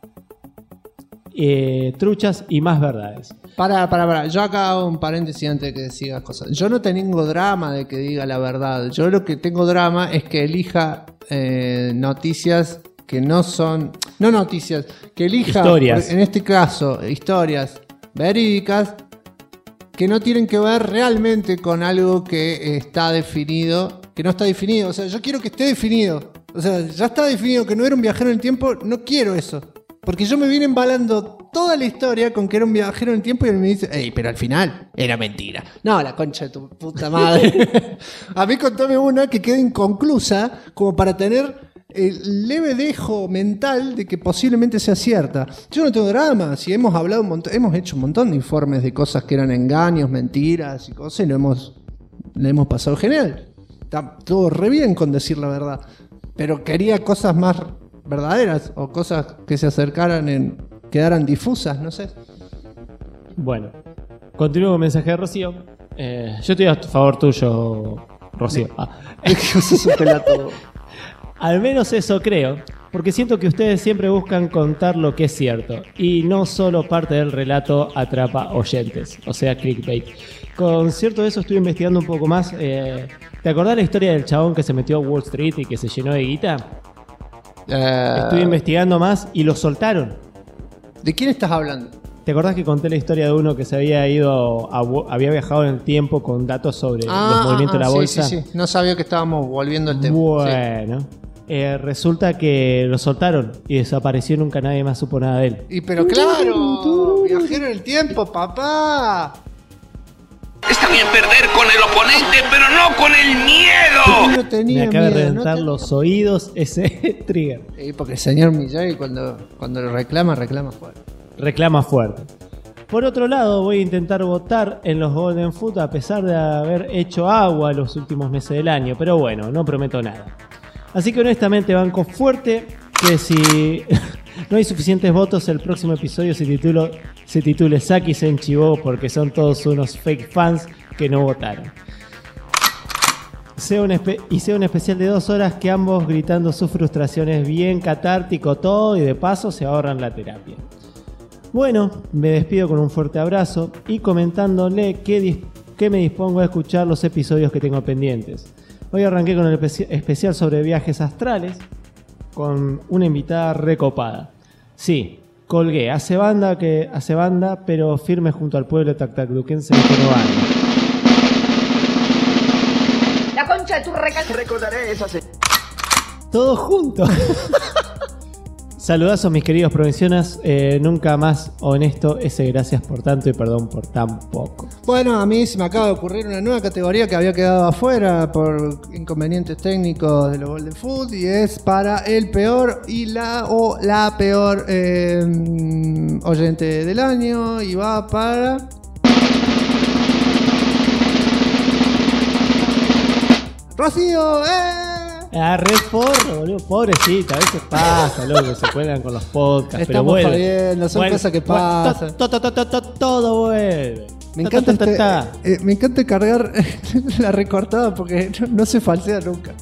truchas y más verdades. Para. Yo acá hago un paréntesis antes de que sigas cosas. Yo no tengo drama de que diga la verdad. Yo lo que tengo drama es que elija noticias que no son... No noticias, que elija... Historias. En este caso, historias verídicas que no tienen que ver realmente con algo que está definido, que no está definido. O sea, yo quiero que esté definido. O sea, ya está definido que no era un viajero en el tiempo, no quiero eso. Porque yo me vine embalando toda la historia con que era un viajero en el tiempo y él me dice, ey, pero al final era mentira. No, la concha de tu puta madre. A mí contame una que quede inconclusa como para tener el leve dejo mental de que posiblemente sea cierta. Yo no tengo drama. Si hemos hablado hemos hecho un montón de informes de cosas que eran engaños, mentiras y cosas y le hemos pasado genial. Está todo re bien con decir la verdad. Pero quería cosas más verdaderas o cosas que se acercaran quedaran difusas, no sé. Bueno, continúo con el mensaje de Rocío. Yo estoy a favor tuyo, Rocío. Sos un pelotudo. Al menos eso creo, porque siento que ustedes siempre buscan contar lo que es cierto y no solo parte del relato atrapa oyentes, o sea, clickbait. Con cierto de eso estuve investigando un poco más. ¿Te acordás la historia del chabón que se metió a Wall Street y que se llenó de guita? Estuve investigando más y lo soltaron. ¿De quién estás hablando? ¿Te acordás que conté la historia de uno que se había había viajado en el tiempo con datos sobre los movimientos de la bolsa? Sí. No sabía que estábamos volviendo al tema. Bueno, sí. Resulta que lo soltaron y desapareció, nunca nadie más supo nada de él. Pero claro, viajero en el tiempo, papá. Está bien perder con el oponente, pero no con el miedo. Me acaba de reventar los oídos ese trigger. Porque el señor Miyagi cuando lo reclama fuerte. Reclama fuerte. Por otro lado, voy a intentar votar en los Golden Food a pesar de haber hecho agua los últimos meses del año. Pero bueno, no prometo nada. Así que honestamente banco fuerte que si no hay suficientes votos, el próximo episodio se titule Saki se enchivó porque son todos unos fake fans que no votaron. sea un especial de 2 horas que ambos gritando sus frustraciones, bien catártico todo, y de paso se ahorran la terapia. Bueno, me despido con un fuerte abrazo y comentándole que me dispongo a escuchar los episodios que tengo pendientes. Hoy arranqué con el especial sobre viajes astrales con una invitada recopada. Sí, colgué, hace banda, pero firme junto al pueblo tactacuquense de Genova. La concha de tu recordaré esa Todo junto. Saludazos mis queridos provincianas, nunca más honesto ese gracias por tanto y perdón por tan poco. Bueno, a mí se me acaba de ocurrir una nueva categoría que había quedado afuera por inconvenientes técnicos de los Golden Food y es para el peor y la peor oyente del año y va para... ¡Rocío! Re porro, boludo, pobrecita, a veces pasa, loco, se cuelgan con los podcasts. Estamos pero jodiendo, son cosas que pasan. Todo vuelve. Me encanta cargar la recortada porque no se falsea nunca.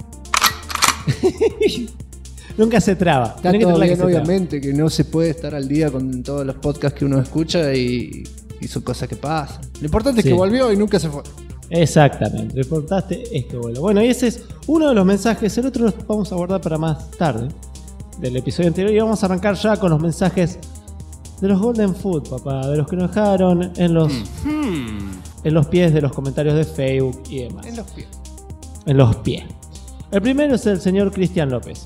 Nunca se traba. Está todo bien, obviamente, que no se puede estar al día con todos los podcasts que uno escucha y son cosas que pasan. Lo importante es que volvió y nunca se fue. Exactamente, reportaste esto, bueno. Bueno, y ese es uno de los mensajes. El otro lo vamos a guardar para más tarde del episodio anterior. Y vamos a arrancar ya con los mensajes de los Golden Food, papá. De los que nos dejaron en los pies de los comentarios de Facebook y demás. En los pies. El primero es el señor Cristian López.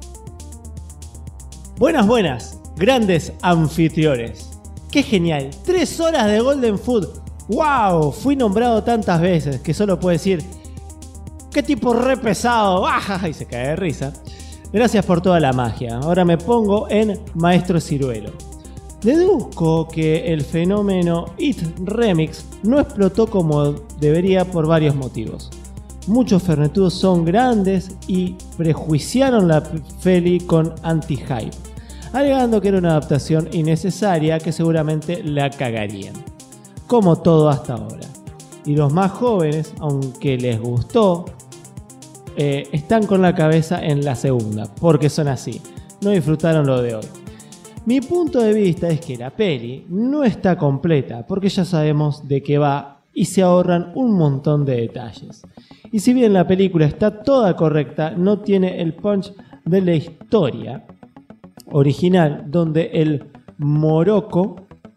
Buenas, grandes anfitriones. ¡Qué genial! 3 horas de Golden Food. ¡Wow! Fui nombrado tantas veces que solo puedo decir ¡qué tipo re pesado! ¡Ah! Y se cae de risa. Gracias por toda la magia. Ahora me pongo en Maestro Ciruelo. Deduzco que el fenómeno It Remix no explotó como debería por varios motivos. Muchos fernetudos son grandes y prejuiciaron la peli con anti-hype, alegando que era una adaptación innecesaria que seguramente la cagarían. Como todo hasta ahora. Y los más jóvenes, aunque les gustó, están con la cabeza en la segunda, porque son así, no disfrutaron lo de hoy. Mi punto de vista es que la peli no está completa, porque ya sabemos de qué va y se ahorran un montón de detalles. Y si bien la película está toda correcta, no tiene el punch de la historia original, donde el Morocco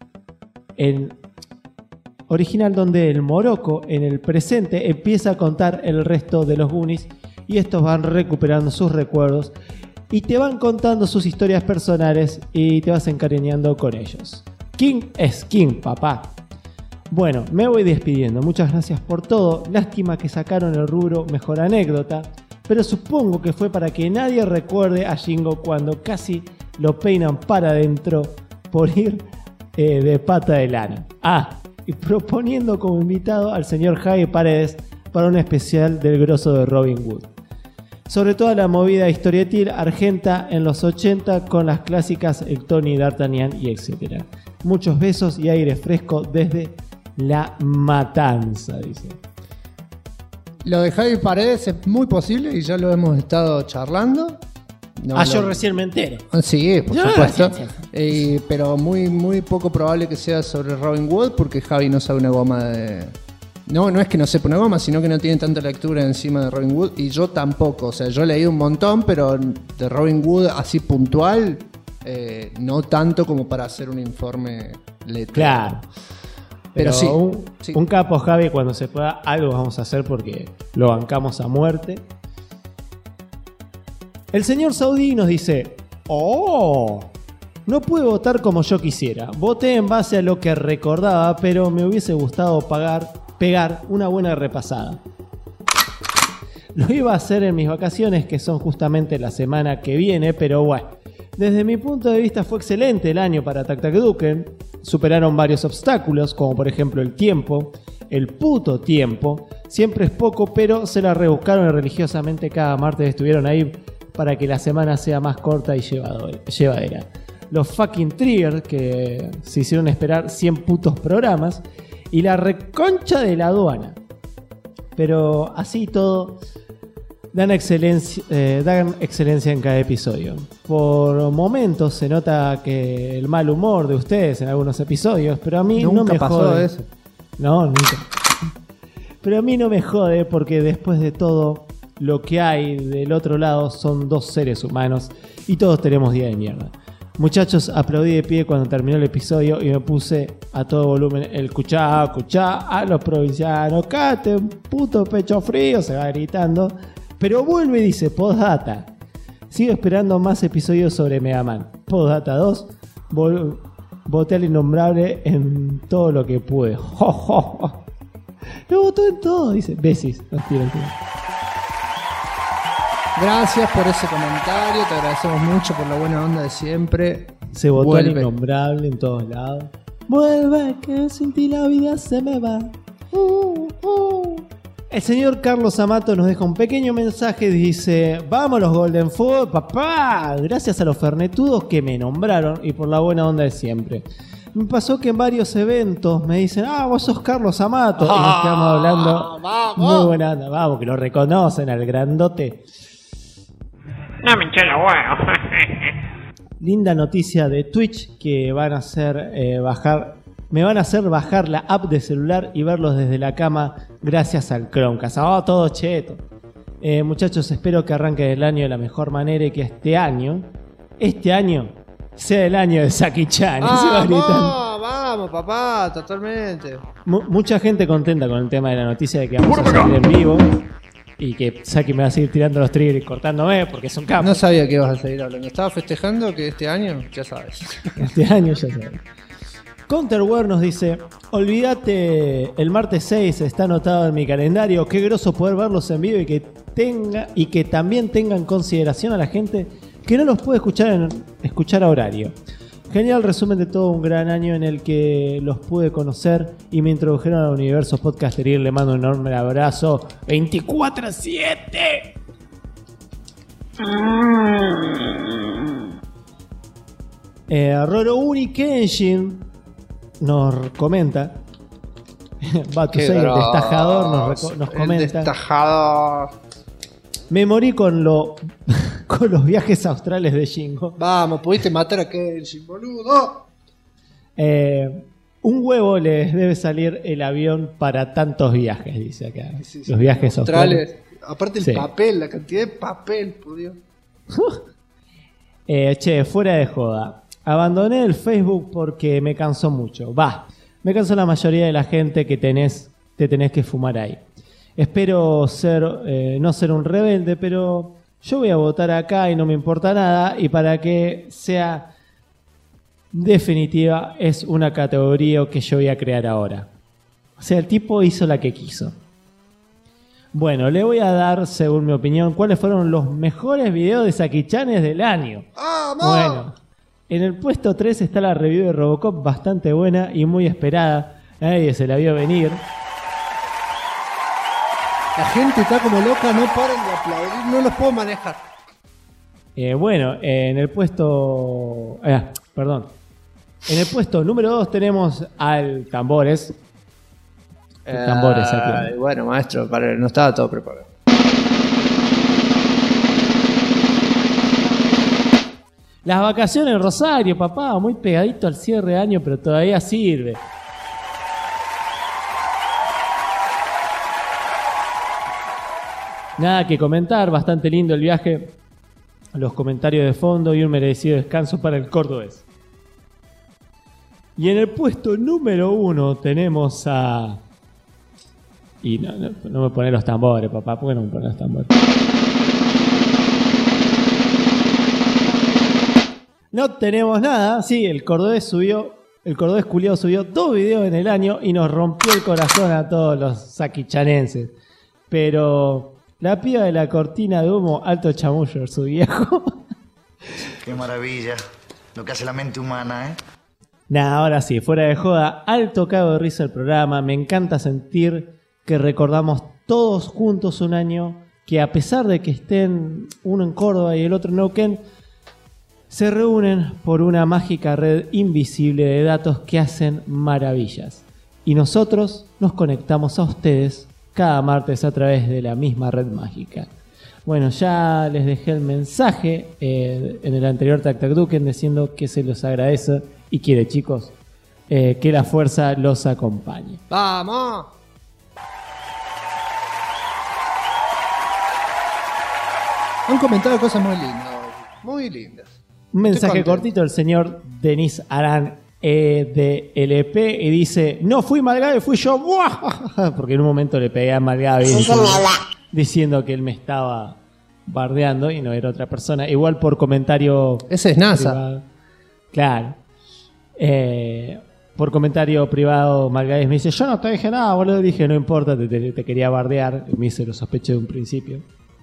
en el presente empieza a contar el resto de los Goonies y estos van recuperando sus recuerdos y te van contando sus historias personales y te vas encariñando con ellos. King es King, papá. Bueno, me voy despidiendo. Muchas gracias por todo. Lástima que sacaron el rubro mejor anécdota, pero supongo que fue para que nadie recuerde a Jingo cuando casi lo peinan para adentro por ir de pata de lana. Y proponiendo como invitado al señor Javi Paredes para un especial del grosso de Robin Hood. Sobre toda la movida historietil argenta en los 80 con las clásicas El Tony, D'Artagnan y etc. Muchos besos y aire fresco desde La Matanza, dice. Lo de Javi Paredes es muy posible y ya lo hemos estado charlando. Yo recién me entero. Sí, por supuesto. Pero muy poco probable que sea sobre Robin Hood porque Javi no sabe una goma de... No es que no sepa una goma, sino que no tiene tanta lectura encima de Robin Hood y yo tampoco. O sea, yo he leído un montón, pero de Robin Hood así puntual, no tanto como para hacer un informe letrado. Claro. Pero sí, un capo Javi, cuando se pueda, algo vamos a hacer porque lo bancamos a muerte. El señor Saudí nos dice: no pude votar como yo quisiera. Voté en base a lo que recordaba, pero me hubiese gustado pegar una buena repasada. Lo iba a hacer en mis vacaciones, que son justamente la semana que viene, pero bueno. Desde mi punto de vista fue excelente el año para Tactacuquén. Superaron varios obstáculos, como por ejemplo el tiempo, el puto tiempo. Siempre es poco, pero se la rebuscaron y religiosamente cada martes estuvieron ahí para que la semana sea más corta y llevadera. Los fucking triggers que se hicieron esperar 100 putos programas y la reconcha de la aduana. Pero así todo, dan excelencia en cada episodio. Por momentos se nota que el mal humor de ustedes en algunos episodios, pero a mí no me jode. Eso. No, nunca. Pero a mí no me jode porque después de todo, lo que hay del otro lado son 2 seres humanos y todos tenemos día de mierda. Muchachos, aplaudí de pie cuando terminó el episodio y me puse a todo volumen el cuchá a los provincianos. Cállate, un puto pecho frío, se va gritando. Pero vuelve y dice, postdata. Sigo esperando más episodios sobre Mega Man. Postdata 2, voté al innombrable en todo lo que pude. Lo votó en todo, dice. Besis, nos tiran. Gracias por ese comentario, te agradecemos mucho por la buena onda de siempre. Se votó al innombrable en todos lados. Vuelve, que sin ti la vida se me va. El señor Carlos Amato nos deja un pequeño mensaje. Dice: vamos los Golden Food, papá. Gracias a los fernetudos que me nombraron y por la buena onda de siempre. Me pasó que en varios eventos me dicen: vos sos Carlos Amato. Y nos quedamos hablando. Vamos. Muy buena onda, vamos, que lo reconocen al grandote. No me hinché la huevo. Linda noticia de Twitch que van a hacer me van a hacer bajar la app de celular y verlos desde la cama gracias al Chromecast. Todo cheto. Muchachos, espero que arranquen el año de la mejor manera y que este año sea el año de Saki-chan. Vamos, papá, totalmente. Mucha gente contenta con el tema de la noticia de que vamos a salir en vivo. Y que Saki me va a seguir tirando los triggers y cortándome porque es un capo. No sabía que ibas a seguir hablando. Estaba festejando que este año, ya sabes. Este año ya sabes. Counterware nos dice: olvídate, el martes 6 está anotado en mi calendario. Qué groso poder verlos en vivo y que también tengan consideración a la gente que no los puede escuchar a horario. Genial resumen de todo un gran año en el que los pude conocer y me introdujeron al universo podcasteril. Le mando un enorme abrazo. 24/7. Roro Uni Kenshin nos comenta. Batusei, el destajador, nos comenta. El destajador. Me morí con los viajes australes de Shingo. Vamos, pudiste matar a Kenshin, boludo. Un huevo les debe salir el avión para tantos viajes, dice acá. Sí, los viajes australes. Aparte el papel, la cantidad de papel, por Dios. Fuera de joda. Abandoné el Facebook porque me cansó mucho. Me cansó la mayoría de la gente que te tenés que fumar ahí. Espero no ser un rebelde, pero yo voy a votar acá y no me importa nada. Y para que sea definitiva, es una categoría que yo voy a crear ahora. O sea, el tipo hizo la que quiso. Bueno, le voy a dar, según mi opinión, cuáles fueron los mejores videos de Saki-chanes del año. Bueno, en el puesto 3 está la review de Robocop, bastante buena y muy esperada. Nadie se la vio venir. La gente está como loca, no paran de aplaudir, no los puedo manejar. Bueno, en el puesto... En el puesto número 2 tenemos al Tambores. Tambores aquí. Bueno, maestro, no estaba todo preparado. Las vacaciones en Rosario, papá, muy pegadito al cierre de año, pero todavía sirve. Nada que comentar, bastante lindo el viaje, los comentarios de fondo y un merecido descanso para el cordobés. Y en el puesto número 1 tenemos a... Y no me pones los tambores, papá, ¿por qué no me pones los tambores? No tenemos nada, sí, el cordobés culiado subió 2 videos en el año y nos rompió el corazón a todos los sakichanenses. Pero... la piba de la cortina de humo, alto chamullo, su viejo. Qué maravilla, lo que hace la mente humana, ¿eh? Ahora sí, fuera de joda, alto cago de risa el programa. Me encanta sentir que recordamos todos juntos un año que, a pesar de que estén uno en Córdoba y el otro en Neuquén, se reúnen por una mágica red invisible de datos que hacen maravillas. Y nosotros nos conectamos a ustedes cada martes a través de la misma red mágica. Bueno, ya les dejé el mensaje en el anterior Tac Tac Duken diciendo que se los agradece y quiere, chicos, que la fuerza los acompañe. ¡Vamos! Han comentado cosas muy lindas hoy. Muy lindas. Un mensaje cortito del señor Denis Arán EDLP y dice: no fui Malgabe, fui yo. Porque en un momento le pegué a Malgabe diciendo que él me estaba bardeando y no era otra persona. Igual por comentario. Ese es NASA. Privado. Claro. Por comentario privado, Malgabe me dice: yo no te dije nada, boludo. Dije: no importa, te quería bardear. Me hice lo sospeché de un principio.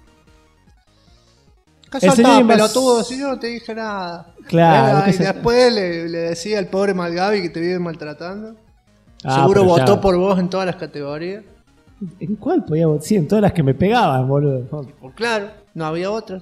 ¿Qué saltaba, pelotudo? Si yo no te dije nada. Claro. Y después le decía al pobre Malgabe que te vive maltratando. Ah, seguro votó ya por vos en todas las categorías. ¿En cuál podía votar? Sí, en todas las que me pegaban, boludo. Pues claro, no había otras.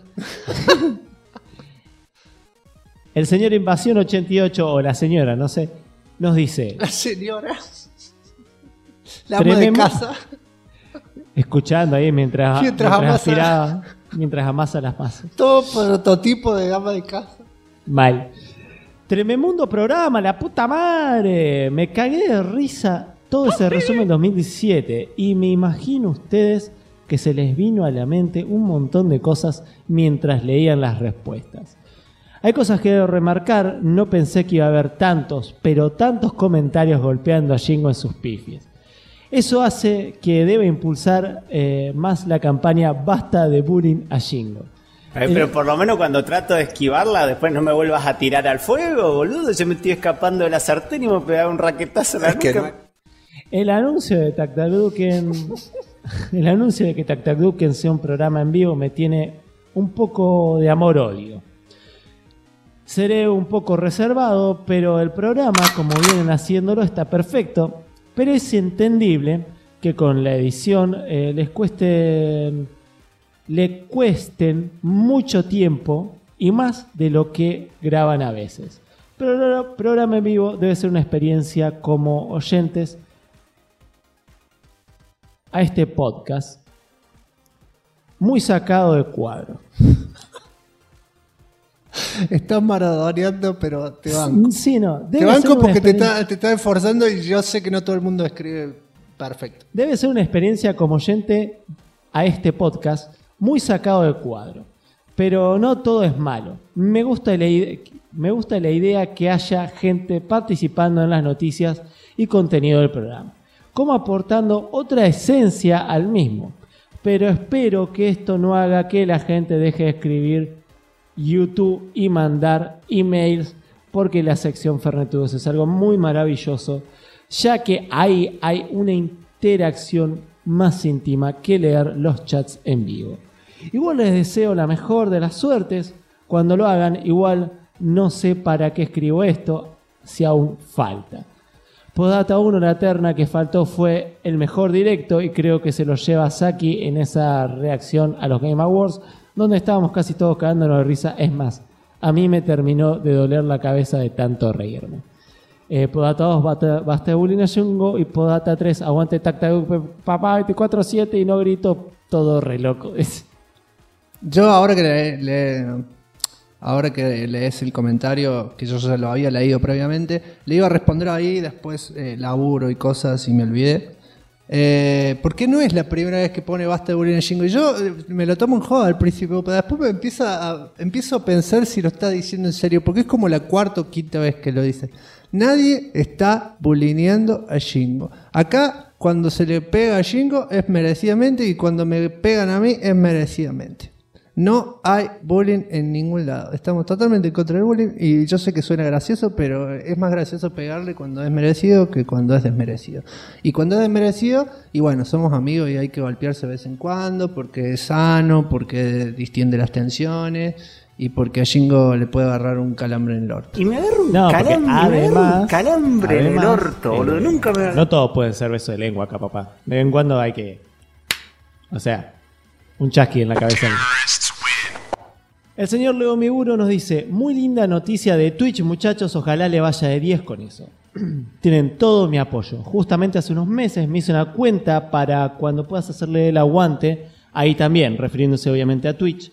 El señor Invasión 88, o la señora, no sé, nos dice... La señora. La ama de casa. Escuchando ahí mientras aspiraba, mientras amasa las masas. Todo prototipo de ama de casa. Mal. Trememundo programa, la puta madre. Me cagué de risa todo ese resumen 2017 y me imagino ustedes que se les vino a la mente un montón de cosas mientras leían las respuestas. Hay cosas que debo remarcar, no pensé que iba a haber tantos, pero tantos comentarios golpeando a Shingo en sus pifies. Eso hace que deba impulsar más la campaña Basta de bullying a Shingo. Pero por lo menos cuando trato de esquivarla, después no me vuelvas a tirar al fuego, boludo. Yo me estoy escapando de la sartén y me pegaba un raquetazo en la nuca. El anuncio de Tac Tac Duken, el anuncio de que Tac Tac Duken sea un programa en vivo me tiene un poco de amor-odio. Seré un poco reservado, pero el programa, como vienen haciéndolo, está perfecto. Pero es entendible que con la edición le cuesten mucho tiempo y más de lo que graban a veces. Pero el programa en vivo debe ser una experiencia como oyentes a este podcast muy sacado de cuadro. Estás maradoneando, pero te banco. Sí, no. Te banco porque te está esforzando y yo sé que no todo el mundo escribe perfecto. Debe ser una experiencia como oyente a este podcast muy sacado de cuadro. Pero no todo es malo. Me gusta la idea que haya gente participando en las noticias y contenido del programa, como aportando otra esencia al mismo. Pero espero que esto no haga que la gente deje de escribir YouTube y mandar emails, porque la sección Fernetudos es algo muy maravilloso, ya que ahí hay una interacción más íntima que leer los chats en vivo. Igual les deseo la mejor de las suertes cuando lo hagan. Igual no sé para qué escribo esto si aún falta. Postdata 1, la terna que faltó fue el mejor directo y creo que se lo lleva Saki en esa reacción a los Game Awards, donde estábamos casi todos cagándonos de risa. Es más, a mí me terminó de doler la cabeza de tanto reírme. Podata 2, basta de bullying a Shingo. Y Podata 3, aguante Tac Tac papá 24/7 y no grito todo re loco. Yo ahora que lees el comentario, que yo ya lo había leído previamente, le iba a responder ahí, después laburo y cosas y me olvidé. Porque no es la primera vez que pone basta de bullying a Shingo. Y yo me lo tomo en joda al principio, pero después empiezo a pensar si lo está diciendo en serio, porque es como la cuarta o quinta vez que lo dice. Nadie está bullyingando a Shingo. Acá, cuando se le pega a Shingo es merecidamente, y cuando me pegan a mí es merecidamente. No hay bullying en ningún lado. Estamos totalmente en contra del bullying, y yo sé que suena gracioso, pero es más gracioso pegarle cuando es merecido que cuando es desmerecido. Y cuando es desmerecido, y bueno, somos amigos y hay que golpearse de vez en cuando porque es sano, porque distiende las tensiones y porque a Shingo le puede agarrar un calambre en el orto. Y me agarra un calambre en el orto, boludo. Nunca me... No todo puede ser beso de lengua acá, papá. De vez en cuando hay que... O sea, un chasqui en la cabeza. El señor Leo Miguro nos dice: muy linda noticia de Twitch, muchachos, ojalá le vaya de 10 con eso. tienen todo mi apoyo. Justamente hace unos meses me hice una cuenta para cuando puedas hacerle el aguante, ahí también, refiriéndose obviamente a Twitch.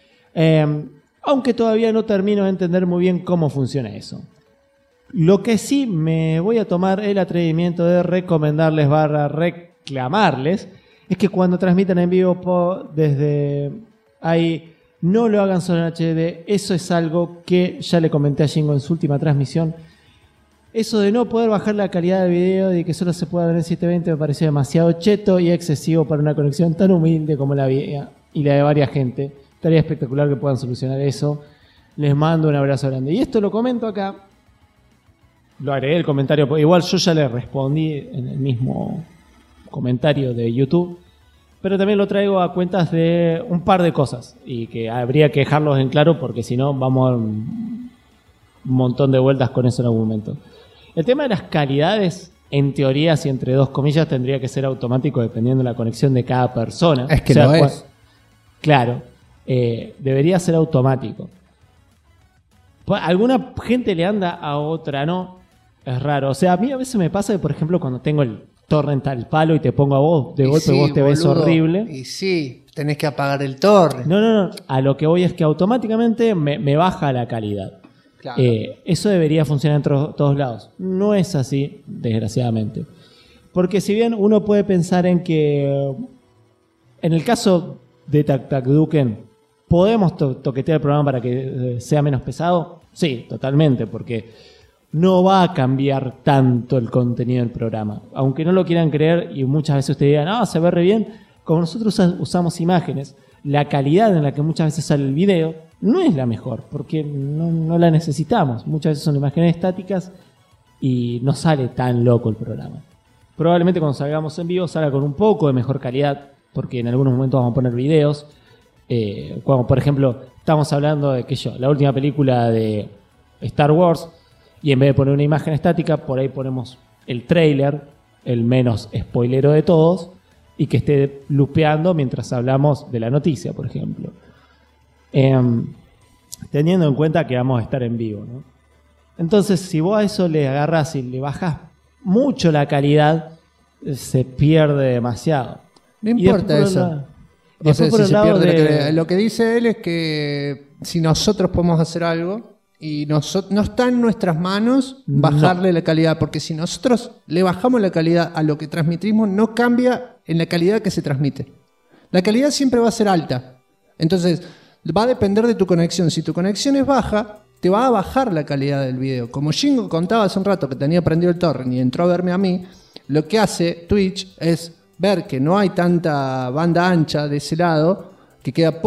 Aunque todavía no termino de entender muy bien cómo funciona eso. Lo que sí me voy a tomar el atrevimiento de recomendarles / reclamarles es que cuando transmitan en vivo desde ahí, no lo hagan solo en HD. Eso es algo que ya le comenté a Jingo en su última transmisión. Eso de no poder bajar la calidad del video y que solo se pueda ver en 720 me pareció demasiado cheto y excesivo para una conexión tan humilde como la mía y la de varias gente. Estaría espectacular que puedan solucionar eso. Les mando un abrazo grande. Y esto lo comento acá. Lo agregué el comentario. Igual yo ya le respondí en el mismo comentario de YouTube. Pero también lo traigo a cuentas de un par de cosas. Y que habría que dejarlos en claro porque si no vamos a dar un montón de vueltas con eso en algún momento. El tema de las calidades, en teoría, si entre dos comillas, tendría que ser automático dependiendo de la conexión de cada persona. Es que lo es. Claro. Debería ser automático. Alguna gente le anda, a otra no. Es raro. O sea, a mí a veces me pasa que, por ejemplo, cuando tengo el torrent al palo y te pongo a vos, de golpe vos te ves horrible. Y sí, tenés que apagar el torrent. No. A lo que voy es que automáticamente me baja la calidad. Claro. Eso debería funcionar en todos lados. No es así, desgraciadamente. Porque si bien uno puede pensar en que, en el caso de Taktakduken, ¿podemos toquetear el programa para que sea menos pesado? Sí, totalmente, porque no va a cambiar tanto el contenido del programa. Aunque no lo quieran creer y muchas veces ustedes digan, no, se ve re bien, como nosotros usamos imágenes, la calidad en la que muchas veces sale el video no es la mejor, porque no la necesitamos. Muchas veces son imágenes estáticas y no sale tan loco el programa. Probablemente cuando salgamos en vivo salga con un poco de mejor calidad, porque en algunos momentos vamos a poner videos. Cuando, por ejemplo, estamos hablando de la última película de Star Wars, y en vez de poner una imagen estática, por ahí ponemos el tráiler, el menos spoilero de todos, y que esté lupeando mientras hablamos de la noticia, por ejemplo. Teniendo en cuenta que vamos a estar en vivo, ¿no? Entonces, si vos a eso le agarrás y le bajás mucho la calidad, se pierde demasiado. No importa eso. O sea, si se pierde lo que dice él es que si nosotros podemos hacer algo y no está en nuestras manos bajarle la calidad, porque si nosotros le bajamos la calidad a lo que transmitimos, no cambia en la calidad que se transmite. La calidad siempre va a ser alta. Entonces, va a depender de tu conexión. Si tu conexión es baja, te va a bajar la calidad del video. Como Jingo contaba hace un rato que tenía prendido el torrent y entró a verme a mí, lo que hace Twitch es ver que no hay tanta banda ancha de ese lado, que queda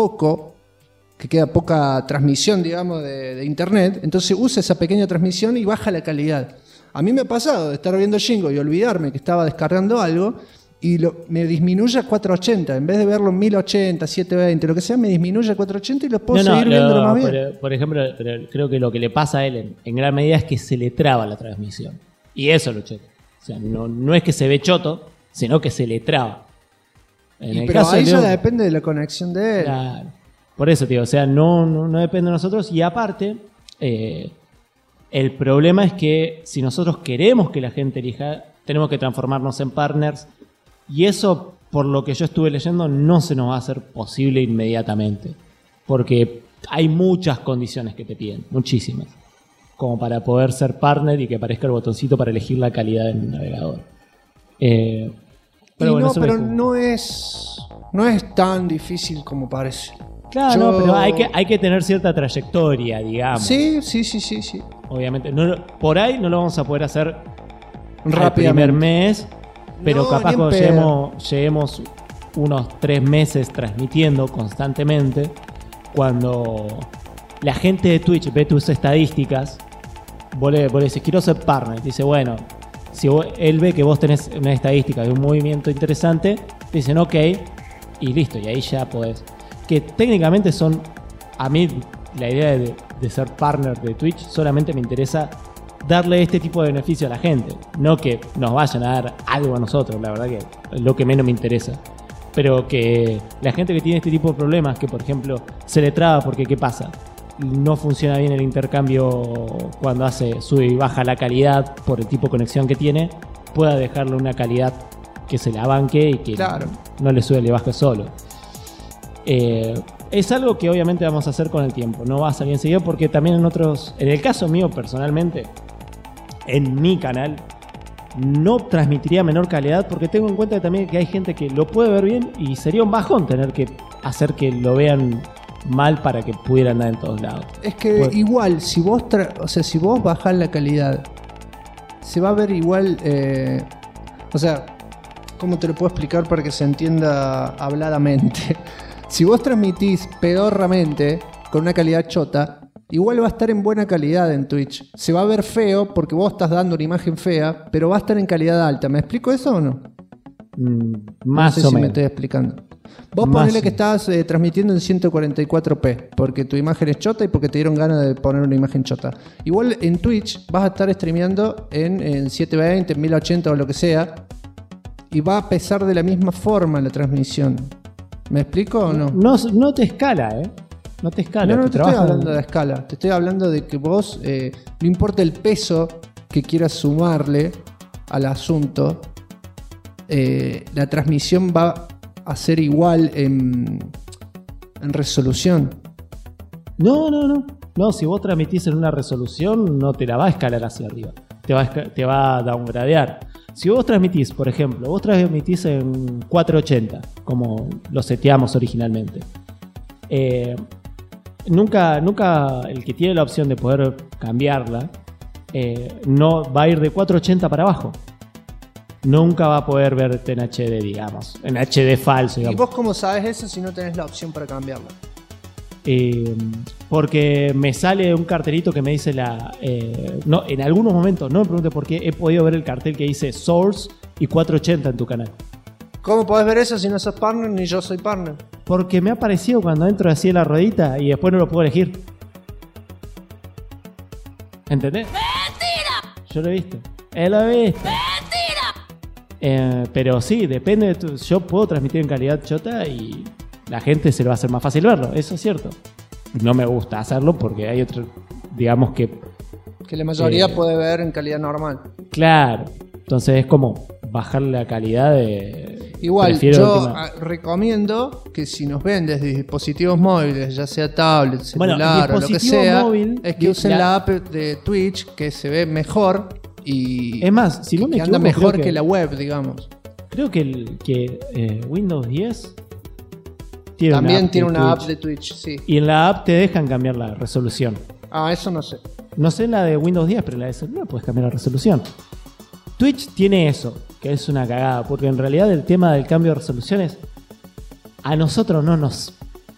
poca transmisión, digamos, de internet. Entonces usa esa pequeña transmisión y baja la calidad. A mí me ha pasado de estar viendo Jingo y olvidarme que estaba descargando algo y me disminuye a 480. En vez de verlo en 1080, 720, lo que sea, me disminuye a 480 y lo puedo seguir viendo más bien. Por ejemplo, creo que lo que le pasa a él en gran medida es que se le traba la transmisión. Y eso es lo choto. O sea, no es que se ve choto, sino que se le traba. Pero ahí ya depende de la conexión de él. Claro. Por eso, tío, o sea, no depende de nosotros. Y aparte, el problema es que si nosotros queremos que la gente elija, tenemos que transformarnos en partners. Y eso, por lo que yo estuve leyendo, no se nos va a hacer posible inmediatamente. Porque hay muchas condiciones que te piden, muchísimas, como para poder ser partner y que aparezca el botoncito para elegir la calidad del navegador. Pero no es tan difícil como parece. Claro, pero hay que tener cierta trayectoria, digamos. Sí. Obviamente, por ahí no lo vamos a poder hacer el primer mes, pero capaz cuando lleguemos unos 3 meses transmitiendo constantemente, cuando la gente de Twitch ve tus estadísticas, vos le decís, quiero ser partner. Dice, bueno, si él ve que vos tenés una estadística de un movimiento interesante, te dicen ok, y listo, y ahí ya podés. Que técnicamente a mí la idea de ser partner de Twitch solamente me interesa darle este tipo de beneficio a la gente, no que nos vayan a dar algo a nosotros, la verdad que es lo que menos me interesa. Pero que la gente que tiene este tipo de problemas, que por ejemplo se le traba porque ¿qué pasa? no funciona bien el intercambio cuando sube y baja la calidad por el tipo de conexión que tiene, pueda dejarle una calidad que se la banque y que no le sube, le baje solo. Es algo que obviamente vamos a hacer con el tiempo, no va a salir enseguida, porque también en el caso mío personalmente, en mi canal no transmitiría menor calidad, porque tengo en cuenta también que hay gente que lo puede ver bien y sería un bajón tener que hacer que lo vean mal para que pudiera andar en todos lados. Es que igual, si vos bajás la calidad, se va a ver igual. O sea, ¿cómo te lo puedo explicar para que se entienda habladamente? Si vos transmitís pedorramente con una calidad chota, igual va a estar en buena calidad en Twitch. Se va a ver feo porque vos estás dando una imagen fea, pero va a estar en calidad alta. ¿Me explico eso o no? Más no sé o si menos. me estoy explicando. Vos ponele que estás transmitiendo en 144p porque tu imagen es chota y porque te dieron ganas de poner una imagen chota. Igual en Twitch vas a estar streameando en 720, en 1080 o lo que sea, y va a pesar de la misma forma la transmisión. ¿Me explico o no? No te escala, No te escala. No te estoy hablando de escala. Te estoy hablando de que vos, no importa el peso que quieras sumarle al asunto, la transmisión va a ser igual en resolución. No, si vos transmitís en una resolución, no te la va a escalar hacia arriba. Te va a downgradear. Si vos transmitís, por ejemplo, en 480, como lo seteamos originalmente, nunca el que tiene la opción de poder cambiarla, no va a ir de 480 para abajo. Nunca va a poder verte en HD, digamos. En HD falso, digamos. ¿Y vos cómo sabes eso si no tenés la opción para cambiarla? Porque me sale un cartelito que me dice en algunos momentos, no me pregunte por qué, he podido ver el cartel que dice Source y 480 en tu canal. ¿Cómo podés ver eso si no sos partner ni yo soy partner? Porque me ha aparecido cuando entro así en la ruedita y después no lo puedo elegir. ¿Entendés? ¡Mentira! Yo lo he visto. Él lo ha visto. ¡Mentira! Pero sí, depende de yo puedo transmitir en calidad chota y la gente se le va a hacer más fácil verlo, eso es cierto. No me gusta hacerlo porque hay otro, digamos que la mayoría puede ver en calidad normal. Claro, entonces es como bajar la calidad de... Igual, yo recomiendo que si nos ven desde dispositivos móviles, ya sea tablet, celular o lo que sea, es que usen la app de Twitch, que se ve mejor y es más, si no me anda mejor que la web, digamos. Creo que Windows 10 también tiene una app de Twitch, sí. Y en la app te dejan cambiar la resolución. Eso no sé. No sé la de Windows 10, pero la de celular puedes cambiar la resolución. Twitch tiene eso, que es una cagada, porque en realidad el tema del cambio de resoluciones a nosotros no nos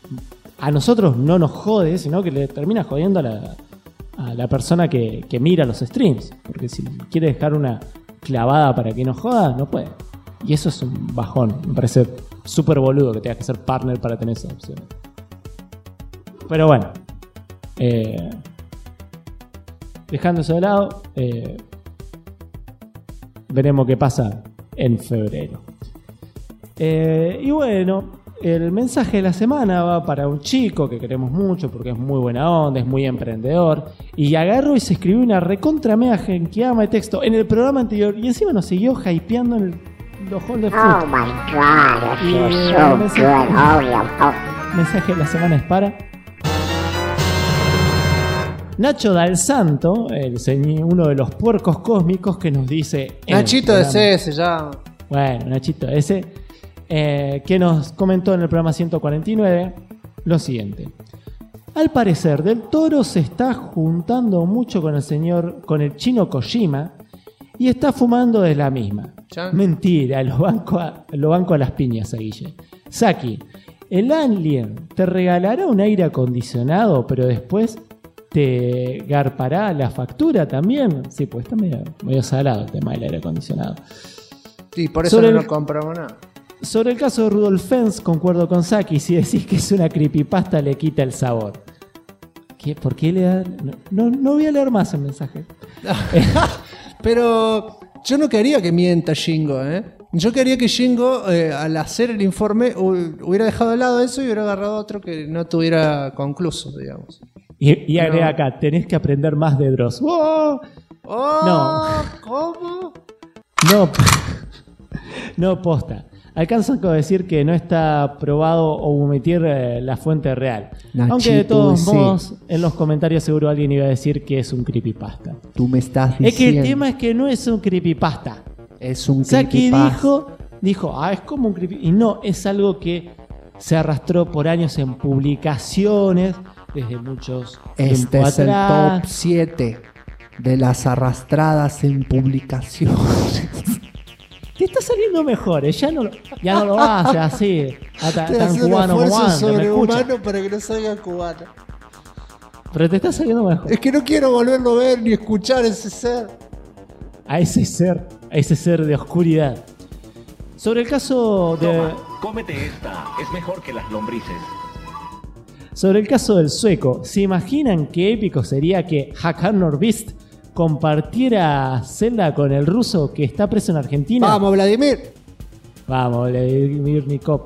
jode, sino que le termina jodiendo a la persona que mira los streams. Porque si quiere dejar una clavada para que no joda, no puede. Y eso es un bajón. Me parece súper boludo que tengas que ser partner para tener esa opción. Pero bueno. Dejando eso de lado, veremos qué pasa en febrero. Y bueno, el mensaje de la semana va para un chico que queremos mucho porque es muy buena onda, es muy emprendedor. Y agarró y se escribió una recontra mega genqueama de texto en el programa anterior y encima nos siguió hypeando en los Hall de Foot. Oh my god, I feel so good. Mensaje de la semana es para Nacho Dal Santo, uno de los puercos cósmicos que nos dice... Nachito ese se llama. Bueno, Nachito ese, que nos comentó en el programa 149 lo siguiente. Al parecer, Del Toro se está juntando mucho con el chino Kojima y está fumando de la misma. ¿Chan? Mentira, lo banco a las piñas a Guille. Saki, el alien te regalará un aire acondicionado, pero después te garpará la factura también. Sí, pues está medio salado el tema del aire acondicionado. Sí, por eso no compramos nada. Sobre el caso de Rudolf Fens, concuerdo con Saki. Si decís que es una creepypasta, le quita el sabor. ¿Qué? ¿Por qué le da...? No voy a leer más el mensaje. Pero yo no quería que mienta Shingo, Yo quería que Shingo, al hacer el informe, hubiera dejado de lado eso y hubiera agarrado otro que no tuviera concluso, digamos. Y agrega acá, tenés que aprender más de Dross. ¡Oh! ¿Cómo? No, posta. Alcanzan a decir que no está probado o omitir la fuente real. Nachito, aunque de todos modos, en los comentarios seguro alguien iba a decir que es un creepypasta. Tú me estás diciendo. Es que el tema es que no es un creepypasta. Es un Saki creepypasta. dijo, es como un creepypasta. Y no, es algo que se arrastró por años en publicaciones, desde muchos Este tiempo es atrás. el top 7 de las arrastradas en publicaciones. Te está saliendo mejor, ya no lo hace así. Te Tan hace un cubano como esfuerzo antes, me escucha. sobrehumano para que no salga cubano. Pero te está saliendo mejor. Es que no quiero volverlo a ver ni escuchar ese ser. A ese ser de oscuridad. Sobre el caso de... Cómete esta, es mejor que las lombrices. Sobre el caso del sueco, ¿se imaginan qué épico sería que Hakan Norvist compartiera celda con el ruso que está preso en Argentina? Vamos, Vladimir. Vamos, Vladimir Nikov.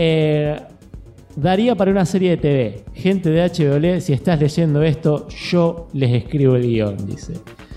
Daría para una serie de TV. Gente de HBO, si estás leyendo esto, yo les escribo el guión, dice.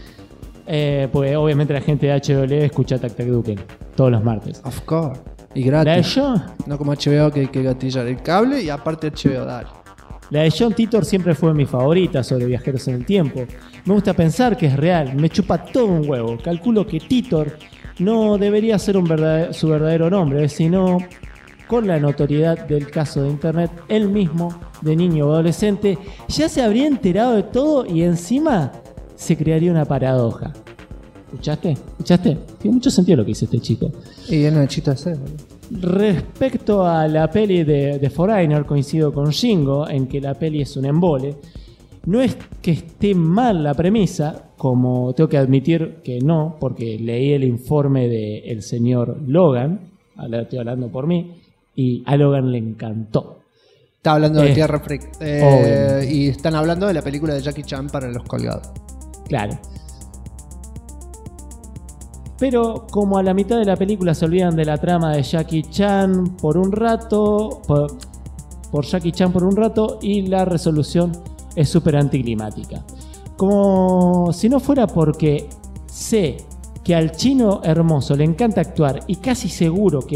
Pues obviamente la gente de HBO escucha Tac Tac Duken todos los martes. Of course. Y gratis. La de John, No como HBO que hay que gatillar el cable y aparte HBO, dale. la de John Titor siempre fue mi favorita sobre viajeros en el tiempo. Me gusta pensar que es real, me chupa todo un huevo. Calculo que Titor no debería ser su verdadero nombre, sino con la notoriedad del caso de internet, él mismo, de niño o adolescente, ya se habría enterado de todo y encima se crearía una paradoja. ¿Escuchaste? Tiene mucho sentido lo que dice este chico. Y es Nachito hacer, Respecto a la peli de Foreigner, coincido con Shingo en que la peli es un embole. No es que esté mal la premisa, como tengo que admitir que no, porque leí el informe del señor Logan, estoy hablando por mí, y a Logan le encantó. Está hablando de Tierra Freak. Obvio. Y están hablando de la película de Jackie Chan para los colgados. Claro. Pero como a la mitad de la película se olvidan de la trama de Jackie Chan por un rato, por Jackie Chan por un rato, y la resolución es súper anticlimática. Como si no fuera porque sé que al chino hermoso le encanta actuar y casi seguro que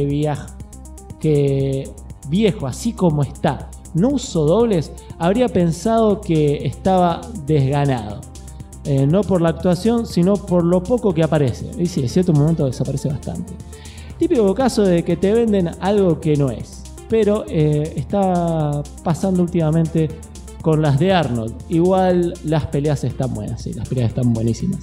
viejo así como está no usó dobles, habría pensado que estaba desganado. No por la actuación, sino por lo poco que aparece. Y sí, en cierto momento desaparece bastante. Típico caso de que te venden algo que no es. Pero está pasando últimamente con las de Arnold. Igual las peleas están buenas, sí, las peleas están buenísimas.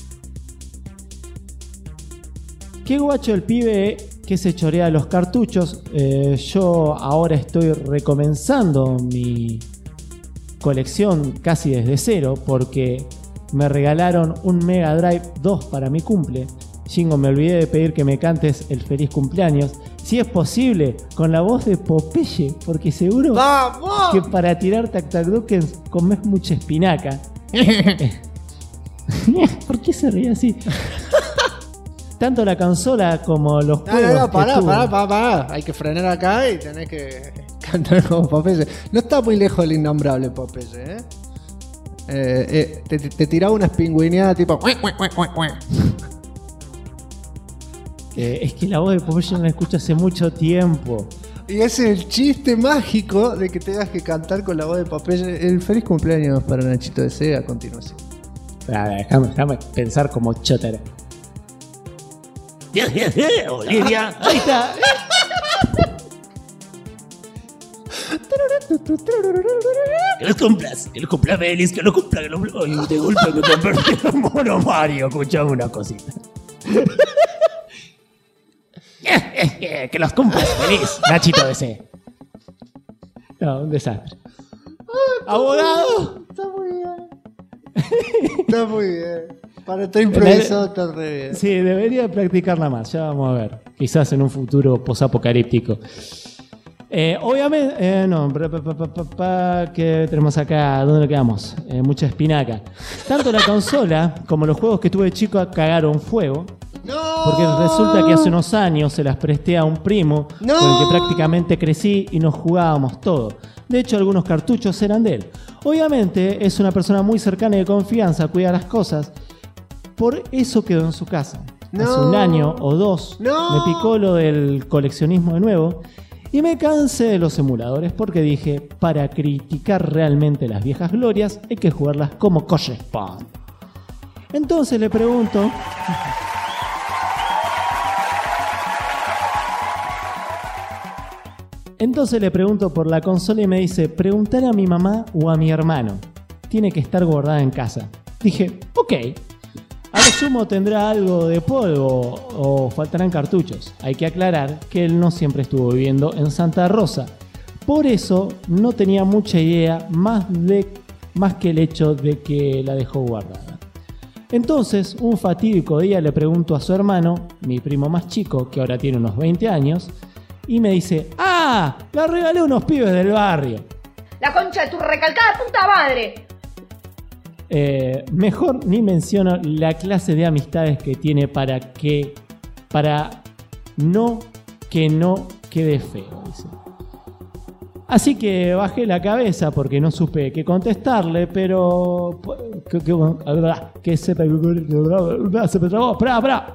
Qué guacho el pibe que se chorea los cartuchos. Yo ahora estoy recomenzando mi colección casi desde cero porque me regalaron un Mega Drive 2 para mi cumple. Shingo, me olvidé de pedir que me cantes el feliz cumpleaños. Si es posible, con la voz de Popeye, porque seguro ¡vamos! Que para tirar Tac Tac Duken comes mucha espinaca. ¿Por qué se ríe así? Tanto la consola como los juegos. No, pará. Hay que frenar acá y tenés que cantar como Popeye. No está muy lejos del innombrable Popeye, te tiraba unas pingüineadas tipo. Es que la voz de Popeye no la escucho hace mucho tiempo. Y ese es el chiste mágico de que tengas que cantar con la voz de Popeye. El feliz cumpleaños para Nachito de Sega a continuación. Déjame pensar como chotera. Olivia. Ahí está. Que los cumpla feliz, que lo cumpla, que lo y de golpe me convertí en Mono Mario, escuchame una cosita. Que los cumplas feliz, Nachito DC. No, un desastre. ¡Abogado! Está muy bien. Está muy bien. Para estar improvisado está re bien. Sí, debería practicarla más, ya vamos a ver. Quizás en un futuro posapocalíptico. Obviamente, ¿qué tenemos acá? ¿Dónde lo quedamos? Mucha espinaca. Tanto la consola como los juegos que tuve de chico cagaron fuego. Porque resulta que hace unos años se las presté a un primo con el que prácticamente crecí y nos jugábamos todo. De hecho, algunos cartuchos eran de él. Obviamente es una persona muy cercana y de confianza, cuida las cosas. Por eso quedó en su casa. Hace un año o dos me picó lo del coleccionismo de nuevo y me cansé de los emuladores porque dije, para criticar realmente las viejas glorias hay que jugarlas como corresponde. Entonces le pregunto... por la consola y me dice, preguntar a mi mamá o a mi hermano. Tiene que estar guardada en casa. Dije, ok. A lo sumo tendrá algo de polvo o faltarán cartuchos. Hay que aclarar que él no siempre estuvo viviendo en Santa Rosa. Por eso no tenía mucha idea más que el hecho de que la dejó guardada. Entonces, un fatídico día le pregunto a su hermano, mi primo más chico, que ahora tiene unos 20 años, y me dice, ¡ah! La regalé a unos pibes del barrio. La concha de tu recalcada puta madre. Mejor ni menciono la clase de amistades que tiene para no quede feo, dice. Así que bajé la cabeza porque no supe qué contestarle, pero... que se me trabó, ¡Pra!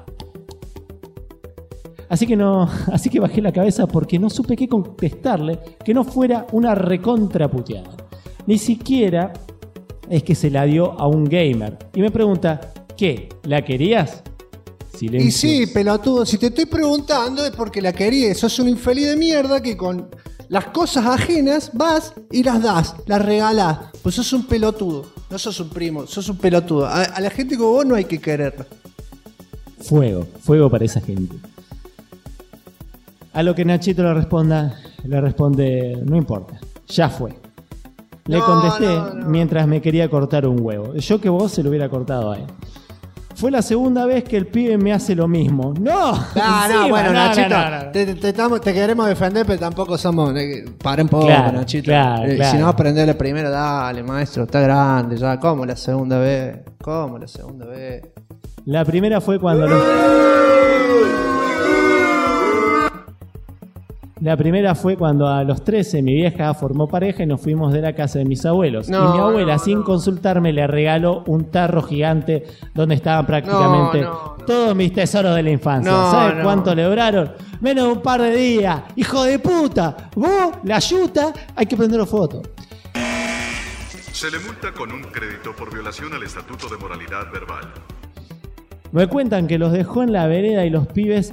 Así que bajé la cabeza porque no supe qué contestarle que no fuera una recontraputeada. Ni siquiera es que se la dio a un gamer. Y me pregunta, ¿qué? ¿La querías? Silencio. Y sí, pelotudo, si te estoy preguntando es porque la querías. Sos un infeliz de mierda que con las cosas ajenas vas y las das, las regalás. Pues sos un pelotudo, no sos un primo, sos un pelotudo. A la gente como vos no hay que quererla. Fuego para esa gente. A lo que Nachito le responde, no importa, ya fue. Le contesté mientras me quería cortar un huevo. Yo que vos se lo hubiera cortado a él. Fue la segunda vez que el pibe me hace lo mismo. ¡No! Bueno, Nachito, te queremos defender, pero tampoco somos... Paren poco, Nachito. Claro. Si no, aprendele primero, dale, maestro, está grande ya. ¿Cómo la segunda vez? La primera fue cuando... La primera fue cuando a los 13 mi vieja formó pareja y nos fuimos de la casa de mis abuelos. Y mi abuela, sin consultarme, le regaló un tarro gigante donde estaban prácticamente todos mis tesoros de la infancia. ¿Sabes cuánto le duraron? Menos de un par de días. ¡Hijo de puta! Vos, la yuta, hay que prender fotos. Se le multa con un crédito por violación al Estatuto de Moralidad Verbal. Me cuentan que los dejó en la vereda y los pibes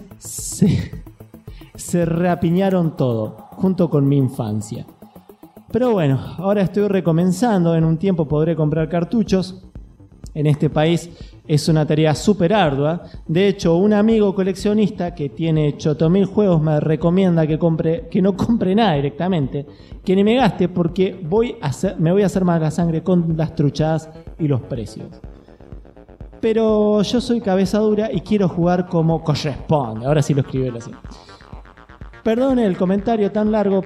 se reapiñaron todo, junto con mi infancia. Pero bueno, ahora estoy recomenzando, en un tiempo podré comprar cartuchos. En este país es una tarea súper ardua. De hecho, un amigo coleccionista que tiene 8.000 juegos me recomienda que no compre nada directamente, que ni me gaste porque me voy a hacer mala sangre con las truchadas y los precios. Pero yo soy cabeza dura y quiero jugar como corresponde. Ahora sí lo escribí así. Perdone el comentario tan largo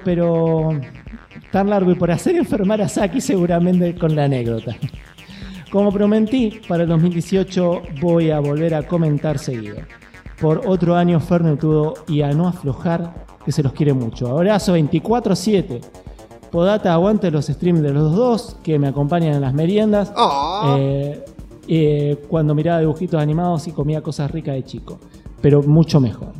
y por hacer enfermar a Saki seguramente con la anécdota. Como prometí, para el 2018 voy a volver a comentar seguido. Por otro año fernetudo y a no aflojar, que se los quiere mucho. Abrazo 24/7. Podata, aguante los streams de los dos que me acompañan en las meriendas. Cuando miraba dibujitos animados y comía cosas ricas de chico. Pero mucho mejor.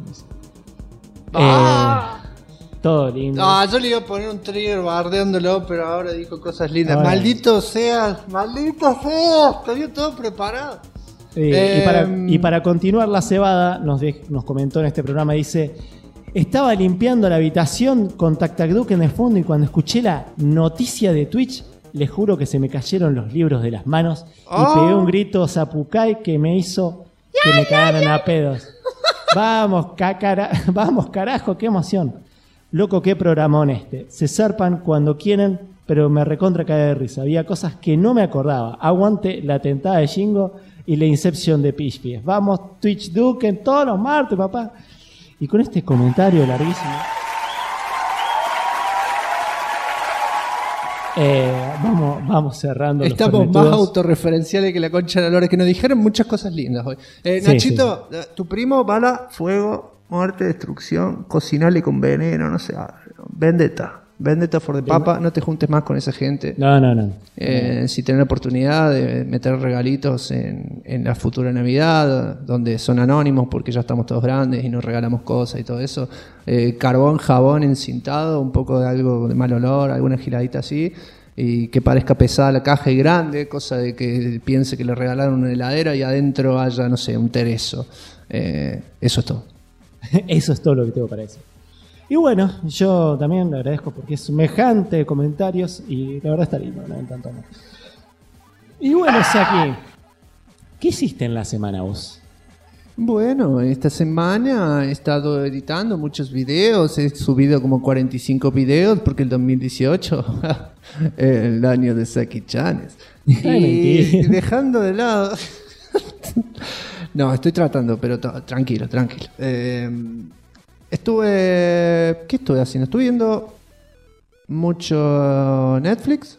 Todo lindo. Yo le iba a poner un trigger bardeándolo, pero ahora dijo cosas lindas. Maldito seas, estoy todo preparado. Y para continuar la cebada, nos comentó en este programa, dice: estaba limpiando la habitación con Tac Tac Duke en el fondo y cuando escuché la noticia de Twitch, les juro que se me cayeron los libros de las manos y pegué un grito zapucay que me hizo que me cagaran a pedos. Vamos, carajo, qué emoción. Loco, qué programón este. Se zarpan cuando quieren, pero me recontra cae de risa. Había cosas que no me acordaba. Aguante la tentada de Jingo y la Inception de Pishpies. Vamos, Twitch Duke en todos los martes, papá. Y con este comentario larguísimo. Vamos cerrando. Estamos más autorreferenciales que la concha de la lora, que nos dijeron muchas cosas lindas hoy. Nachito, tu primo, bala, fuego, muerte, destrucción, cocinarle con veneno, no sé. Vendetta for the papa, no te juntes más con esa gente. No. Si tenés la oportunidad de meter regalitos en la futura Navidad, donde son anónimos porque ya estamos todos grandes y nos regalamos cosas y todo eso. Carbón, jabón encintado, un poco de algo de mal olor, alguna giladita así. Y que parezca pesada la caja y grande, cosa de que piense que le regalaron una heladera y adentro haya, no sé, un tereso. Eso es todo. Eso es todo lo que tengo para decir. Y bueno, yo también le agradezco porque es semejante comentarios y la verdad está lindo, no tanto más. Y bueno, Saki, ¿qué hiciste en la semana vos? Bueno, esta semana he estado editando muchos videos, he subido como 45 videos porque el 2018, el año de Saki Chanes. Y dejando de lado... No, estoy tratando, pero tranquilo. ¿Qué estuve haciendo? Estuve viendo mucho Netflix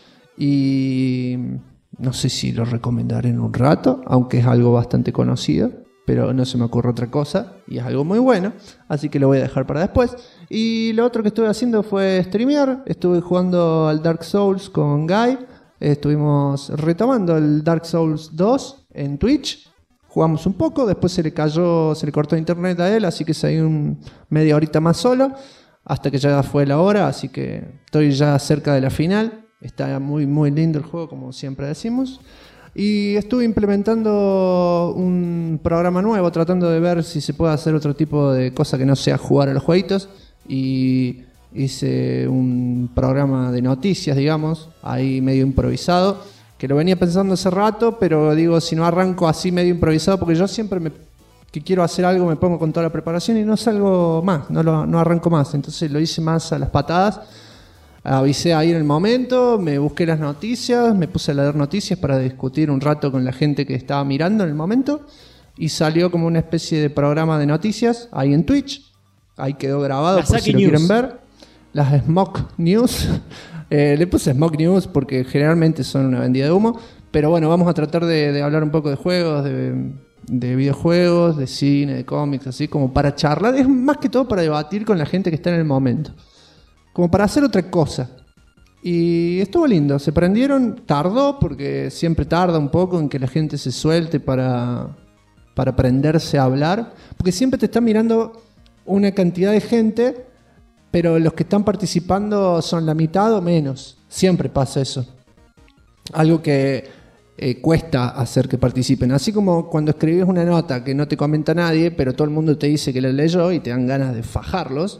y no sé si lo recomendaré en un rato, aunque es algo bastante conocido, pero no se me ocurre otra cosa y es algo muy bueno, así que lo voy a dejar para después. Y lo otro que estuve haciendo fue streamear, estuve jugando al Dark Souls con Guy, estuvimos retomando el Dark Souls 2 en Twitch. Jugamos un poco, después se le cortó internet a él, así que seguí media horita más solo, hasta que ya fue la hora, así que estoy ya cerca de la final. Está muy, muy lindo el juego, como siempre decimos. Y estuve implementando un programa nuevo, tratando de ver si se puede hacer otro tipo de cosa que no sea jugar a los jueguitos. Y hice un programa de noticias, digamos, ahí medio improvisado, que lo venía pensando hace rato, pero digo, si no arranco así medio improvisado, porque yo siempre que quiero hacer algo me pongo con toda la preparación y no salgo más, no arranco más. Entonces lo hice más a las patadas, avisé ahí en el momento, me busqué las noticias, me puse a leer noticias para discutir un rato con la gente que estaba mirando en el momento y salió como una especie de programa de noticias ahí en Twitch. Ahí quedó grabado por si lo quieren ver. Las Smoke News. Le puse Smoke News porque generalmente son una vendida de humo. Pero bueno, vamos a tratar de hablar un poco de juegos, de videojuegos, de cine, de cómics, así como para charlar. Es más que todo para debatir con la gente que está en el momento. Como para hacer otra cosa. Y estuvo lindo. Se prendieron, tardó, porque siempre tarda un poco en que la gente se suelte para aprenderse a hablar. Porque siempre te está mirando una cantidad de gente, pero los que están participando son la mitad o menos. Siempre pasa eso. Algo que cuesta hacer que participen. Así como cuando escribes una nota que no te comenta nadie, pero todo el mundo te dice que la leyó y te dan ganas de fajarlos.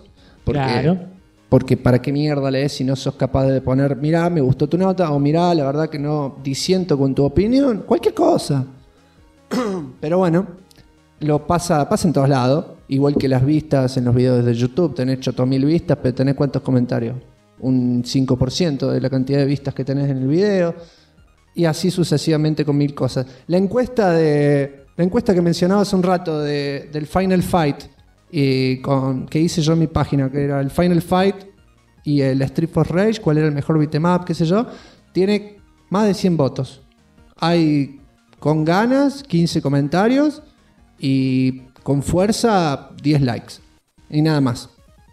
Porque ¿para qué mierda lees si no sos capaz de poner, mirá, me gustó tu nota, o mirá, la verdad que no disiento con tu opinión? Cualquier cosa. Pero bueno, lo pasa en todos lados. Igual que las vistas en los videos de YouTube. Tenés 8.000 vistas, pero tenés ¿cuántos comentarios? Un 5% de la cantidad de vistas que tenés en el video. Y así sucesivamente con 1000 cosas. La encuesta que mencionaba hace un rato del Final Fight, que hice yo en mi página, que era el Final Fight y el Street for Rage, cuál era el mejor beat'em up, qué sé yo, tiene más de 100 votos. Hay con ganas 15 comentarios y con fuerza 10 likes y nada más.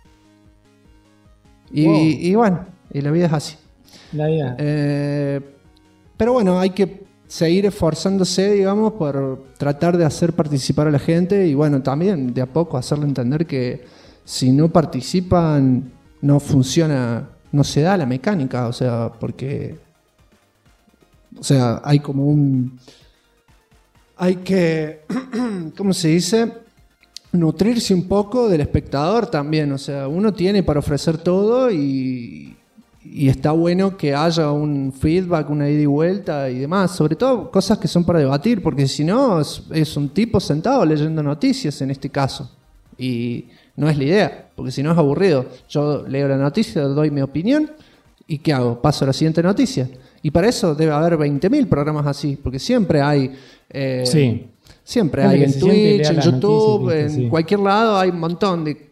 Y bueno, y la vida es así. La vida. Pero bueno, hay que seguir esforzándose, digamos, por tratar de hacer participar a la gente y bueno, también de a poco hacerle entender que si no participan no funciona, no se da la mecánica, o sea, porque hay como hay que, ¿cómo se dice? Nutrirse un poco del espectador también, o sea, uno tiene para ofrecer todo y está bueno que haya un feedback, una ida y vuelta y demás, sobre todo cosas que son para debatir, porque si no es un tipo sentado leyendo noticias en este caso y no es la idea, porque si no es aburrido. Yo leo la noticia, doy mi opinión y ¿qué hago? Paso a la siguiente noticia. Y para eso debe haber 20.000 programas así, porque siempre hay Siempre hay en Twitch, en YouTube, en cualquier lado hay un montón de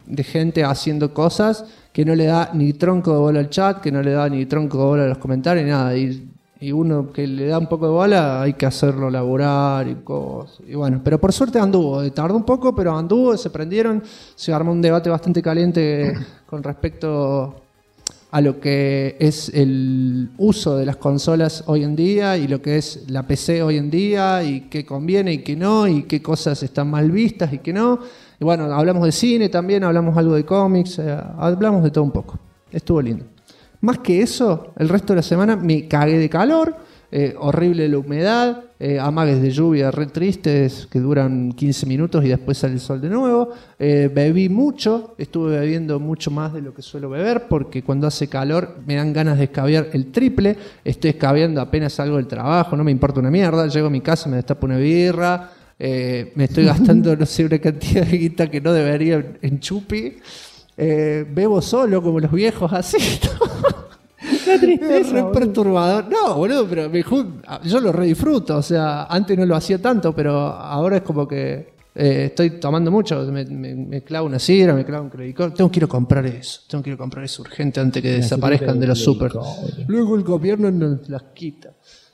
de gente haciendo cosas que no le da ni tronco de bola al chat, que no le da ni tronco de bola a los comentarios, ni nada. Y uno que le da un poco de bola hay que hacerlo laburar y cosas. Y bueno, pero por suerte anduvo. Tardó un poco, pero anduvo, se prendieron. Se armó un debate bastante caliente con respecto a lo que es el uso de las consolas hoy en día y lo que es la PC hoy en día y qué conviene y qué no y qué cosas están mal vistas y qué no. Y bueno, hablamos de cine también, hablamos algo de cómics, hablamos de todo un poco. Estuvo lindo. Más que eso, el resto de la semana me cagué de calor, horrible la humedad, amagues de lluvia re tristes que duran 15 minutos y después sale el sol de nuevo. Bebí mucho, estuve bebiendo mucho más de lo que suelo beber porque cuando hace calor me dan ganas de escabiar el triple. Estoy escabiando apenas salgo del trabajo, no me importa una mierda. Llego a mi casa, me destapo una birra, me estoy gastando no sé una cantidad de guita que no debería en chupi. Bebo solo como los viejos así, ¿no? Es re perturbador. No, boludo, pero yo lo re disfruto. O sea, antes no lo hacía tanto, pero ahora es como que estoy tomando mucho. Me clavo una sidra, me clavo un credicor. Tengo que ir a comprar eso urgente antes que desaparezcan de los super. Luego el gobierno nos las quita.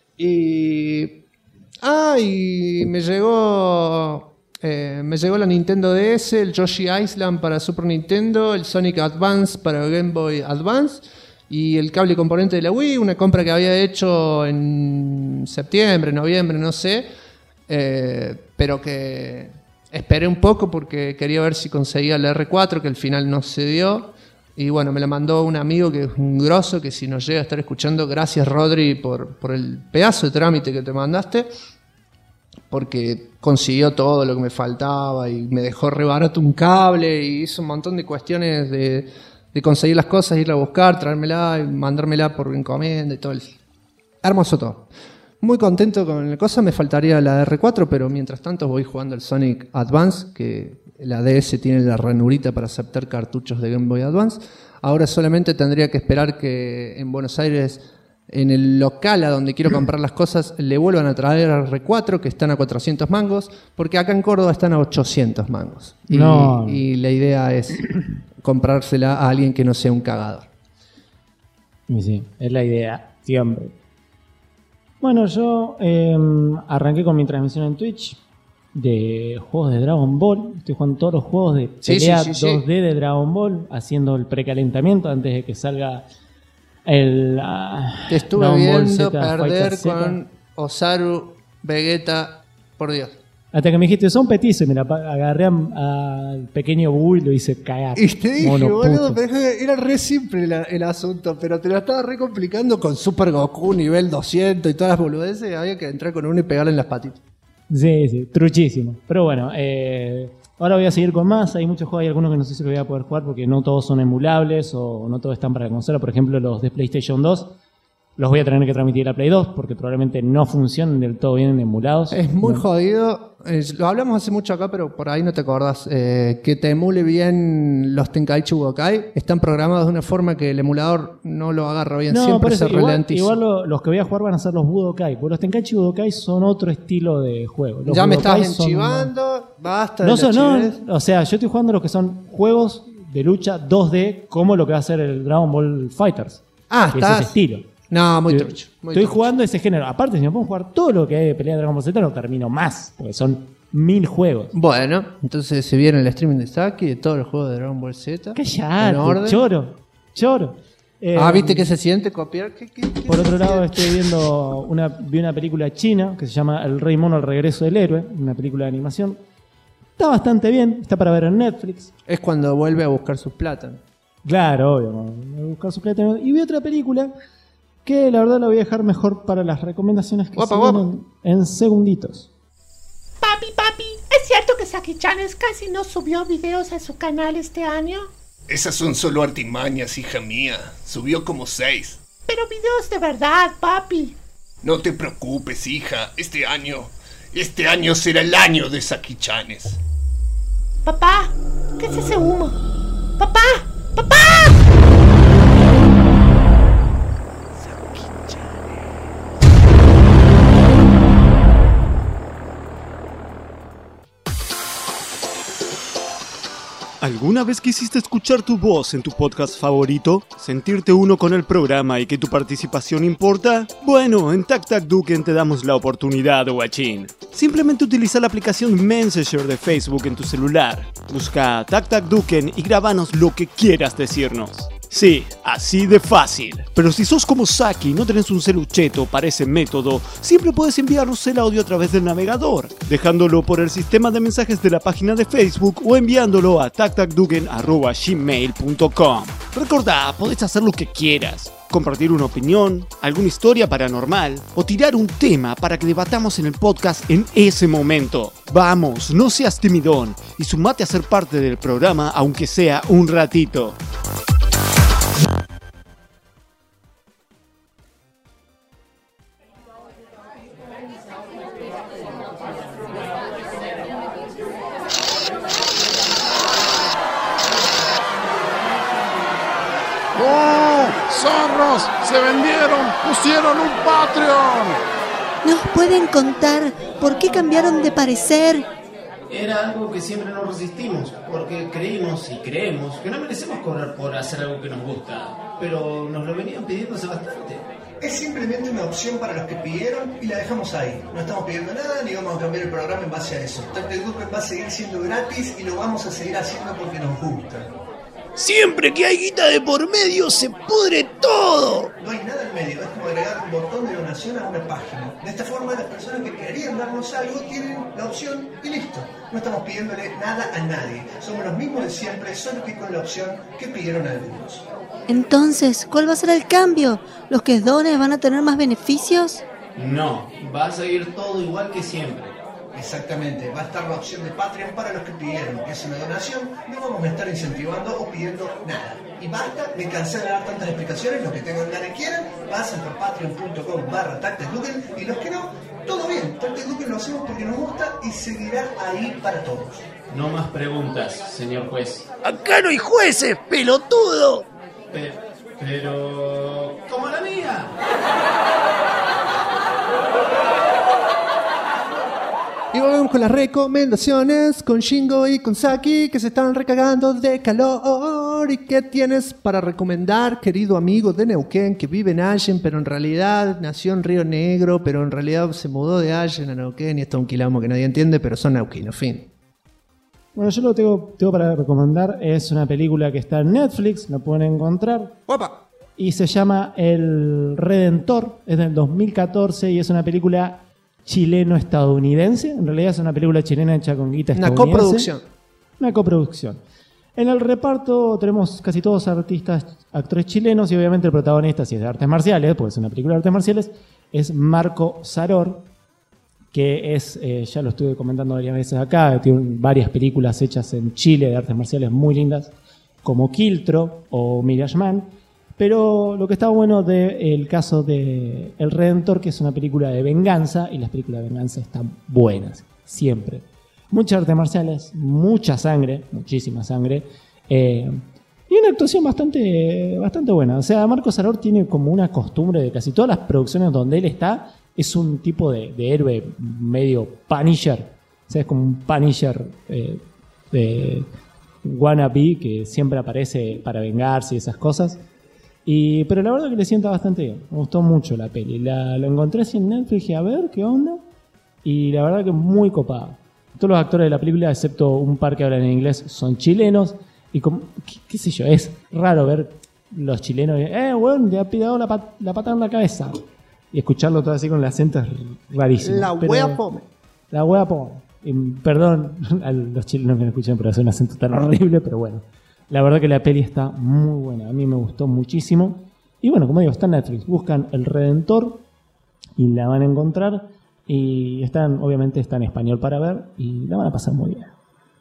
Y me llegó la Nintendo DS, el Yoshi Island para Super Nintendo, el Sonic Advance para Game Boy Advance y el cable componente de la Wii, una compra que había hecho en septiembre, noviembre, no sé, pero que esperé un poco porque quería ver si conseguía la R4, que al final no se dio. Y bueno, me la mandó un amigo que es un grosso, que si nos llega a estar escuchando, gracias Rodri por el pedazo de trámite que te mandaste, porque consiguió todo lo que me faltaba y me dejó re barato un cable y hizo un montón de cuestiones de conseguir las cosas, irla a buscar, traérmela y mandármela por encomienda y todo. Hermoso todo. Muy contento con la cosa, me faltaría la R4, pero mientras tanto voy jugando el Sonic Advance, que la DS tiene la ranurita para aceptar cartuchos de Game Boy Advance. Ahora solamente tendría que esperar que en Buenos Aires, en el local a donde quiero comprar las cosas, le vuelvan a traer a R4, que están a 400 mangos, porque acá en Córdoba están a 800 mangos. Y la idea es comprársela a alguien que no sea un cagador. Sí, es la idea, siempre. Bueno, yo arranqué con mi transmisión en Twitch de juegos de Dragon Ball. Estoy jugando todos los juegos de pelea 2D de Dragon Ball, haciendo el precalentamiento antes de que salga el te estuve Dragon Ball viendo Z, perder Z. con Osaru, Vegeta, por Dios. Hasta que me dijiste, son petizos, y me la agarré al pequeño Buu y lo hice cagar. Y te dije, Mono boludo, puto. pero era re simple el asunto, pero te lo estaba re complicando con Super Goku nivel 200 y todas las boludeces. Había que entrar con uno y pegarle en las patitas. Sí, truchísimo. Pero bueno, ahora voy a seguir con más. Hay muchos juegos, hay algunos que no sé si los voy a poder jugar porque no todos son emulables o no todos están para la consola. Por ejemplo, los de PlayStation 2 los voy a tener que transmitir a Play 2 porque probablemente no funcionen del todo bien emulados. Es muy jodido. Lo hablamos hace mucho acá, pero por ahí no te acordás. Que te emule bien los Tenkaichi Budokai. Están programados de una forma que el emulador no lo agarra bien. Siempre se ralentiza. Igual los que voy a jugar van a ser los Budokai. Porque los Tenkaichi Budokai son otro estilo de juego. Los ya me Budokai estás enchivando. Basta de o sea, yo estoy jugando los que son juegos de lucha 2D como lo que va a ser el Dragon Ball Fighters. Que es ese estilo. No, muy trucho. Estoy jugando ese género. Aparte, si me puedo jugar todo lo que hay de pelea de Dragon Ball Z, lo termino más. Porque son 1000 juegos. Bueno, entonces se viene el streaming de Saki de todos los juegos de Dragon Ball Z. Callate, choro. ¿Viste qué se siente copiar? Por otro lado, estoy viendo vi una película china que se llama El Rey Mono, el regreso del héroe. Una película de animación. Está bastante bien. Está para ver en Netflix. Es cuando vuelve a buscar sus plátanos. Claro, obvio. A buscar sus plátanos. Y vi otra película que la verdad la voy a dejar mejor para las recomendaciones que se vienen en segunditos. Papi, ¿es cierto que Saki-Chanes casi no subió videos a su canal este año? Esas son solo artimañas, hija mía. Subió como 6. Pero videos de verdad, papi. No te preocupes, hija. Este año será el año de Saki-Chanes. Papá, ¿qué es ese humo? ¡Papá! ¿Alguna vez quisiste escuchar tu voz en tu podcast favorito? ¿Sentirte uno con el programa y que tu participación importa? Bueno, en Tac Tac Duken te damos la oportunidad, guachín. Simplemente utiliza la aplicación Messenger de Facebook en tu celular. Busca Tac Tac Duken y grábanos lo que quieras decirnos. Sí, así de fácil. Pero si sos como Saki y no tenés un celucheto para ese método, siempre puedes enviarnos el audio a través del navegador, dejándolo por el sistema de mensajes de la página de Facebook o enviándolo a tactacduken@gmail.com. Recordá, podés hacer lo que quieras. Compartir una opinión, alguna historia paranormal o tirar un tema para que debatamos en el podcast en ese momento. Vamos, no seas timidón y sumate a ser parte del programa aunque sea un ratito. ¡Zorros! ¡Se vendieron! ¡Pusieron un Patreon! ¿Nos pueden contar por qué cambiaron de parecer? Era algo que siempre nos resistimos, porque creímos y creemos que no merecemos cobrar por hacer algo que nos gusta, pero nos lo venían pidiendo hace bastante. Es simplemente una opción para los que pidieron y la dejamos ahí. No estamos pidiendo nada ni vamos a cambiar el programa en base a eso. Tac Tac Duken va a seguir siendo gratis y lo vamos a seguir haciendo porque nos gusta. Siempre que hay guita de por medio se pudre todo. No hay nada en medio, es como agregar un botón de donación a una página. De esta forma las personas que querían darnos algo tienen la opción y listo. No estamos pidiéndole nada a nadie. Somos los mismos de siempre, solo que con la opción que pidieron algunos. Entonces, ¿cuál va a ser el cambio? ¿Los que donen van a tener más beneficios? No, va a seguir todo igual que siempre. Exactamente, va a estar la opción de Patreon para los que pidieron. Es una donación, no vamos a estar incentivando o pidiendo nada. Y basta, me cansé de dar tantas explicaciones, los que tengan ganas y quieran, pasen por patreon.com/tactacduken y los que no, todo bien, Tac Tac Duken lo hacemos porque nos gusta y seguirá ahí para todos. No más preguntas, señor juez. Acá no hay jueces, pelotudo. Pero... ¡como la mía! Y volvemos con las recomendaciones con Shingo y con Saki, que se están recagando de calor. ¿Y qué tienes para recomendar, querido amigo de Neuquén, que vive en Allen, pero en realidad nació en Río Negro, pero en realidad se mudó de Allen a Neuquén y está un quilombo que nadie entiende, pero son neuquinos, fin? Bueno, yo lo tengo para recomendar. Es una película que está en Netflix, la pueden encontrar. ¡Opa! Y se llama El Redentor, es del 2014 y es una película chileno-estadounidense. En realidad es una película chilena hecha con guita estadounidense. Una coproducción. En el reparto tenemos casi todos actores chilenos y obviamente el protagonista, si es de artes marciales, pues es una película de artes marciales, es Marco Saror, que es, ya lo estuve comentando varias veces acá, tiene varias películas hechas en Chile de artes marciales muy lindas, como Quiltro o Mirage Man. Pero lo que está bueno del caso de El Redentor, que es una película de venganza, y las películas de venganza están buenas, siempre. Muchas artes marciales, mucha sangre, muchísima sangre, y una actuación bastante buena. O sea, Marco Saror tiene como una costumbre de casi todas las producciones donde él está, es un tipo de héroe medio Punisher. O sea, es como un Punisher de wannabe que siempre aparece para vengarse y esas cosas. Pero la verdad que le sienta bastante bien. Me gustó mucho la peli. La encontré así en Netflix y dije, a ver, ¿qué onda? Y la verdad que muy copada. Todos los actores de la película, excepto un par que hablan en inglés, son chilenos. Y como, qué sé yo, es raro ver los chilenos, bueno, le ha pidado la patada en la cabeza. Y escucharlo todo así con el acento es rarísimo. La wea pome. La wea pome. Perdón a los chilenos que no escuchan por hacer un acento tan horrible, pero bueno. La verdad que la peli está muy buena. A mí me gustó muchísimo. Y bueno, como digo, está en Netflix. Buscan El Redentor y la van a encontrar. Y obviamente está en español para ver. Y la van a pasar muy bien.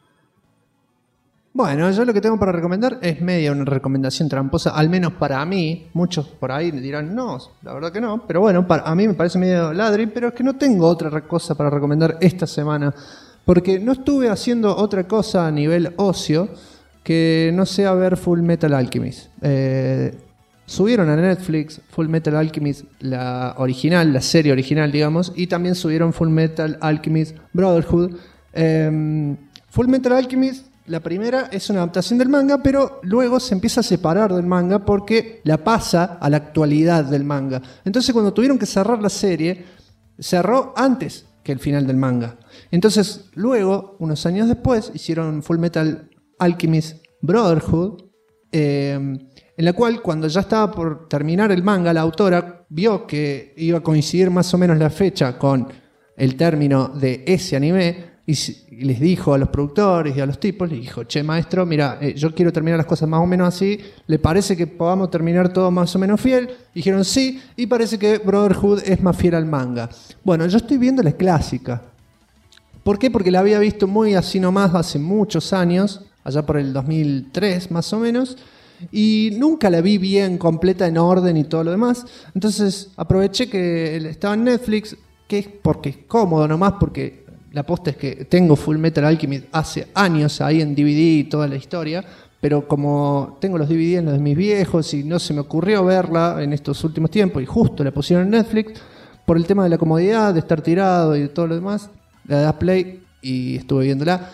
Bueno, yo lo que tengo para recomendar es media una recomendación tramposa, al menos para mí. Muchos por ahí dirán, no, la verdad que no. Pero bueno, a mí me parece medio ladri, pero es que no tengo otra cosa para recomendar esta semana. Porque no estuve haciendo otra cosa a nivel ocio que no sea ver Full Metal Alchemist. Subieron a Netflix Full Metal Alchemist, la original, la serie original, digamos, y también subieron Full Metal Alchemist Brotherhood. Full Metal Alchemist La primera es una adaptación del manga, pero luego se empieza a separar del manga porque la pasa a la actualidad del manga. Entonces cuando tuvieron que cerrar la serie, cerró antes que el final del manga. Entonces luego, unos años después, hicieron Full Metal Alchemist Brotherhood, en la cual cuando ya estaba por terminar el manga, la autora vio que iba a coincidir más o menos la fecha con el término de ese anime y les dijo a los productores y a los tipos, les dijo, che maestro, mira, yo quiero terminar las cosas más o menos así, ¿le parece que podamos terminar todo más o menos fiel? Dijeron sí, y parece que Brotherhood es más fiel al manga. Bueno, yo estoy viendo la clásica. ¿Por qué? Porque la había visto muy así nomás hace muchos años, allá por el 2003 más o menos, y nunca la vi bien, completa, en orden y todo lo demás. Entonces aproveché que estaba en Netflix, que es porque es cómodo nomás, porque la posta es que tengo Full Metal Alchemist hace años ahí en DVD y toda la historia, pero como tengo los DVD en los de mis viejos y no se me ocurrió verla en estos últimos tiempos y justo la pusieron en Netflix, por el tema de la comodidad, de estar tirado y de todo lo demás, la das play y estuve viéndola.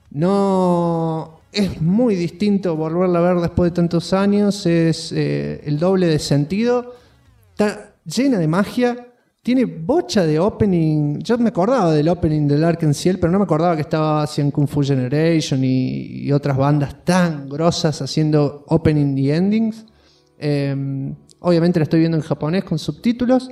No es muy distinto volverla a ver después de tantos años, es el doble de sentido, está llena de magia. Tiene bocha de opening. Yo me acordaba del opening del Ark en Ciel, pero no me acordaba que estaba haciendo Kung Fu Generation y otras bandas tan grosas haciendo opening y endings. Obviamente la estoy viendo en japonés con subtítulos.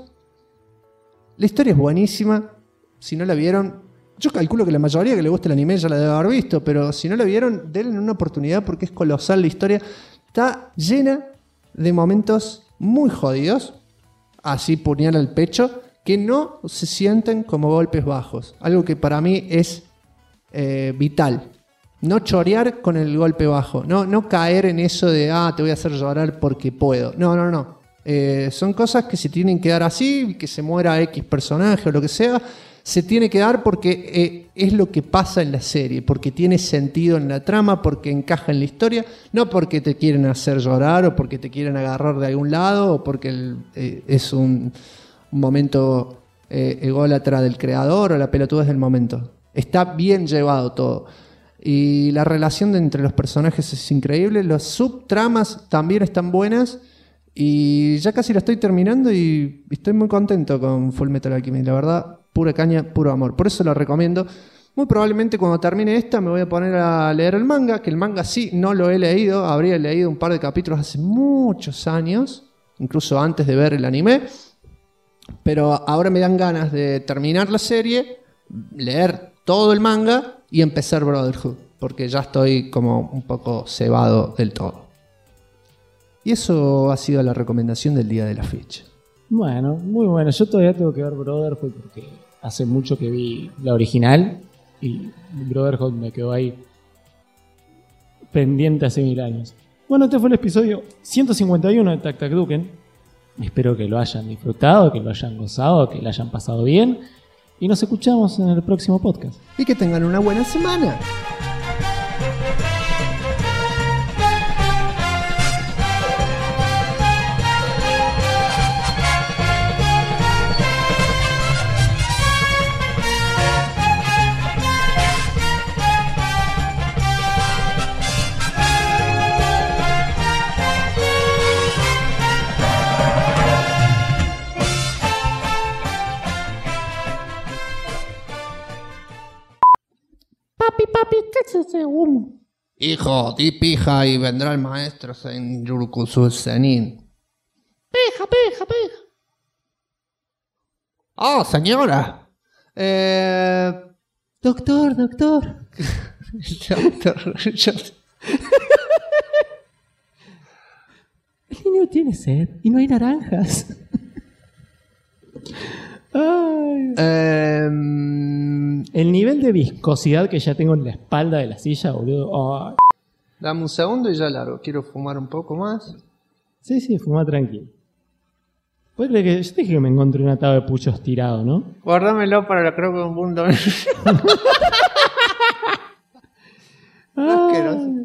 La historia es buenísima. Si no la vieron, yo calculo que la mayoría que le gusta el anime ya la debe haber visto, pero si no la vieron, denle una oportunidad porque es colosal la historia. Está llena de momentos muy jodidos, así puñal al pecho, que no se sienten como golpes bajos. Algo que para mí es vital. No chorear con el golpe bajo. No caer en eso de, te voy a hacer llorar porque puedo. No. Son cosas que se tienen que dar así, que se muera X personaje o lo que sea. Se tiene que dar porque es lo que pasa en la serie, porque tiene sentido en la trama, porque encaja en la historia, no porque te quieren hacer llorar o porque te quieren agarrar de algún lado o porque es un momento ególatra del creador o la pelotudez del momento. Está bien llevado todo. Y la relación entre los personajes es increíble, las subtramas también están buenas y ya casi la estoy terminando y estoy muy contento con Full Metal Alchemist, la verdad. Pura caña, puro amor. Por eso lo recomiendo. Muy probablemente cuando termine esta me voy a poner a leer el manga, que el manga sí no lo he leído. Habría leído un par de capítulos hace muchos años, incluso antes de ver el anime. Pero ahora me dan ganas de terminar la serie, leer todo el manga y empezar Brotherhood, porque ya estoy como un poco cebado del todo. Y eso ha sido la recomendación del día de la fecha. Bueno, muy bueno. Yo todavía tengo que ver Brotherhood porque hace mucho que vi la original y Brotherhood me quedó ahí pendiente hace 1000 años. Bueno, este fue el episodio 151 de Tac Tac Duken. Espero que lo hayan disfrutado, que lo hayan gozado, que lo hayan pasado bien. Y nos escuchamos en el próximo podcast. Y que tengan una buena semana. Papi, ¿qué es ese humo? Hijo, di pija y vendrá el maestro en Yurukusu Zenin. Pija. Oh, señora. Doctor. Doctor. El niño tiene sed y no hay naranjas. El nivel de viscosidad que ya tengo en la espalda de la silla, boludo. Ay. Dame un segundo y ya largo. Quiero fumar un poco más. Sí, fuma tranquilo. ¿Puedes creer que yo te dije que me encontré un atado de puchos tirado, no? Guárdamelo para la creo que un mundo. Asqueroso.